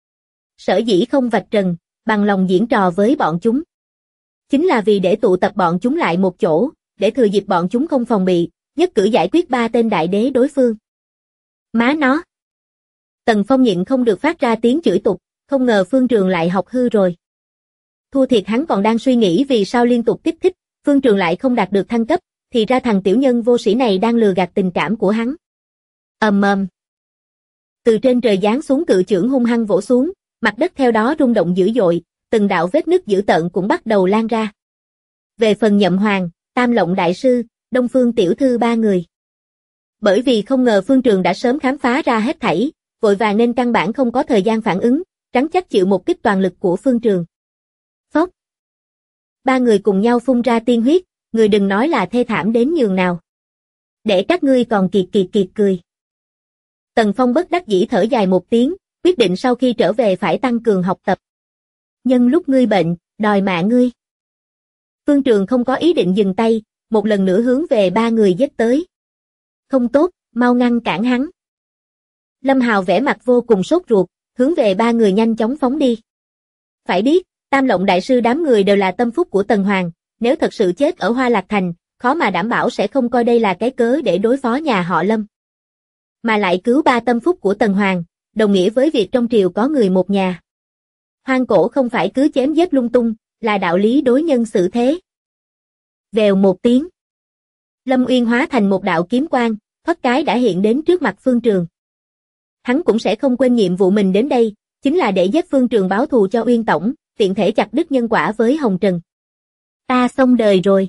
Sở dĩ không vạch trần, bằng lòng diễn trò với bọn chúng. Chính là vì để tụ tập bọn chúng lại một chỗ, để thừa dịp bọn chúng không phòng bị, nhất cử giải quyết ba tên đại đế đối phương. Má nó! Tần Phong nhịn không được phát ra tiếng chửi tục, không ngờ Phương Trường lại học hư rồi. Thua thiệt hắn còn đang suy nghĩ vì sao liên tục kích thích, Phương Trường lại không đạt được thăng cấp, thì ra thằng tiểu nhân vô sĩ này đang lừa gạt tình cảm của hắn. Ầm. Từ trên trời giáng xuống cự chưởng hung hăng vỗ xuống, mặt đất theo đó rung động dữ dội, từng đạo vết nứt dữ tợn cũng bắt đầu lan ra. Về phần Nhậm Hoàng, Tam Lộng đại sư, Đông Phương tiểu thư ba người. Bởi vì không ngờ Phương Trường đã sớm khám phá ra hết thảy, vội vàng nên căn bản không có thời gian phản ứng, rắn chắc chịu một kích toàn lực của Phương Trường. Phốc. Ba người cùng nhau phun ra tiên huyết, người đừng nói là thê thảm đến nhường nào. Để các ngươi còn kiệt cười. Tần Phong bất đắc dĩ thở dài một tiếng, quyết định sau khi trở về phải tăng cường học tập. Nhân lúc ngươi bệnh, đòi mạng ngươi. Phương Trường không có ý định dừng tay, một lần nữa hướng về ba người giết tới. Không tốt, mau ngăn cản hắn. Lâm Hào vẻ mặt vô cùng sốt ruột, hướng về ba người nhanh chóng phóng đi. Phải biết, Tam Lộng đại sư đám người đều là tâm phúc của Tần Hoàng, nếu thật sự chết ở Hoa Lạc Thành, khó mà đảm bảo sẽ không coi đây là cái cớ để đối phó nhà họ Lâm. Mà lại cứu ba tâm phúc của Tần Hoàng, đồng nghĩa với việc trong triều có người một nhà. Hoang cổ không phải cứ chém giết lung tung, là đạo lý đối nhân xử thế. Vèo một tiếng. Lâm Uyên hóa thành một đạo kiếm quang, thoát cái đã hiện đến trước mặt Phương Trường. Hắn cũng sẽ không quên nhiệm vụ mình đến đây, chính là để giết Phương Trường báo thù cho Uyên Tổng, tiện thể chặt đứt nhân quả với Hồng Trần. Ta xong đời rồi.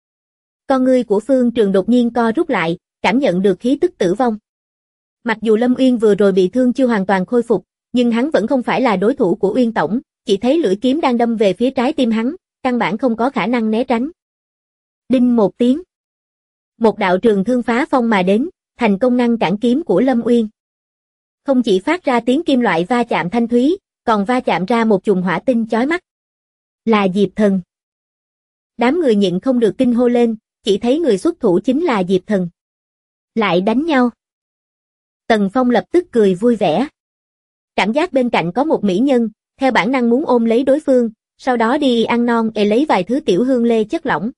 Con ngươi của Phương Trường đột nhiên co rút lại, cảm nhận được khí tức tử vong. Mặc dù Lâm Uyên vừa rồi bị thương chưa hoàn toàn khôi phục, nhưng hắn vẫn không phải là đối thủ của Uyên Tổng, chỉ thấy lưỡi kiếm đang đâm về phía trái tim hắn, căn bản không có khả năng né tránh. Đinh một tiếng. Một đạo trường thương phá phong mà đến, thành công ngăn cản kiếm của Lâm Uyên. Không chỉ phát ra tiếng kim loại va chạm thanh thúy, còn va chạm ra một chùm hỏa tinh chói mắt. Là Diệp Thần. Đám người nhịn không được kinh hô lên, chỉ thấy người xuất thủ chính là Diệp Thần. Lại đánh nhau. Tần Phong lập tức cười vui vẻ. Cảm giác bên cạnh có một mỹ nhân, theo bản năng muốn ôm lấy đối phương, sau đó đi ăn non lấy vài thứ tiểu hương lê chất lỏng.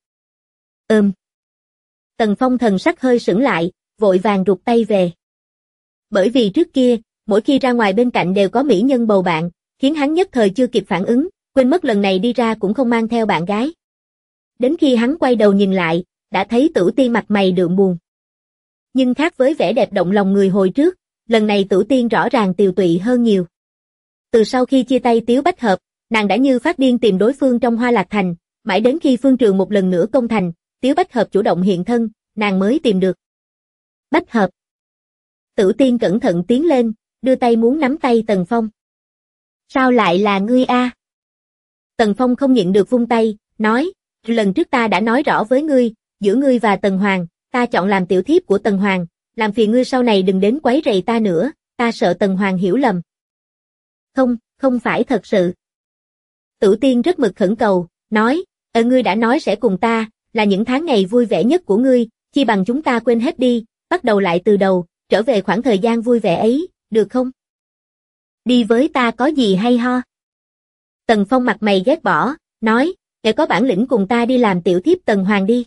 Tần Phong thần sắc hơi sững lại, vội vàng rụt tay về. Bởi vì trước kia, mỗi khi ra ngoài bên cạnh đều có mỹ nhân bầu bạn, khiến hắn nhất thời chưa kịp phản ứng, quên mất lần này đi ra cũng không mang theo bạn gái. Đến khi hắn quay đầu nhìn lại, đã thấy Tử Tiên mặt mày đượm buồn. Nhưng khác với vẻ đẹp động lòng người hồi trước, lần này Tử Tiên rõ ràng tiều tụy hơn nhiều. Từ sau khi chia tay Tiếu Bách Hợp, nàng đã như phát điên tìm đối phương trong Hoa Lạc Thành, mãi đến khi Phương Trường một lần nữa công thành, Tiếu Bách Hợp chủ động hiện thân, nàng mới tìm được. Bách Hợp. Tử Tiên cẩn thận tiến lên, đưa tay muốn nắm tay Tần Phong. Sao lại là ngươi a? Tần Phong không nhịn được vung tay, nói, lần trước ta đã nói rõ với ngươi, giữa ngươi và Tần Hoàng, ta chọn làm tiểu thiếp của Tần Hoàng, làm phiền ngươi sau này đừng đến quấy rầy ta nữa, ta sợ Tần Hoàng hiểu lầm. Không phải thật sự. Tử Tiên rất mực khẩn cầu, nói, ngươi đã nói sẽ cùng ta, là những tháng ngày vui vẻ nhất của ngươi, chi bằng chúng ta quên hết đi, bắt đầu lại từ đầu, trở về khoảng thời gian vui vẻ ấy, được không? Đi với ta có gì hay ho? Tần Phong mặt mày ghét bỏ, nói, để có bản lĩnh cùng ta đi làm tiểu thiếp Tần Hoàng đi.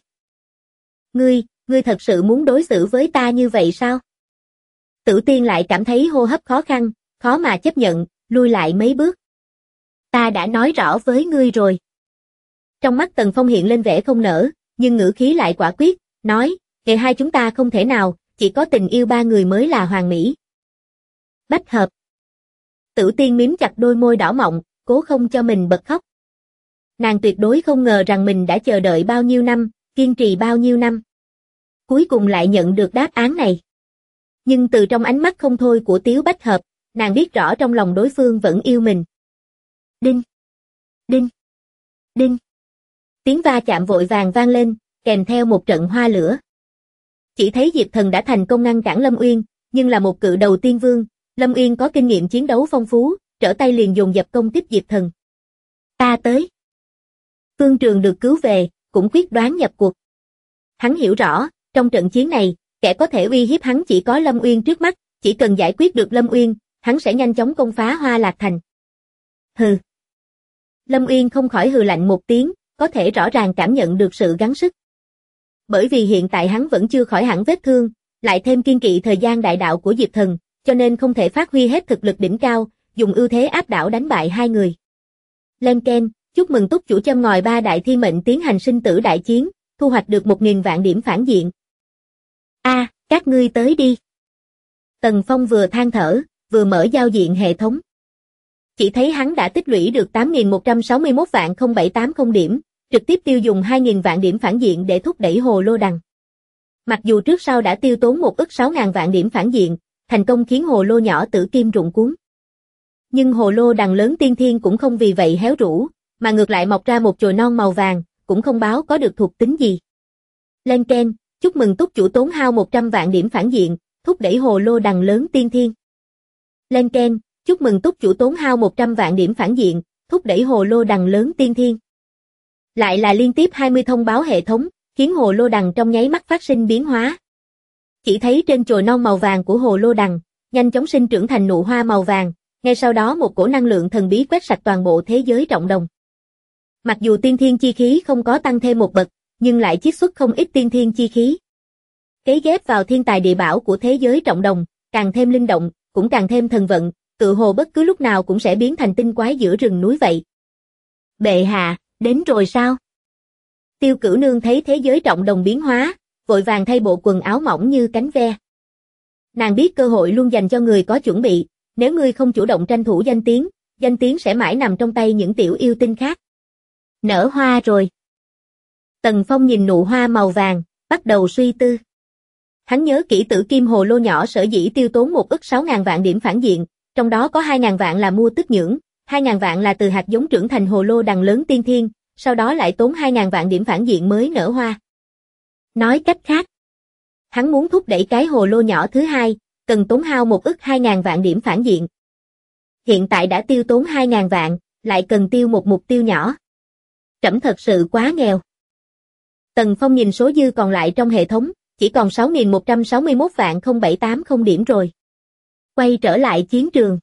Ngươi thật sự muốn đối xử với ta như vậy sao? Tử Tiên lại cảm thấy hô hấp khó khăn, khó mà chấp nhận, lui lại mấy bước. Ta đã nói rõ với ngươi rồi. Trong mắt Tần Phong hiện lên vẻ không nỡ, nhưng ngữ khí lại quả quyết, nói, ngày hai chúng ta không thể nào, chỉ có tình yêu ba người mới là hoàn mỹ. Bách Hợp. Tử Tiên mím chặt đôi môi đỏ mọng, cố không cho mình bật khóc. Nàng tuyệt đối không ngờ rằng mình đã chờ đợi bao nhiêu năm, kiên trì bao nhiêu năm. Cuối cùng lại nhận được đáp án này. Nhưng từ trong ánh mắt không thôi của Tiếu Bách Hợp, nàng biết rõ trong lòng đối phương vẫn yêu mình. Đinh! Đinh! Đinh! Tiếng va chạm vội vàng vang lên, kèm theo một trận hoa lửa. Chỉ thấy Diệp Thần đã thành công ngăn cản Lâm Uyên, nhưng là một cự đầu tiên vương, Lâm Uyên có kinh nghiệm chiến đấu phong phú, trở tay liền dồn dập công kích Diệp Thần. Ta tới! Phương Trường được cứu về, cũng quyết đoán nhập cuộc. Hắn hiểu rõ, trong trận chiến này, kẻ có thể uy hiếp hắn chỉ có Lâm Uyên trước mắt, chỉ cần giải quyết được Lâm Uyên, hắn sẽ nhanh chóng công phá Hoa Lạc Thành. Hừ. Lâm Uyên không khỏi hừ lạnh một tiếng, có thể rõ ràng cảm nhận được sự gắng sức. Bởi vì hiện tại hắn vẫn chưa khỏi hẳn vết thương, lại thêm kiên kỵ thời gian đại đạo của Diệp Thần, cho nên không thể phát huy hết thực lực đỉnh cao, dùng ưu thế áp đảo đánh bại hai người. Lên Ken, chúc mừng túc chủ châm ngòi 3 đại thiên mệnh tiến hành sinh tử đại chiến, thu hoạch được 1000 vạn điểm phản diện. Các ngươi tới đi. Tần Phong vừa than thở, vừa mở giao diện hệ thống. Chỉ thấy hắn đã tích lũy được 8.161 vạn 0780 điểm, trực tiếp tiêu dùng 2.000 vạn điểm phản diện để thúc đẩy hồ lô đằng. Mặc dù trước sau đã tiêu tốn 1.600.000 vạn điểm phản diện, thành công khiến hồ lô nhỏ tử kim rụng cuốn. Nhưng hồ lô đằng lớn tiên thiên cũng không vì vậy héo rũ, mà ngược lại mọc ra một chồi non màu vàng, cũng không báo có được thuộc tính gì. Lên Ken, chúc mừng túc chủ tốn hao 100 vạn điểm phản diện, thúc đẩy hồ lô đằng lớn tiên thiên. Lên Ken, chúc mừng túc chủ tốn hao 100 vạn điểm phản diện, thúc đẩy hồ lô đằng lớn tiên thiên. Lại là liên tiếp 20 thông báo hệ thống, khiến hồ lô đằng trong nháy mắt phát sinh biến hóa. Chỉ thấy trên chồi non màu vàng của hồ lô đằng, nhanh chóng sinh trưởng thành nụ hoa màu vàng, ngay sau đó một cổ năng lượng thần bí quét sạch toàn bộ thế giới trọng đồng. Mặc dù tiên thiên chi khí không có tăng thêm một bậc, nhưng lại chiết xuất không ít tiên thiên chi khí. Cấy ghép vào thiên tài địa bảo của thế giới trọng đồng, càng thêm linh động, cũng càng thêm thần vận, tựa hồ bất cứ lúc nào cũng sẽ biến thành tinh quái giữa rừng núi vậy. Bệ hạ, đến rồi sao? Tiêu Cửu Nương thấy thế giới trọng đồng biến hóa, vội vàng thay bộ quần áo mỏng như cánh ve. Nàng biết cơ hội luôn dành cho người có chuẩn bị, nếu ngươi không chủ động tranh thủ danh tiếng sẽ mãi nằm trong tay những tiểu yêu tinh khác. Nở hoa rồi. Tần Phong nhìn nụ hoa màu vàng, bắt đầu suy tư. Hắn nhớ kỹ tử kim hồ lô nhỏ sở dĩ tiêu tốn 1.600.000 vạn điểm phản diện, trong đó có 2.000 vạn là mua tức nhưỡng, 2.000 vạn là từ hạt giống trưởng thành hồ lô đằng lớn tiên thiên, sau đó lại tốn 2.000 vạn điểm phản diện mới nở hoa. Nói cách khác, hắn muốn thúc đẩy cái hồ lô nhỏ thứ hai, cần tốn hao 1.200.000 vạn điểm phản diện. Hiện tại đã tiêu tốn 2.000 vạn, lại cần tiêu một mục tiêu nhỏ. Trẫm thật sự quá nghèo. Tần Phong nhìn số dư còn lại trong hệ thống, chỉ còn 6.161.078 điểm rồi. Quay trở lại chiến trường.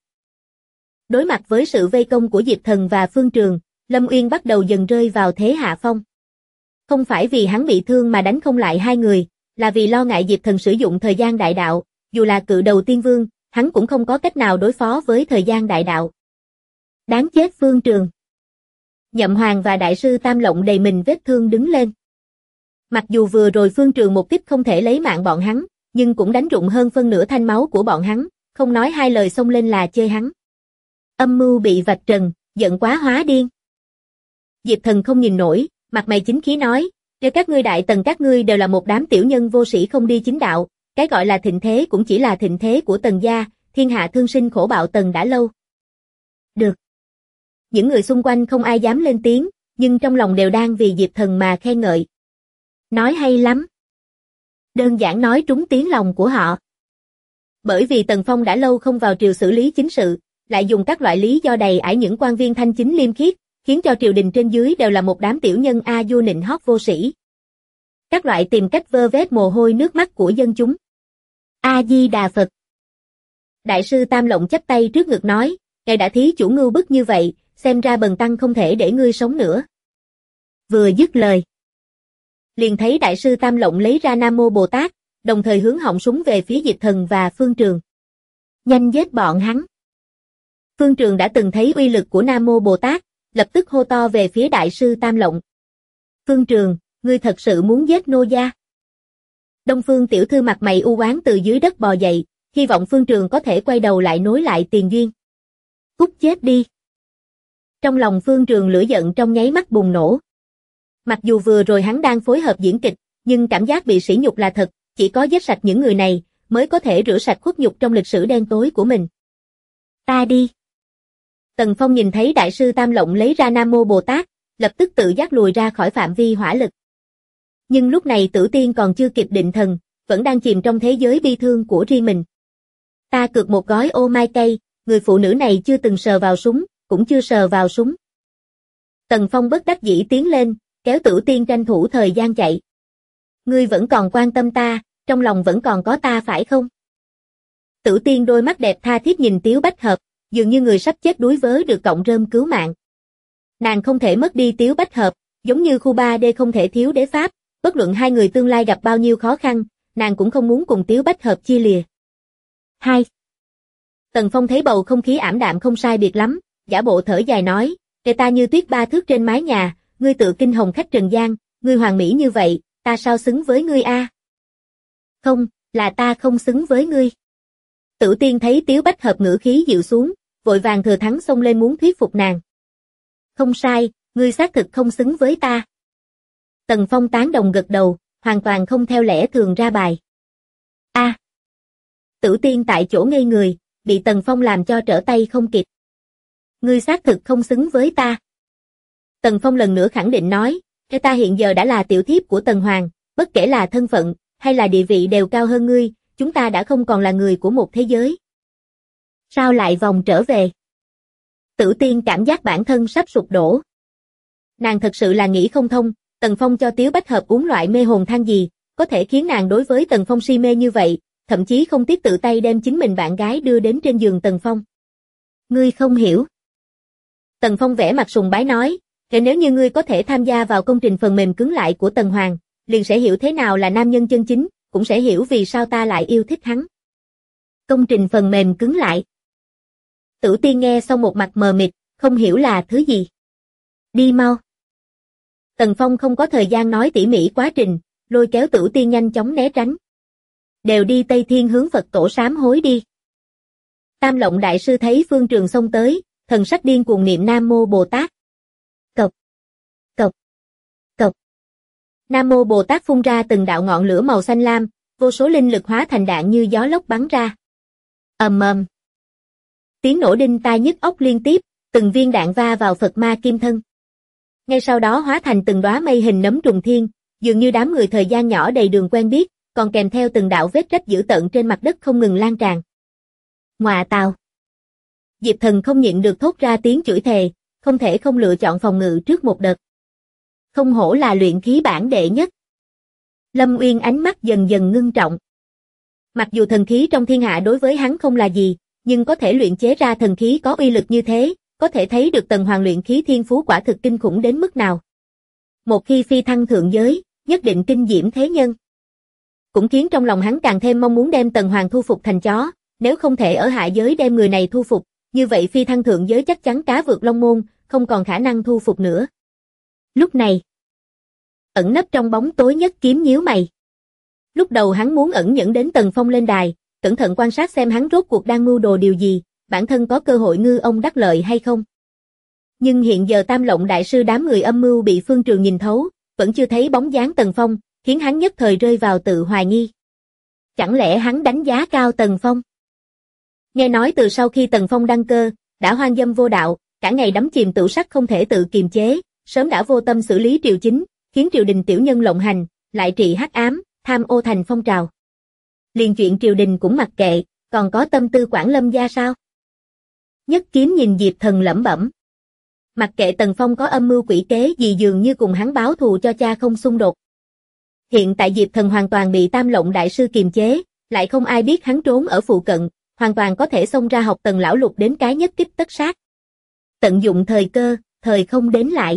Đối mặt với sự vây công của Diệp Thần và Phương Trường, Lâm Uyên bắt đầu dần rơi vào thế hạ phong. Không phải vì hắn bị thương mà đánh không lại hai người, là vì lo ngại Diệp Thần sử dụng thời gian đại đạo, dù là cự đầu tiên vương, hắn cũng không có cách nào đối phó với thời gian đại đạo. Đáng chết Phương Trường. Nhậm Hoàng và Đại sư Tam Lộng đầy mình vết thương đứng lên. Mặc dù vừa rồi Phương Trường một kích không thể lấy mạng bọn hắn, nhưng cũng đánh rụng hơn phân nửa thanh máu của bọn hắn, không nói hai lời xông lên là chơi hắn. Âm mưu bị vạch trần, giận quá hóa điên. Diệp Thần không nhìn nổi, mặt mày chính khí nói, nếu các ngươi Đại Tần các ngươi đều là một đám tiểu nhân vô sĩ không đi chính đạo, cái gọi là thịnh thế cũng chỉ là thịnh thế của Tần gia, thiên hạ thương sinh khổ bạo Tần đã lâu. Được. Những người xung quanh không ai dám lên tiếng, nhưng trong lòng đều đang vì Diệp Thần mà khen ngợi. Nói hay lắm. Đơn giản nói trúng tiếng lòng của họ. Bởi vì Tần Phong đã lâu không vào triều xử lý chính sự, lại dùng các loại lý do đầy ải những quan viên thanh chính liêm khiết, khiến cho triều đình trên dưới đều là một đám tiểu nhân vua nịnh hót vô sĩ. Các loại tìm cách vơ vét mồ hôi nước mắt của dân chúng. A Di Đà Phật. Đại sư Tam Lộng chắp tay trước ngực nói, ngài đã thí chủ ngưu bức như vậy, xem ra bần tăng không thể để ngươi sống nữa. Vừa dứt lời, liền thấy Đại sư Tam Lộng lấy ra Nam Mô Bồ Tát, đồng thời hướng họng súng về phía Diệp Thần và Phương Trường. Nhanh giết bọn hắn. Phương Trường đã từng thấy uy lực của Nam Mô Bồ Tát, lập tức hô to về phía Đại sư Tam Lộng. Phương Trường, ngươi thật sự muốn giết nô gia? Đông Phương tiểu thư mặt mày u oán từ dưới đất bò dậy, hy vọng Phương Trường có thể quay đầu lại nối lại tiền duyên. Cút chết đi. Trong lòng Phương Trường lửa giận trong nháy mắt bùng nổ. Mặc dù vừa rồi hắn đang phối hợp diễn kịch, nhưng cảm giác bị sỉ nhục là thật, chỉ có giết sạch những người này, mới có thể rửa sạch khuất nhục trong lịch sử đen tối của mình. Ta đi. Tần Phong nhìn thấy Đại sư Tam Lộng lấy ra Nam Mô Bồ Tát, lập tức tự giác lùi ra khỏi phạm vi hỏa lực. Nhưng lúc này Tử Tiên còn chưa kịp định thần, vẫn đang chìm trong thế giới bi thương của riêng mình. Ta cược một gói ô mai cây, người phụ nữ này chưa từng sờ vào súng, cũng chưa sờ vào súng. Tần Phong bất đắc dĩ tiến lên, kéo Tử Tiên tranh thủ thời gian chạy. Ngươi vẫn còn quan tâm ta, trong lòng vẫn còn có ta phải không? Tử Tiên đôi mắt đẹp tha thiết nhìn Tiếu Bách Hợp, dường như người sắp chết đuối vớ được cọng rơm cứu mạng. Nàng không thể mất đi Tiếu Bách Hợp, giống như khu 3D không thể thiếu đế pháp, bất luận hai người tương lai gặp bao nhiêu khó khăn, nàng cũng không muốn cùng Tiếu Bách Hợp chia lìa. 2. Tần Phong thấy bầu không khí ảm đạm không sai biệt lắm, giả bộ thở dài nói, kể ta như tuyết ba thước trên mái nhà, ngươi tự kinh hồng khách trần gian, ngươi hoàn mỹ như vậy, ta sao xứng với ngươi a? Không, là ta không xứng với ngươi. Tử Tiên thấy Tiếu Bách Hợp ngữ khí dịu xuống, vội vàng thừa thắng xông lên muốn thuyết phục nàng. Không sai, ngươi xác thực không xứng với ta. Tần Phong tán đồng gật đầu, hoàn toàn không theo lẽ thường ra bài. A. Tử Tiên tại chỗ ngây người, bị Tần Phong làm cho trở tay không kịp. Ngươi xác thực không xứng với ta. Tần Phong lần nữa khẳng định nói, cái ta hiện giờ đã là tiểu thiếp của Tần Hoàng, bất kể là thân phận, hay là địa vị đều cao hơn ngươi, chúng ta đã không còn là người của một thế giới. Sao lại vòng trở về? Tử Tiên cảm giác bản thân sắp sụp đổ. Nàng thật sự là nghĩ không thông, Tần Phong cho Tiếu Bách Hợp uống loại mê hồn thang gì, có thể khiến nàng đối với Tần Phong si mê như vậy, thậm chí không tiếc tự tay đem chính mình bạn gái đưa đến trên giường Tần Phong. Ngươi không hiểu. Tần Phong vẽ mặt sùng bái nói, nếu như ngươi có thể tham gia vào công trình phần mềm cứng lại của Tần Hoàng, liền sẽ hiểu thế nào là nam nhân chân chính, cũng sẽ hiểu vì sao ta lại yêu thích hắn. Công trình phần mềm cứng lại. Tử Tiên nghe xong một mặt mờ mịt, không hiểu là thứ gì. Đi mau. Tần Phong không có thời gian nói tỉ mỉ quá trình, lôi kéo Tử Tiên nhanh chóng né tránh. Đều đi Tây Thiên hướng Phật tổ sám hối đi. Tam Lộng đại sư thấy Phương Trường xông tới, thần sắc điên cuồng niệm Nam Mô Bồ Tát. Cộc, cộc, cộc. Nam Mô Bồ Tát phun ra từng đạo ngọn lửa màu xanh lam, vô số linh lực hóa thành đạn như gió lốc bắn ra. Ầm ầm. Tiếng nổ đinh tai nhức óc liên tiếp, từng viên đạn va vào Phật Ma Kim Thân. Ngay sau đó hóa thành từng đóa mây hình nấm trùng thiên, dường như đám người thời gian nhỏ đầy đường quen biết, còn kèm theo từng đạo vết rách dữ tợn trên mặt đất không ngừng lan tràn. Ngoạ tào. Diệp Thần không nhịn được thốt ra tiếng chửi thề, không thể không lựa chọn phòng ngự trước một đợt. Không hổ là luyện khí bảng đệ nhất. Lâm Uyên ánh mắt dần dần ngưng trọng. Mặc dù thần khí trong thiên hạ đối với hắn không là gì, nhưng có thể luyện chế ra thần khí có uy lực như thế, có thể thấy được Tần Hoàng luyện khí thiên phú quả thực kinh khủng đến mức nào. Một khi phi thăng thượng giới, nhất định kinh diễm thế nhân. Cũng khiến trong lòng hắn càng thêm mong muốn đem Tần Hoàng thu phục thành chó, nếu không thể ở hạ giới đem người này thu phục, như vậy phi thăng thượng giới chắc chắn cá vượt long môn, không còn khả năng thu phục nữa. Lúc này, ẩn nấp trong bóng tối Nhất Kiếm nhíu mày. Lúc đầu hắn muốn ẩn nhẫn đến Tần Phong lên đài, cẩn thận quan sát xem hắn rốt cuộc đang mưu đồ điều gì, bản thân có cơ hội ngư ông đắc lợi hay không. Nhưng hiện giờ Tam Lộng đại sư đám người âm mưu bị Phương Trường nhìn thấu, vẫn chưa thấy bóng dáng Tần Phong, khiến hắn nhất thời rơi vào tự hoài nghi. Chẳng lẽ hắn đánh giá cao Tần Phong? Nghe nói từ sau khi Tần Phong đăng cơ, đã hoang dâm vô đạo, cả ngày đắm chìm tửu sắc không thể tự kiềm chế, sớm đã vô tâm xử lý triều chính, khiến triều đình tiểu nhân lộng hành, lại trị hắc ám, tham ô thành phong trào. Liền chuyện triều đình cũng mặc kệ, còn có tâm tư quản Lâm gia sao? Nhất Kiếm nhìn Diệp Thần lẩm bẩm. Mặc kệ Tần Phong có âm mưu quỷ kế gì dường như cùng hắn báo thù cho cha không xung đột. Hiện tại Diệp Thần hoàn toàn bị Tam Lộng đại sư kiềm chế, lại không ai biết hắn trốn ở phụ cận, hoàn toàn có thể xông ra học Tần lão lục đến cái nhất kích tất sát. Tận dụng thời cơ, thời không đến lại.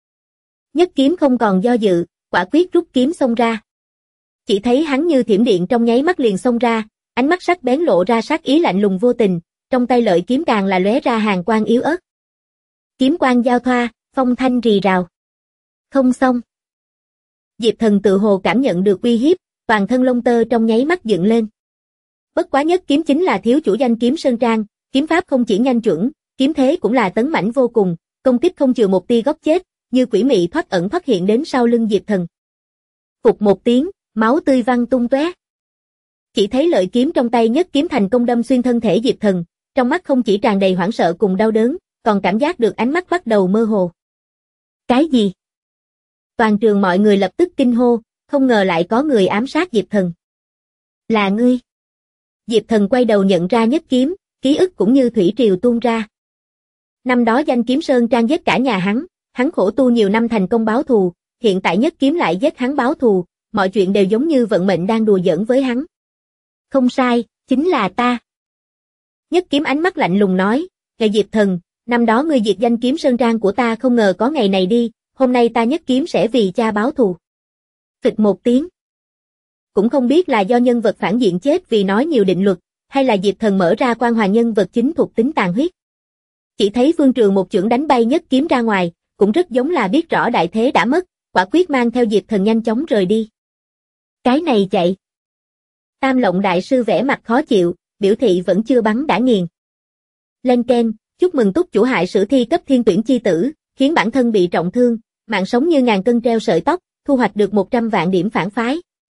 Nhất Kiếm không còn do dự, quả quyết rút kiếm xông ra. Chỉ thấy hắn như thiểm điện trong nháy mắt liền xông ra, ánh mắt sắc bén lộ ra sát ý lạnh lùng vô tình, trong tay lợi kiếm càng là lóe ra hàn quang yếu ớt. Kiếm quang giao thoa, phong thanh rì rào. Không xong. Diệp Thần tự hồ cảm nhận được uy hiếp, toàn thân lông tơ trong nháy mắt dựng lên. Bất quá Nhất Kiếm chính là thiếu chủ danh kiếm Sơn Trang, kiếm pháp không chỉ nhanh chuẩn, kiếm thế cũng là tấn mãnh vô cùng, công kích không chừa một tia góc chết, như quỷ mị thoát ẩn thoát hiện đến sau lưng Diệp Thần. Phục một tiếng, máu tươi văng tung tóe. Chỉ thấy lợi kiếm trong tay Nhất Kiếm thành công đâm xuyên thân thể Diệp Thần, trong mắt không chỉ tràn đầy hoảng sợ cùng đau đớn, còn cảm giác được ánh mắt bắt đầu mơ hồ. Cái gì? Toàn trường mọi người lập tức kinh hô, không ngờ lại có người ám sát Diệp Thần. Là ngươi. Diệp Thần quay đầu nhận ra Nhất Kiếm, ký ức cũng như thủy triều tuôn ra. Năm đó danh kiếm Sơn Trang giết cả nhà hắn khổ tu nhiều năm thành công báo thù, hiện tại Nhất Kiếm lại giết hắn báo thù, mọi chuyện đều giống như vận mệnh đang đùa giỡn với hắn. Không sai, chính là ta. Nhất Kiếm ánh mắt lạnh lùng nói, "Ngài Diệp Thần, năm đó ngươi diệt danh kiếm Sơn Trang của ta không ngờ có ngày này đi, hôm nay ta Nhất Kiếm sẽ vì cha báo thù." Phịch một tiếng. Cũng không biết là do nhân vật phản diện chết vì nói nhiều định luật, hay là Diệp Thần mở ra quan hòa nhân vật chính thuộc tính tàn huyết. Chỉ thấy Phương Trường một chưởng đánh bay Nhất Kiếm ra ngoài, cũng rất giống là biết rõ đại thế đã mất, quả quyết mang theo Diệp Thần nhanh chóng rời đi. Cái này chạy. Tam Lộng đại sư vẻ mặt khó chịu, biểu thị vẫn chưa bắn đã nghiền. Lên keng, chúc mừng túc chủ hại sử thi cấp thiên tuyển chi tử, khiến bản thân bị trọng thương, mạng sống như ngàn cân treo sợi tóc, thu hoạch được 100 vạn điểm phản phái.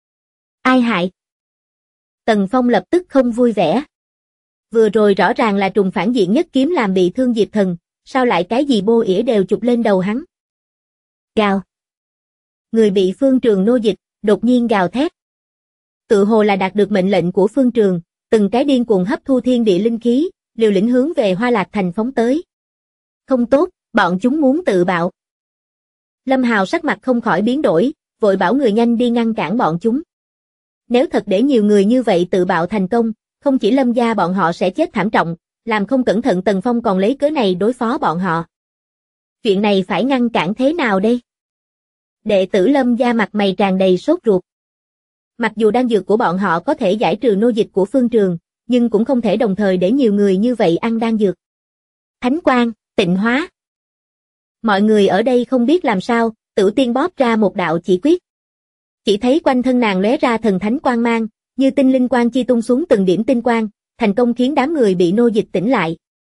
Ai hại? Tần Phong lập tức không vui vẻ. Vừa rồi rõ ràng là trùng phản diện Nhất Kiếm làm bị thương Diệp Thần, sao lại cái gì bô ỉa đều chụp lên đầu hắn? Gào. Người bị Phương Trường nô dịch, đột nhiên gào thét. Tự hồ là đạt được mệnh lệnh của Phương Trường, từng cái điên cuồng hấp thu thiên địa linh khí, liều lĩnh hướng về Hoa Lạc Thành phóng tới. Không tốt, bọn chúng muốn tự bạo. Lâm Hào sắc mặt không khỏi biến đổi, vội bảo người nhanh đi ngăn cản bọn chúng. Nếu thật để nhiều người như vậy tự bạo thành công, không chỉ Lâm gia bọn họ sẽ chết thảm trọng, làm không cẩn thận Tần Phong còn lấy cớ này đối phó bọn họ. Chuyện này phải ngăn cản thế nào đây? Đệ tử Lâm gia mặt mày tràn đầy sốt ruột. Mặc dù đan dược của bọn họ có thể giải trừ nô dịch của Phương Trường, nhưng cũng không thể đồng thời để nhiều người như vậy ăn đan dược. Thánh quang, tịnh hóa. Mọi người ở đây không biết làm sao, Tử Tiên bóp ra một đạo chỉ quyết. Chỉ thấy quanh thân nàng lóe ra thần thánh quang mang, như tinh linh quang chi tung xuống từng điểm tinh quang, thành công khiến đám người bị nô dịch tỉnh lại.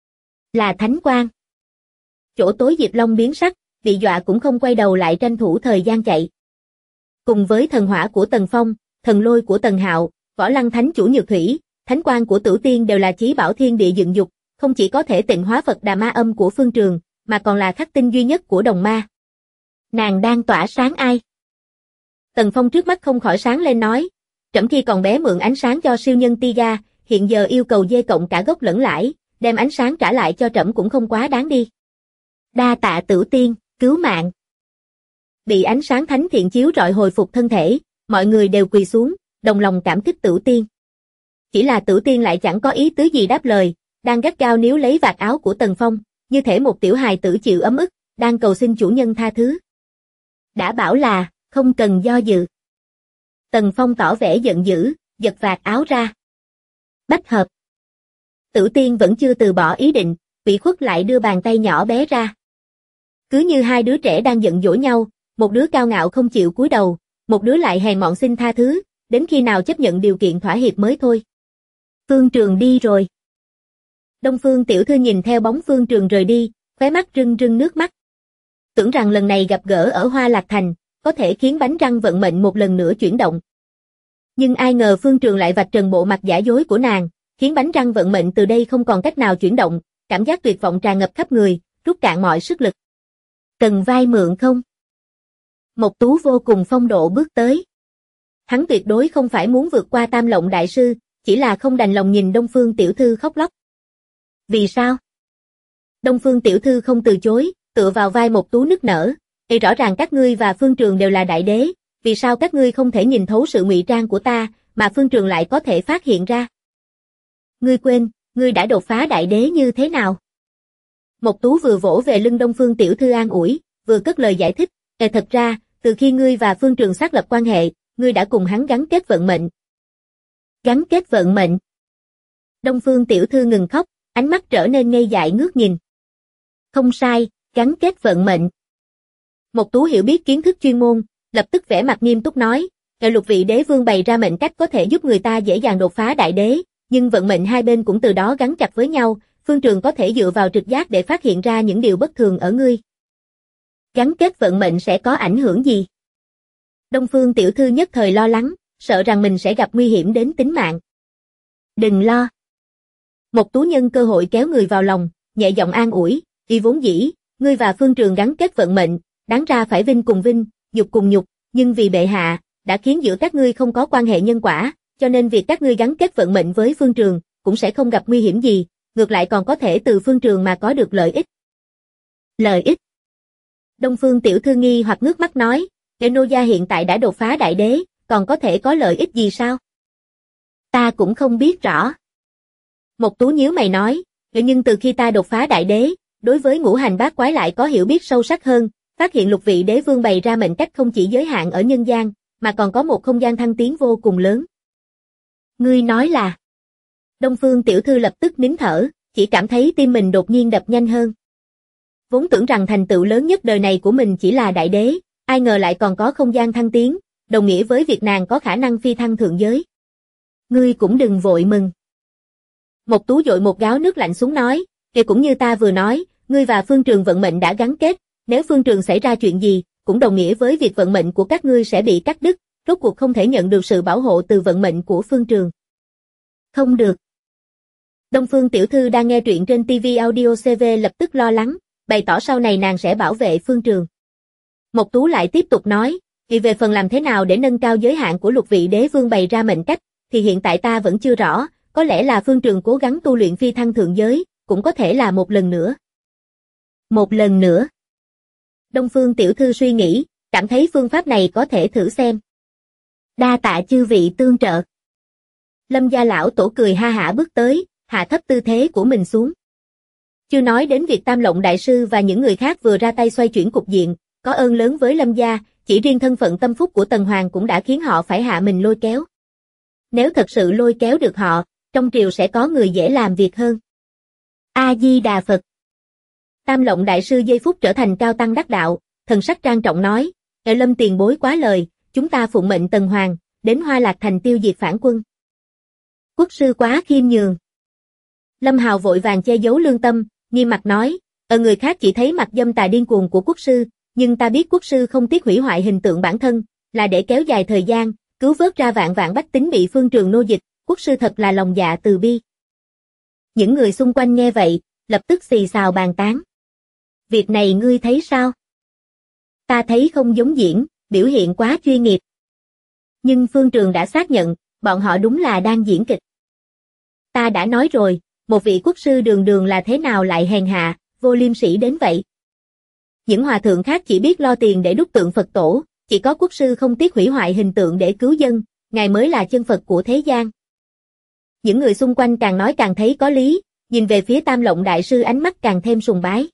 Là thánh quang. Chỗ tối Diệp Long biến sắc, bị dọa cũng không quay đầu lại tranh thủ thời gian chạy. Cùng với thần hỏa của Tần Phong, thần lôi của Tần Hạo, võ lăng thánh chủ Nhược Thủy, thánh quang của Tử Tiên đều là chí bảo thiên địa dựng dục, không chỉ có thể tịnh hóa Phật Đà Ma Âm của Phương Trường, mà còn là khắc tinh duy nhất của Đồng Ma. Nàng đang tỏa sáng ai? Tần Phong trước mắt không khỏi sáng lên nói, trẫm khi còn bé mượn ánh sáng cho siêu nhân Tiga, hiện giờ yêu cầu dê cộng cả gốc lẫn lãi, đem ánh sáng trả lại cho trẫm cũng không quá đáng đi. Đa tạ Tử Tiên, cứu mạng. Bị ánh sáng thánh thiện chiếu rọi hồi phục thân thể, mọi người đều quỳ xuống, đồng lòng cảm kích Tửu Tiên. Chỉ là Tửu Tiên lại chẳng có ý tứ gì đáp lời, đang gắt gao níu lấy vạt áo của Tần Phong, như thể một tiểu hài tử chịu ấm ức, đang cầu xin chủ nhân tha thứ. Đã bảo là, không cần do dự. Tần Phong tỏ vẻ giận dữ, giật vạt áo ra. Bách hợp. Tửu Tiên vẫn chưa từ bỏ ý định, ủy khuất lại đưa bàn tay nhỏ bé ra. Cứ như hai đứa trẻ đang giận dỗi nhau, một đứa cao ngạo không chịu cúi đầu, một đứa lại hèn mọn xin tha thứ, đến khi nào chấp nhận điều kiện thỏa hiệp mới thôi. Phương Trường đi rồi. Đông Phương tiểu thư nhìn theo bóng Phương Trường rời đi, khóe mắt rưng rưng nước mắt. Tưởng rằng lần này gặp gỡ ở Hoa Lạc Thành, có thể khiến bánh răng vận mệnh một lần nữa chuyển động. Nhưng ai ngờ Phương Trường lại vạch trần bộ mặt giả dối của nàng, khiến bánh răng vận mệnh từ đây không còn cách nào chuyển động, cảm giác tuyệt vọng tràn ngập khắp người, rút cạn mọi sức lực. Cần vay mượn không? Mộc Tú vô cùng phong độ bước tới. Hắn tuyệt đối không phải muốn vượt qua Tam Lộng đại sư, chỉ là không đành lòng nhìn Đông Phương tiểu thư khóc lóc. Vì sao? Đông Phương tiểu thư không từ chối, tựa vào vai Mộc Tú nức nở. Rõ ràng các ngươi và Phương Trường đều là đại đế, vì sao các ngươi không thể nhìn thấu sự ngụy trang của ta, mà Phương Trường lại có thể phát hiện ra? Ngươi quên, ngươi đã đột phá đại đế như thế nào? Mộc Tú vừa vỗ về lưng Đông Phương tiểu thư an ủi, vừa cất lời giải thích. Thật ra, từ khi ngươi và Phương Trường xác lập quan hệ, ngươi đã cùng hắn gắn kết vận mệnh. Gắn kết vận mệnh? Đông Phương tiểu thư ngừng khóc, ánh mắt trở nên ngây dại ngước nhìn. Không sai, gắn kết vận mệnh. Mộc Tú hiểu biết kiến thức chuyên môn, lập tức vẻ mặt nghiêm túc nói, Lục vị đế vương bày ra mệnh cách có thể giúp người ta dễ dàng đột phá đại đế, nhưng vận mệnh hai bên cũng từ đó gắn chặt với nhau, Phương Trường có thể dựa vào trực giác để phát hiện ra những điều bất thường ở ngươi. Gắn kết vận mệnh sẽ có ảnh hưởng gì? Đông Phương tiểu thư nhất thời lo lắng, sợ rằng mình sẽ gặp nguy hiểm đến tính mạng. Đừng lo. Mộc Tú nhân cơ hội kéo người vào lòng, nhẹ giọng an ủi, y vốn dĩ, ngươi và Phương Trường gắn kết vận mệnh, đáng ra phải vinh cùng vinh, nhục cùng nhục, nhưng vì bệ hạ, đã khiến giữa các ngươi không có quan hệ nhân quả, cho nên việc các ngươi gắn kết vận mệnh với Phương Trường, cũng sẽ không gặp nguy hiểm gì, ngược lại còn có thể từ Phương Trường mà có được lợi ích. Lợi ích? Đông Phương tiểu thư nghi hoặc ngước mắt nói, nô gia hiện tại đã đột phá đại đế, còn có thể có lợi ích gì sao? Ta cũng không biết rõ. Mộc Tú nhíu mày nói, nhưng từ khi ta đột phá đại đế, đối với ngũ hành bát quái lại có hiểu biết sâu sắc hơn, phát hiện lục vị đế vương bày ra mệnh cách không chỉ giới hạn ở nhân gian, mà còn có một không gian thăng tiến vô cùng lớn. Ngươi nói là? Đông Phương tiểu thư lập tức nín thở, chỉ cảm thấy tim mình đột nhiên đập nhanh hơn. Vốn tưởng rằng thành tựu lớn nhất đời này của mình chỉ là đại đế, ai ngờ lại còn có không gian thăng tiến, đồng nghĩa với việc nàng có khả năng phi thăng thượng giới. Ngươi cũng đừng vội mừng. Mộc Tú dội một gáo nước lạnh xuống nói, cũng như ta vừa nói, ngươi và Phương Trường vận mệnh đã gắn kết, nếu Phương Trường xảy ra chuyện gì, cũng đồng nghĩa với việc vận mệnh của các ngươi sẽ bị cắt đứt, rốt cuộc không thể nhận được sự bảo hộ từ vận mệnh của Phương Trường. Không được. Đông Phương tiểu thư đang nghe truyện trên TV Audio CV lập tức lo lắng, bày tỏ sau này nàng sẽ bảo vệ Phương Trường. Mộc Tú lại tiếp tục nói, vì về phần làm thế nào để nâng cao giới hạn của lục vị đế vương bày ra mệnh cách, thì hiện tại ta vẫn chưa rõ, có lẽ là Phương Trường cố gắng tu luyện phi thăng thượng giới, cũng có thể là một lần nữa. Một lần nữa. Đông Phương tiểu thư suy nghĩ, cảm thấy phương pháp này có thể thử xem. Đa tạ chư vị tương trợ. Lâm gia lão tổ cười ha hả bước tới, hạ thấp tư thế của mình xuống. Chưa nói đến việc Tam Lộng đại sư và những người khác vừa ra tay xoay chuyển cục diện, có ơn lớn với Lâm gia, chỉ riêng thân phận tâm phúc của Tần Hoàng cũng đã khiến họ phải hạ mình lôi kéo. Nếu thật sự lôi kéo được họ, trong triều sẽ có người dễ làm việc hơn. A-di-đà Phật. Tam Lộng đại sư giây phút trở thành cao tăng đắc đạo, thần sắc trang trọng nói, Lâm tiền bối quá lời, chúng ta phụng mệnh Tần Hoàng, đến Hoa Lạc Thành tiêu diệt phản quân. Quốc sư quá khiêm nhường. Lâm Hào vội vàng che giấu lương tâm, nghiêm mặt nói, người khác chỉ thấy mặt dâm tà điên cuồng của quốc sư, nhưng ta biết quốc sư không tiếc hủy hoại hình tượng bản thân, là để kéo dài thời gian, cứu vớt ra vạn vạn bách tính bị Phương Trường nô dịch, quốc sư thật là lòng dạ từ bi. Những người xung quanh nghe vậy, lập tức xì xào bàn tán. Việc này ngươi thấy sao? Ta thấy không giống diễn, biểu hiện quá chuyên nghiệp. Nhưng Phương Trường đã xác nhận, bọn họ đúng là đang diễn kịch. Ta đã nói rồi, một vị quốc sư đường đường là thế nào lại hèn hạ, vô liêm sỉ đến vậy. Những hòa thượng khác chỉ biết lo tiền để đúc tượng Phật tổ, chỉ có quốc sư không tiếc hủy hoại hình tượng để cứu dân, ngài mới là chân Phật của thế gian. Những người xung quanh càng nói càng thấy có lý, nhìn về phía Tam Lộng đại sư ánh mắt càng thêm sùng bái.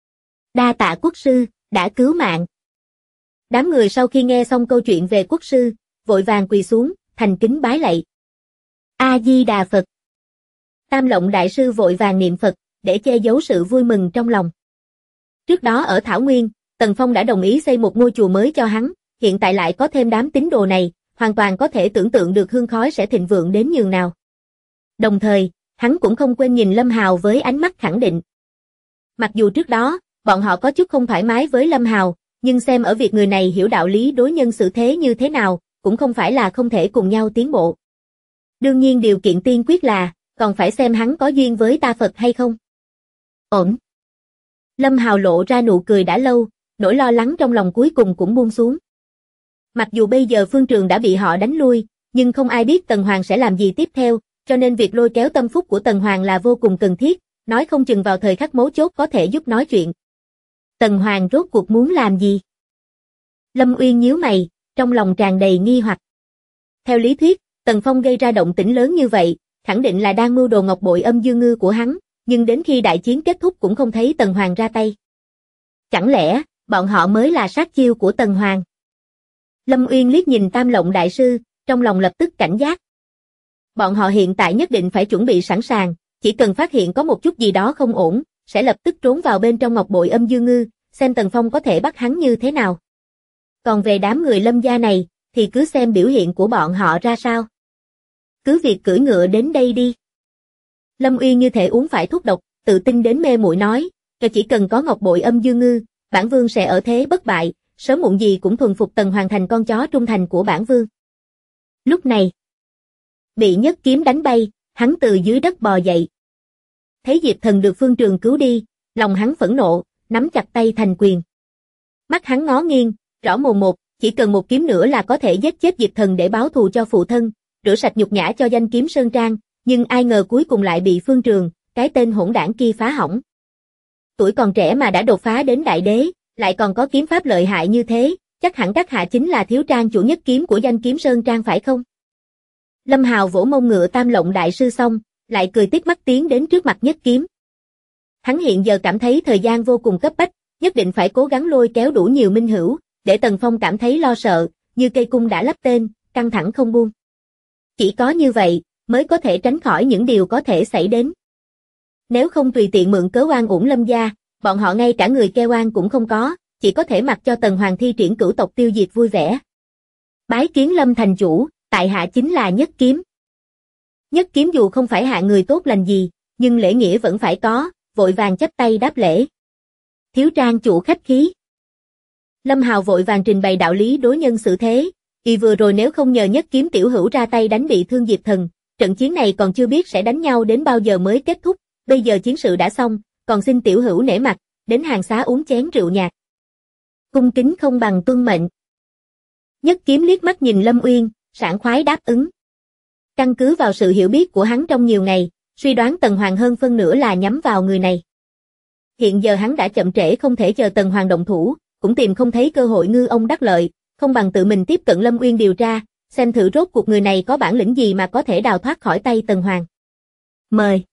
Đa tạ quốc sư, đã cứu mạng. Đám người sau khi nghe xong câu chuyện về quốc sư, vội vàng quỳ xuống, thành kính bái lạy. A-di-đà Phật. Tam Lộng đại sư vội vàng niệm Phật, để che giấu sự vui mừng trong lòng. Trước đó ở Thảo Nguyên, Tần Phong đã đồng ý xây một ngôi chùa mới cho hắn, hiện tại lại có thêm đám tín đồ này, hoàn toàn có thể tưởng tượng được hương khói sẽ thịnh vượng đến nhường nào. Đồng thời, hắn cũng không quên nhìn Lâm Hào với ánh mắt khẳng định. Mặc dù trước đó, bọn họ có chút không thoải mái với Lâm Hào, nhưng xem ở việc người này hiểu đạo lý đối nhân xử thế như thế nào, cũng không phải là không thể cùng nhau tiến bộ. Đương nhiên điều kiện tiên quyết là, còn phải xem hắn có duyên với ta Phật hay không. Ổn. Lâm Hào lộ ra nụ cười đã lâu, nỗi lo lắng trong lòng cuối cùng cũng buông xuống. Mặc dù bây giờ Phương Trường đã bị họ đánh lui, nhưng không ai biết Tần Hoàng sẽ làm gì tiếp theo, cho nên việc lôi kéo tâm phúc của Tần Hoàng là vô cùng cần thiết, nói không chừng vào thời khắc mấu chốt có thể giúp nói chuyện. Tần Hoàng rốt cuộc muốn làm gì? Lâm Uyên nhíu mày, trong lòng tràn đầy nghi hoặc. Theo lý thuyết, Tần Phong gây ra động tĩnh lớn như vậy, khẳng định là đang mưu đồ ngọc bội âm dương ngư của hắn, nhưng đến khi đại chiến kết thúc cũng không thấy Tần Hoàng ra tay. Chẳng lẽ, bọn họ mới là sát chiêu của Tần Hoàng? Lâm Uyên liếc nhìn Tam Lộng đại sư, trong lòng lập tức cảnh giác. Bọn họ hiện tại nhất định phải chuẩn bị sẵn sàng, chỉ cần phát hiện có một chút gì đó không ổn, sẽ lập tức trốn vào bên trong ngọc bội âm dương ngư, xem Tần Phong có thể bắt hắn như thế nào. Còn về đám người Lâm gia này, thì cứ xem biểu hiện của bọn họ ra sao. Cứ việc cưỡi ngựa đến đây đi. Lâm Uyên như thể uống phải thuốc độc, tự tin đến mê muội nói, chỉ cần có ngọc bội âm dương ngư, bản vương sẽ ở thế bất bại, sớm muộn gì cũng thuần phục Tần Hoàng thành con chó trung thành của bản vương. Lúc này, bị nhất kiếm đánh bay, hắn từ dưới đất bò dậy. Thấy Diệp Thần được Phương Trường cứu đi, lòng hắn phẫn nộ, nắm chặt tay thành quyền. Mắt hắn ngó nghiêng, rõ mồn một, chỉ cần một kiếm nữa là có thể giết chết Diệp Thần để báo thù cho phụ thân, rửa sạch nhục nhã cho danh kiếm Sơn Trang, nhưng ai ngờ cuối cùng lại bị Phương Trường, cái tên hỗn đảng kia phá hỏng. Tuổi còn trẻ mà đã đột phá đến đại đế, lại còn có kiếm pháp lợi hại như thế, chắc hẳn các hạ chính là thiếu trang chủ nhất kiếm của danh kiếm Sơn Trang phải không? Lâm Hào vỗ mông ngựa Tam Lộng đại sư xong, lại cười tít mắt tiến đến trước mặt nhất kiếm. Hắn hiện giờ cảm thấy thời gian vô cùng cấp bách, nhất định phải cố gắng lôi kéo đủ nhiều minh hữu, để Tần Phong cảm thấy lo sợ, như cây cung đã lắp tên, căng thẳng không buông. Chỉ có như vậy, mới có thể tránh khỏi những điều có thể xảy đến. Nếu không tùy tiện mượn cớ oan uổng Lâm gia, bọn họ ngay cả người kêu oan cũng không có, chỉ có thể mặc cho Tần Hoàng thi triển cửu tộc tiêu diệt vui vẻ. Bái kiến Lâm thành chủ, tại hạ chính là Nhất Kiếm. Nhất Kiếm dù không phải hạ người tốt lành gì, nhưng lễ nghĩa vẫn phải có, vội vàng chắp tay đáp lễ. Thiếu trang chủ khách khí. Lâm Hào vội vàng trình bày đạo lý đối nhân xử thế, vì vừa rồi nếu không nhờ Nhất Kiếm tiểu hữu ra tay đánh bị thương Diệp Thần, trận chiến này còn chưa biết sẽ đánh nhau đến bao giờ mới kết thúc, bây giờ chiến sự đã xong, còn xin tiểu hữu nể mặt, đến hàng xá uống chén rượu nhạt. Cung kính không bằng tuân mệnh. Nhất Kiếm liếc mắt nhìn Lâm Uyên, sảng khoái đáp ứng. Căn cứ vào sự hiểu biết của hắn trong nhiều ngày, suy đoán Tần Hoàng hơn phân nửa là nhắm vào người này. Hiện giờ hắn đã chậm trễ không thể chờ Tần Hoàng động thủ, cũng tìm không thấy cơ hội ngư ông đắc lợi, không bằng tự mình tiếp cận Lâm Uyên điều tra, xem thử rốt cuộc người này có bản lĩnh gì mà có thể đào thoát khỏi tay Tần Hoàng. Mời.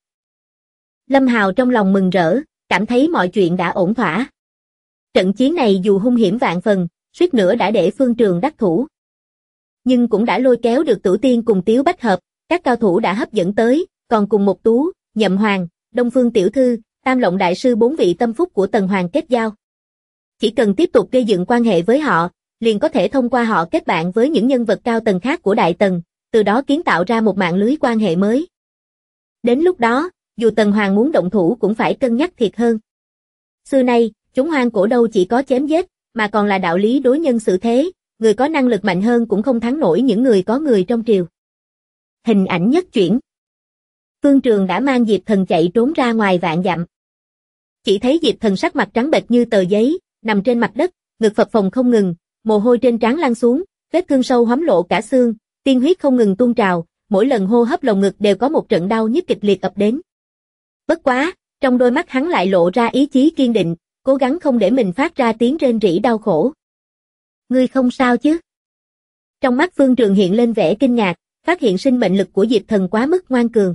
Lâm Hào trong lòng mừng rỡ, cảm thấy mọi chuyện đã ổn thỏa. Trận chiến này dù hung hiểm vạn phần, suýt nữa đã để Phương Trường đắc thủ. Nhưng cũng đã lôi kéo được Tử Tiên cùng Tiếu Bách Hợp, các cao thủ đã hấp dẫn tới, còn cùng một Tú, Nhậm Hoàng, Đông Phương Tiểu Thư, Tam Lộng Đại Sư bốn vị tâm phúc của Tần Hoàng kết giao. Chỉ cần tiếp tục gây dựng quan hệ với họ, liền có thể thông qua họ kết bạn với những nhân vật cao tầng khác của Đại Tần, từ đó kiến tạo ra một mạng lưới quan hệ mới. Đến lúc đó, dù Tần Hoàng muốn động thủ cũng phải cân nhắc thiệt hơn. Xưa nay, chúng hoang cổ đâu chỉ có chém giết, mà còn là đạo lý đối nhân xử thế, người có năng lực mạnh hơn cũng không thắng nổi những người có người trong triều. Hình ảnh nhất chuyển. Phương Trường đã mang Diệp Thần chạy trốn ra ngoài vạn dặm. Chỉ thấy Diệp Thần sắc mặt trắng bệch như tờ giấy, nằm trên mặt đất, ngực phập phồng không ngừng, mồ hôi trên trán lăn xuống, vết thương sâu hoắm lộ cả xương, tiên huyết không ngừng tuôn trào, mỗi lần hô hấp lồng ngực đều có một trận đau nhức kịch liệt ập đến. Bất quá, trong đôi mắt hắn lại lộ ra ý chí kiên định, cố gắng không để mình phát ra tiếng rên rỉ đau khổ. Ngươi không sao chứ? Trong mắt Phương Trường hiện lên vẻ kinh ngạc, phát hiện sinh mệnh lực của Diệp Thần quá mức ngoan cường.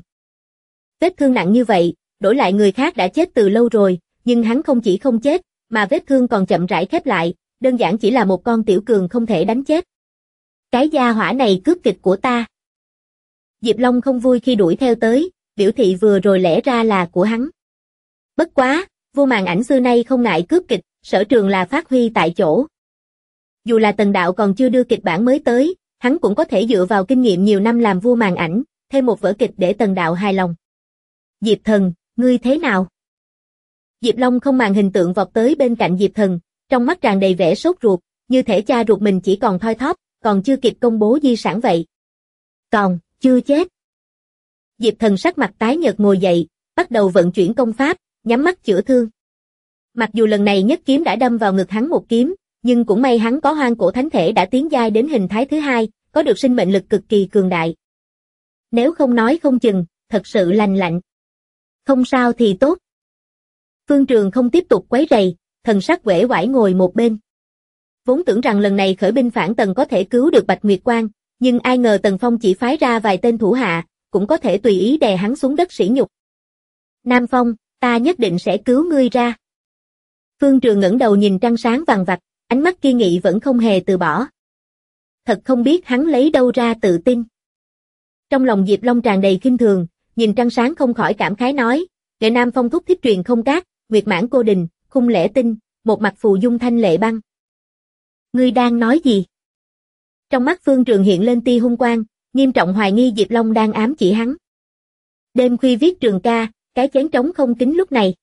Vết thương nặng như vậy, đổi lại người khác đã chết từ lâu rồi, nhưng hắn không chỉ không chết, mà vết thương còn chậm rãi khép lại, đơn giản chỉ là một con tiểu cường không thể đánh chết. Cái gia hỏa này cướp kịch của ta. Diệp Long không vui khi đuổi theo tới, biểu thị vừa rồi lẽ ra là của hắn. Bất quá, Vô Màn Ảnh xưa nay không ngại cướp kịch, sở trường là phát huy tại chỗ. Dù là Tần Đạo còn chưa đưa kịch bản mới tới, hắn cũng có thể dựa vào kinh nghiệm nhiều năm làm vua màn ảnh, thêm một vở kịch để Tần Đạo hài lòng. Diệp Thần, ngươi thế nào? Diệp Long không màng hình tượng vọt tới bên cạnh Diệp Thần, trong mắt tràn đầy vẻ sốt ruột, như thể cha ruột mình chỉ còn thoi thóp, còn chưa kịp công bố di sản vậy. Còn, chưa chết. Diệp Thần sắc mặt tái nhợt ngồi dậy, bắt đầu vận chuyển công pháp, nhắm mắt chữa thương. Mặc dù lần này nhất kiếm đã đâm vào ngực hắn một kiếm, nhưng cũng may hắn có Hoang Cổ Thánh Thể đã tiến giai đến hình thái thứ hai, có được sinh mệnh lực cực kỳ cường đại. Nếu không nói không chừng, thật sự lành lạnh. Không sao thì tốt. Phương Trường không tiếp tục quấy rầy, thần sắc uể oải ngồi một bên. Vốn tưởng rằng lần này khởi binh phản Tần có thể cứu được Bạch Nguyệt Quang, nhưng ai ngờ Tần Phong chỉ phái ra vài tên thủ hạ, cũng có thể tùy ý đè hắn xuống đất sỉ nhục. Nam Phong, ta nhất định sẽ cứu ngươi ra. Phương Trường ngẩng đầu nhìn trăng sáng vằng vặc, ánh mắt kiên nghị vẫn không hề từ bỏ. Thật không biết hắn lấy đâu ra tự tin. Trong lòng Diệp Long tràn đầy khinh thường, nhìn trăng sáng không khỏi cảm khái nói, Nghệ Nam Phong thúc thiết truyền không cát, Nguyệt Mãn Cô Đình, Khung Lễ Tinh, một mặt phù dung thanh lệ băng. Ngươi đang nói gì? Trong mắt Phương Trường hiện lên tia hung quang, nghiêm trọng hoài nghi Diệp Long đang ám chỉ hắn. Đêm khuya viết trường ca, cái chén trống không kín lúc này.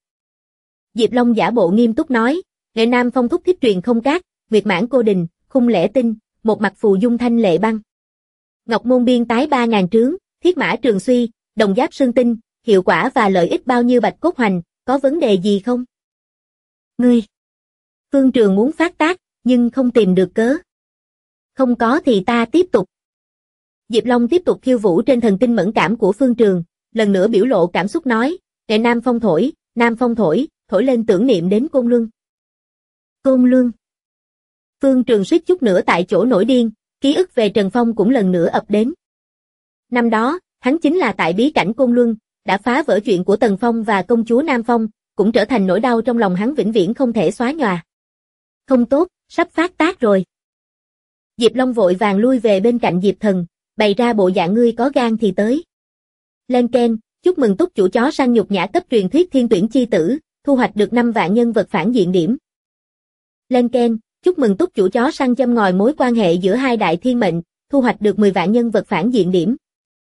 Diệp Long giả bộ nghiêm túc nói, Nghệ Nam Phong thúc thiết truyền không cát, Nguyệt Mãn Cô Đình, Khung Lễ Tinh, một mặt phù dung thanh lệ băng. Ngọc Môn biên tái 3.000 trướng, thiết mã trường suy, đồng giáp xương tinh, hiệu quả và lợi ích bao nhiêu bạch cốt hoành, có vấn đề gì không? Ngươi! Phương Trường muốn phát tác, nhưng không tìm được cớ. Không có thì ta tiếp tục. Diệp Long tiếp tục khiêu vũ trên thần kinh mẫn cảm của Phương Trường, lần nữa biểu lộ cảm xúc nói, Nghệ Nam Phong thổi, Nam Phong thổi, thổi lên tưởng niệm đến Côn Luân. Côn Luân! Phương Trường suýt chút nữa tại chỗ nổi điên, ký ức về Trần Phong cũng lần nữa ập đến. Năm đó, hắn chính là tại bí cảnh Côn Luân, đã phá vỡ chuyện của Tần Phong và công chúa Nam Phong, cũng trở thành nỗi đau trong lòng hắn vĩnh viễn không thể xóa nhòa. Không tốt, sắp phát tác rồi. Diệp Long vội vàng lui về bên cạnh Diệp Thần, bày ra bộ dạng ngươi có gan thì tới. Lên Ken, chúc mừng túc chủ chó săn nhục nhã cấp truyền thuyết thiên tuyển chi tử, thu hoạch được 5 vạn nhân vật phản diện điểm. Lên Ken, chúc mừng túc chủ chó săn châm ngòi mối quan hệ giữa hai đại thiên mệnh, thu hoạch được 10 vạn nhân vật phản diện điểm.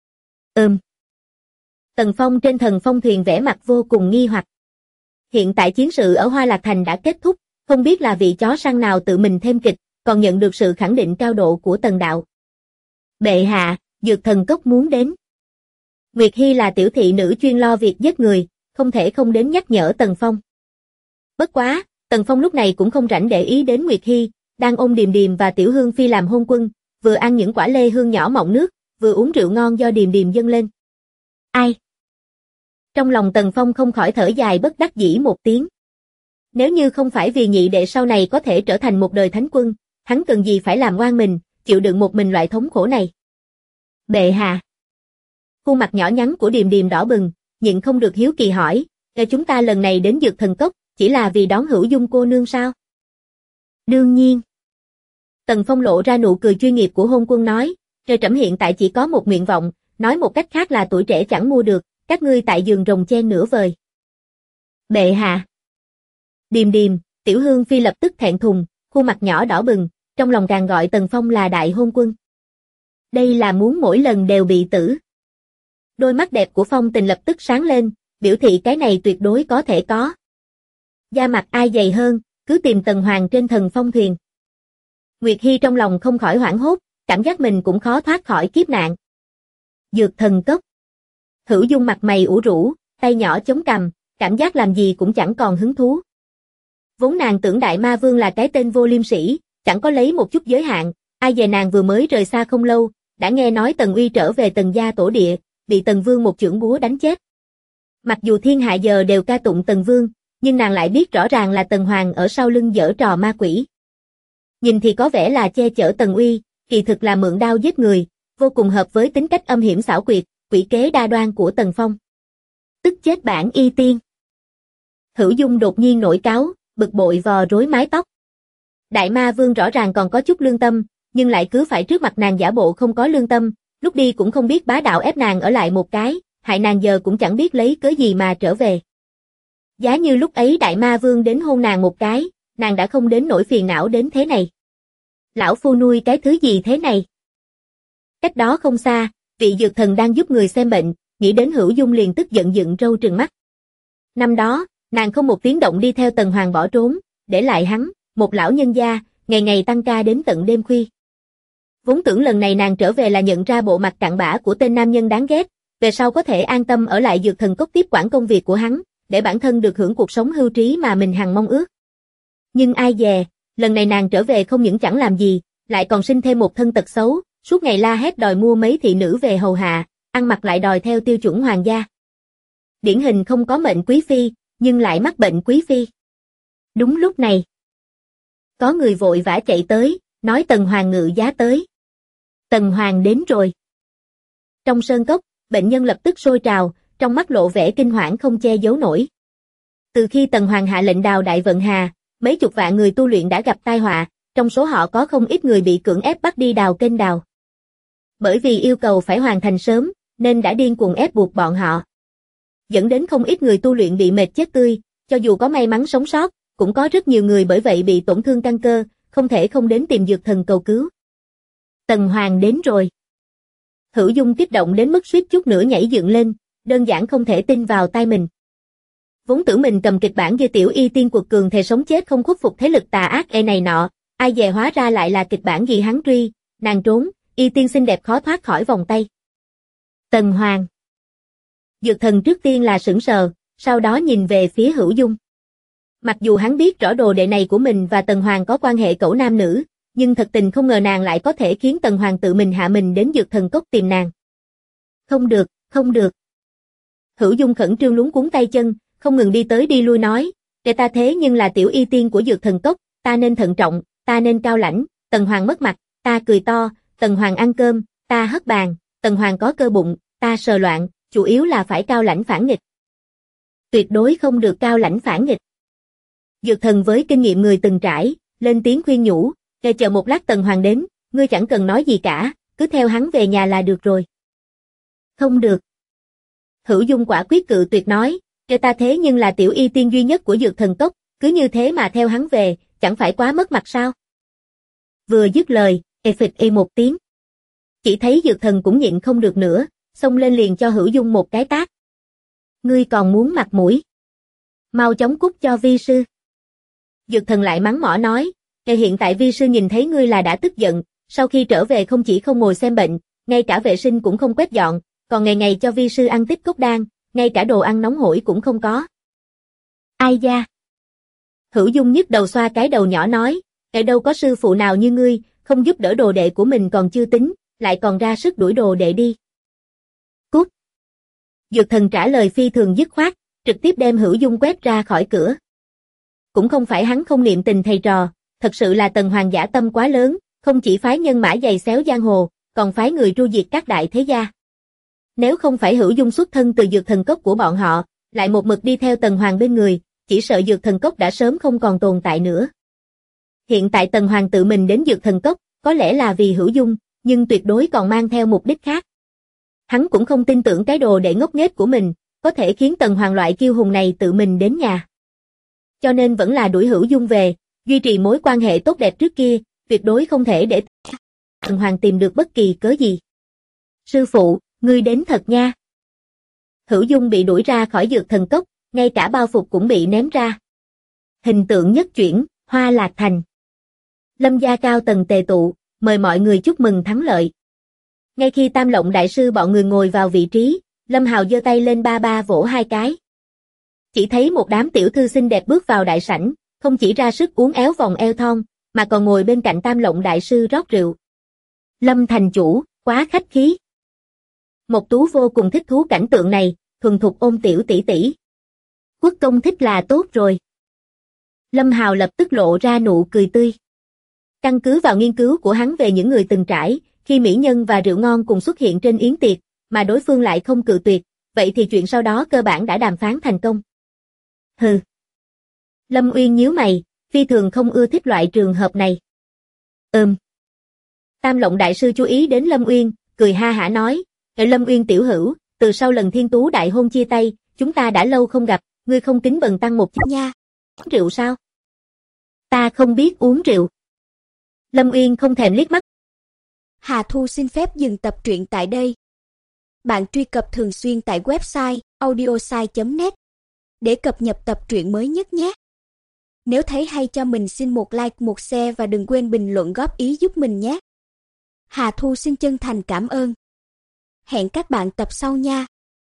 Tần Phong trên thần phong thuyền vẽ mặt vô cùng nghi hoặc. Hiện tại chiến sự ở Hoa Lạc Thành đã kết thúc, không biết là vị chó săn nào tự mình thêm kịch, còn nhận được sự khẳng định cao độ của Tần Đạo. Bệ hạ, Dược Thần Cốc muốn đến. Nguyệt Hy là tiểu thị nữ chuyên lo việc giết người, không thể không đến nhắc nhở Tần Phong. Bất quá, Tần Phong lúc này cũng không rảnh để ý đến Nguyệt Hy, đang ôm Điềm Điềm và Tiểu Hương Phi làm hôn quân, vừa ăn những quả lê hương nhỏ mọng nước, vừa uống rượu ngon do Điềm Điềm dâng lên. Ai? Trong lòng Tần Phong không khỏi thở dài bất đắc dĩ một tiếng. Nếu như không phải vì nhị đệ sau này có thể trở thành một đời thánh quân, hắn cần gì phải làm oan mình, chịu đựng một mình loại thống khổ này. Bệ hạ. Khuôn mặt nhỏ nhắn của Điềm Điềm đỏ bừng, nhịn không được hiếu kỳ hỏi, chúng ta lần này đến Dược Thần Cốc, chỉ là vì đón Hữu Dung cô nương sao? Đương nhiên. Tần Phong lộ ra nụ cười chuyên nghiệp của hôn quân nói, trẫm hiện tại chỉ có một nguyện vọng, nói một cách khác là tuổi trẻ chẳng mua được, các ngươi tại giường rồng chen nửa vời. Bệ hạ. Điềm Điềm, Tiểu Hương Phi lập tức thẹn thùng, khuôn mặt nhỏ đỏ bừng, trong lòng càng gọi Tần Phong là đại hôn quân. Đây là muốn mỗi lần đều bị tử. Đôi mắt đẹp của Phong Tình lập tức sáng lên, biểu thị cái này tuyệt đối có thể có. Da mặt ai dày hơn, cứ tìm Tần Hoàng trên thần phong thuyền. Nguyệt Hy trong lòng không khỏi hoảng hốt, cảm giác mình cũng khó thoát khỏi kiếp nạn. Dược Thần Cốc. Hữu Dung mặt mày ủ rũ, tay nhỏ chống cằm, cảm giác làm gì cũng chẳng còn hứng thú. Vốn nàng tưởng Đại Ma Vương là cái tên vô liêm sỉ, chẳng có lấy một chút giới hạn, ai dè nàng vừa mới rời xa không lâu, đã nghe nói Tần Uy trở về Tần gia tổ địa, bị Tần Vương một chưởng búa đánh chết. Mặc dù thiên hạ giờ đều ca tụng Tần Vương, nhưng nàng lại biết rõ ràng là Tần Hoàng ở sau lưng giở trò ma quỷ. Nhìn thì có vẻ là che chở Tần Uy, kỳ thực là mượn đao giết người, vô cùng hợp với tính cách âm hiểm xảo quyệt, quỷ kế đa đoan của Tần Phong. Tức chết bản y tiên. Hữu Dung đột nhiên nổi cáu, bực bội vò rối mái tóc. Đại Ma Vương rõ ràng còn có chút lương tâm, nhưng lại cứ phải trước mặt nàng giả bộ không có lương tâm, lúc đi cũng không biết bá đạo ép nàng ở lại một cái, hại nàng giờ cũng chẳng biết lấy cớ gì mà trở về. Giá như lúc ấy Đại Ma Vương đến hôn nàng một cái, nàng đã không đến nỗi phiền não đến thế này. Lão phu nuôi cái thứ gì thế này? Cách đó không xa, vị dược thần đang giúp người xem bệnh, nghĩ đến Hữu Dung liền tức giận dựng râu trừng mắt. Năm đó, nàng không một tiếng động đi theo Tần Hoàng bỏ trốn, để lại hắn, một lão nhân gia, ngày ngày tăng ca đến tận đêm khuya. Vốn tưởng lần này nàng trở về là nhận ra bộ mặt cặn bã của tên nam nhân đáng ghét, về sau có thể an tâm ở lại dược thần cốc tiếp quản công việc của hắn, để bản thân được hưởng cuộc sống hưu trí mà mình hằng mong ước. Nhưng ai dè, lần này nàng trở về không những chẳng làm gì, lại còn sinh thêm một thân tật xấu, suốt ngày la hét đòi mua mấy thị nữ về hầu hạ, ăn mặc lại đòi theo tiêu chuẩn hoàng gia. Điển hình không có mệnh quý phi, nhưng lại mắc bệnh quý phi. Đúng lúc này, có người vội vã chạy tới, nói Tần Hoàng ngự giá tới. Tần Hoàng đến rồi. Trong sơn cốc, bệnh nhân lập tức sôi trào, trong mắt lộ vẻ kinh hoảng không che giấu nổi. Từ khi Tần Hoàng hạ lệnh đào Đại Vận Hà, mấy chục vạn người tu luyện đã gặp tai họa, trong số họ có không ít người bị cưỡng ép bắt đi đào kênh đào. Bởi vì yêu cầu phải hoàn thành sớm, nên đã điên cuồng ép buộc bọn họ. Dẫn đến không ít người tu luyện bị mệt chết tươi, cho dù có may mắn sống sót, cũng có rất nhiều người bởi vậy bị tổn thương căn cơ, không thể không đến tìm dược thần cầu cứu. Tần Hoàng đến rồi. Hữu Dung kích động đến mức suýt chút nữa nhảy dựng lên, đơn giản không thể tin vào tai mình. Vốn tưởng mình cầm kịch bản như tiểu y tiên quật cường thề sống chết không khuất phục thế lực tà ác này nọ, ai dè hóa ra lại là kịch bản gì hắn truy, nàng trốn, y tiên xinh đẹp khó thoát khỏi vòng tay. Tần Hoàng. Dược thần trước tiên là sững sờ, sau đó nhìn về phía Hữu Dung. Mặc dù hắn biết rõ đồ đệ này của mình và Tần Hoàng có quan hệ cẩu nam nữ, nhưng thật tình không ngờ nàng lại có thể khiến Tần Hoàng tự mình hạ mình đến dược thần cốc tìm nàng. Không được, không được. Hữu Dung khẩn trương luống cuống tay chân, không ngừng đi tới đi lui nói, để ta thế nhưng là tiểu y tiên của dược thần cốc, ta nên thận trọng, ta nên cao lãnh, Tần Hoàng mất mặt, ta cười to, Tần Hoàng ăn cơm, ta hất bàn, Tần Hoàng có cơ bụng, ta sờ loạn, chủ yếu là phải cao lãnh phản nghịch. Tuyệt đối không được cao lãnh phản nghịch. Dược thần với kinh nghiệm người từng trải, lên tiếng khuyên nhủ, để chờ một lát Tần Hoàng đến, ngươi chẳng cần nói gì cả, cứ theo hắn về nhà là được rồi. Không được. Hữu Dung quả quyết cự tuyệt nói, để ta thế nhưng là tiểu y tiên duy nhất của dược thần cốc, cứ như thế mà theo hắn về, chẳng phải quá mất mặt sao? Vừa dứt lời, phịch một tiếng. Chỉ thấy dược thần cũng nhịn không được nữa, xông lên liền cho Hữu Dung một cái tát. Ngươi còn muốn mặt mũi? Mau chóng cút cho vi sư. Dược thần lại mắng mỏ nói, hiện tại vi sư nhìn thấy ngươi là đã tức giận, sau khi trở về không chỉ không ngồi xem bệnh, ngay cả vệ sinh cũng không quét dọn, còn ngày ngày cho vi sư ăn tích cốc đan, ngay cả đồ ăn nóng hổi cũng không có. Ai da? Hữu Dung nhức đầu xoa cái đầu nhỏ nói, ở đâu có sư phụ nào như ngươi, không giúp đỡ đồ đệ của mình còn chưa tính, lại còn ra sức đuổi đồ đệ đi. Cút. Dược thần trả lời phi thường dứt khoát, trực tiếp đem Hữu Dung quét ra khỏi cửa. Cũng không phải hắn không niệm tình thầy trò, thật sự là Tần Hoàng dã tâm quá lớn, không chỉ phái nhân mã giày xéo giang hồ, còn phái người tru diệt các đại thế gia. Nếu không phải Hữu Dung xuất thân từ dược thần cốc của bọn họ, lại một mực đi theo Tần Hoàng bên người, chỉ sợ dược thần cốc đã sớm không còn tồn tại nữa. Hiện tại Tần Hoàng tự mình đến dược thần cốc, có lẽ là vì Hữu Dung, nhưng tuyệt đối còn mang theo mục đích khác. Hắn cũng không tin tưởng cái đồ đệ ngốc nghếch của mình, có thể khiến Tần Hoàng loại kiêu hùng này tự mình đến nhà. Cho nên vẫn là đuổi Hữu Dung về, duy trì mối quan hệ tốt đẹp trước kia, tuyệt đối không thể để Tần Hoàng tìm được bất kỳ cớ gì. Sư phụ, ngươi đến thật nha. Hữu Dung bị đuổi ra khỏi dược thần cốc, ngay cả bao phục cũng bị ném ra. Hình tượng nhất chuyển, Hoa Lạc Thành. Lâm gia cao tầng tề tụ, mời mọi người chúc mừng thắng lợi. Ngay khi Tam Lộng đại sư bọn người ngồi vào vị trí, Lâm Hào giơ tay lên ba ba vỗ hai cái. Chỉ thấy một đám tiểu thư xinh đẹp bước vào đại sảnh, không chỉ ra sức uốn éo vòng eo thon, mà còn ngồi bên cạnh Tam Lộng đại sư rót rượu. Lâm thành chủ, quá khách khí. Mộc Tú vô cùng thích thú cảnh tượng này, thuần thục ôm tiểu tỷ tỷ. Quốc công thích là tốt rồi. Lâm Hào lập tức lộ ra nụ cười tươi. Căn cứ vào nghiên cứu của hắn về những người từng trải, khi mỹ nhân và rượu ngon cùng xuất hiện trên yến tiệc, mà đối phương lại không cự tuyệt, vậy thì chuyện sau đó cơ bản đã đàm phán thành công. Hừ. Lâm Uyên nhíu mày, phi thường không ưa thích loại trường hợp này. Tam Lộng đại sư chú ý đến Lâm Uyên, cười ha hả nói, Lâm Uyên tiểu hữu, từ sau lần Thiên Tú đại hôn chia tay, chúng ta đã lâu không gặp, ngươi không tính bần tăng một chút nha. Uống rượu sao? Ta không biết uống rượu. Lâm Uyên không thèm liếc mắt. Hà Thu xin phép dừng tập truyện tại đây. Bạn truy cập thường xuyên tại website audiosai.net để cập nhật tập truyện mới nhất nhé. Nếu thấy hay cho mình xin một like, một share và đừng quên bình luận góp ý giúp mình nhé. Hà Thu xin chân thành cảm ơn. Hẹn các bạn tập sau nha.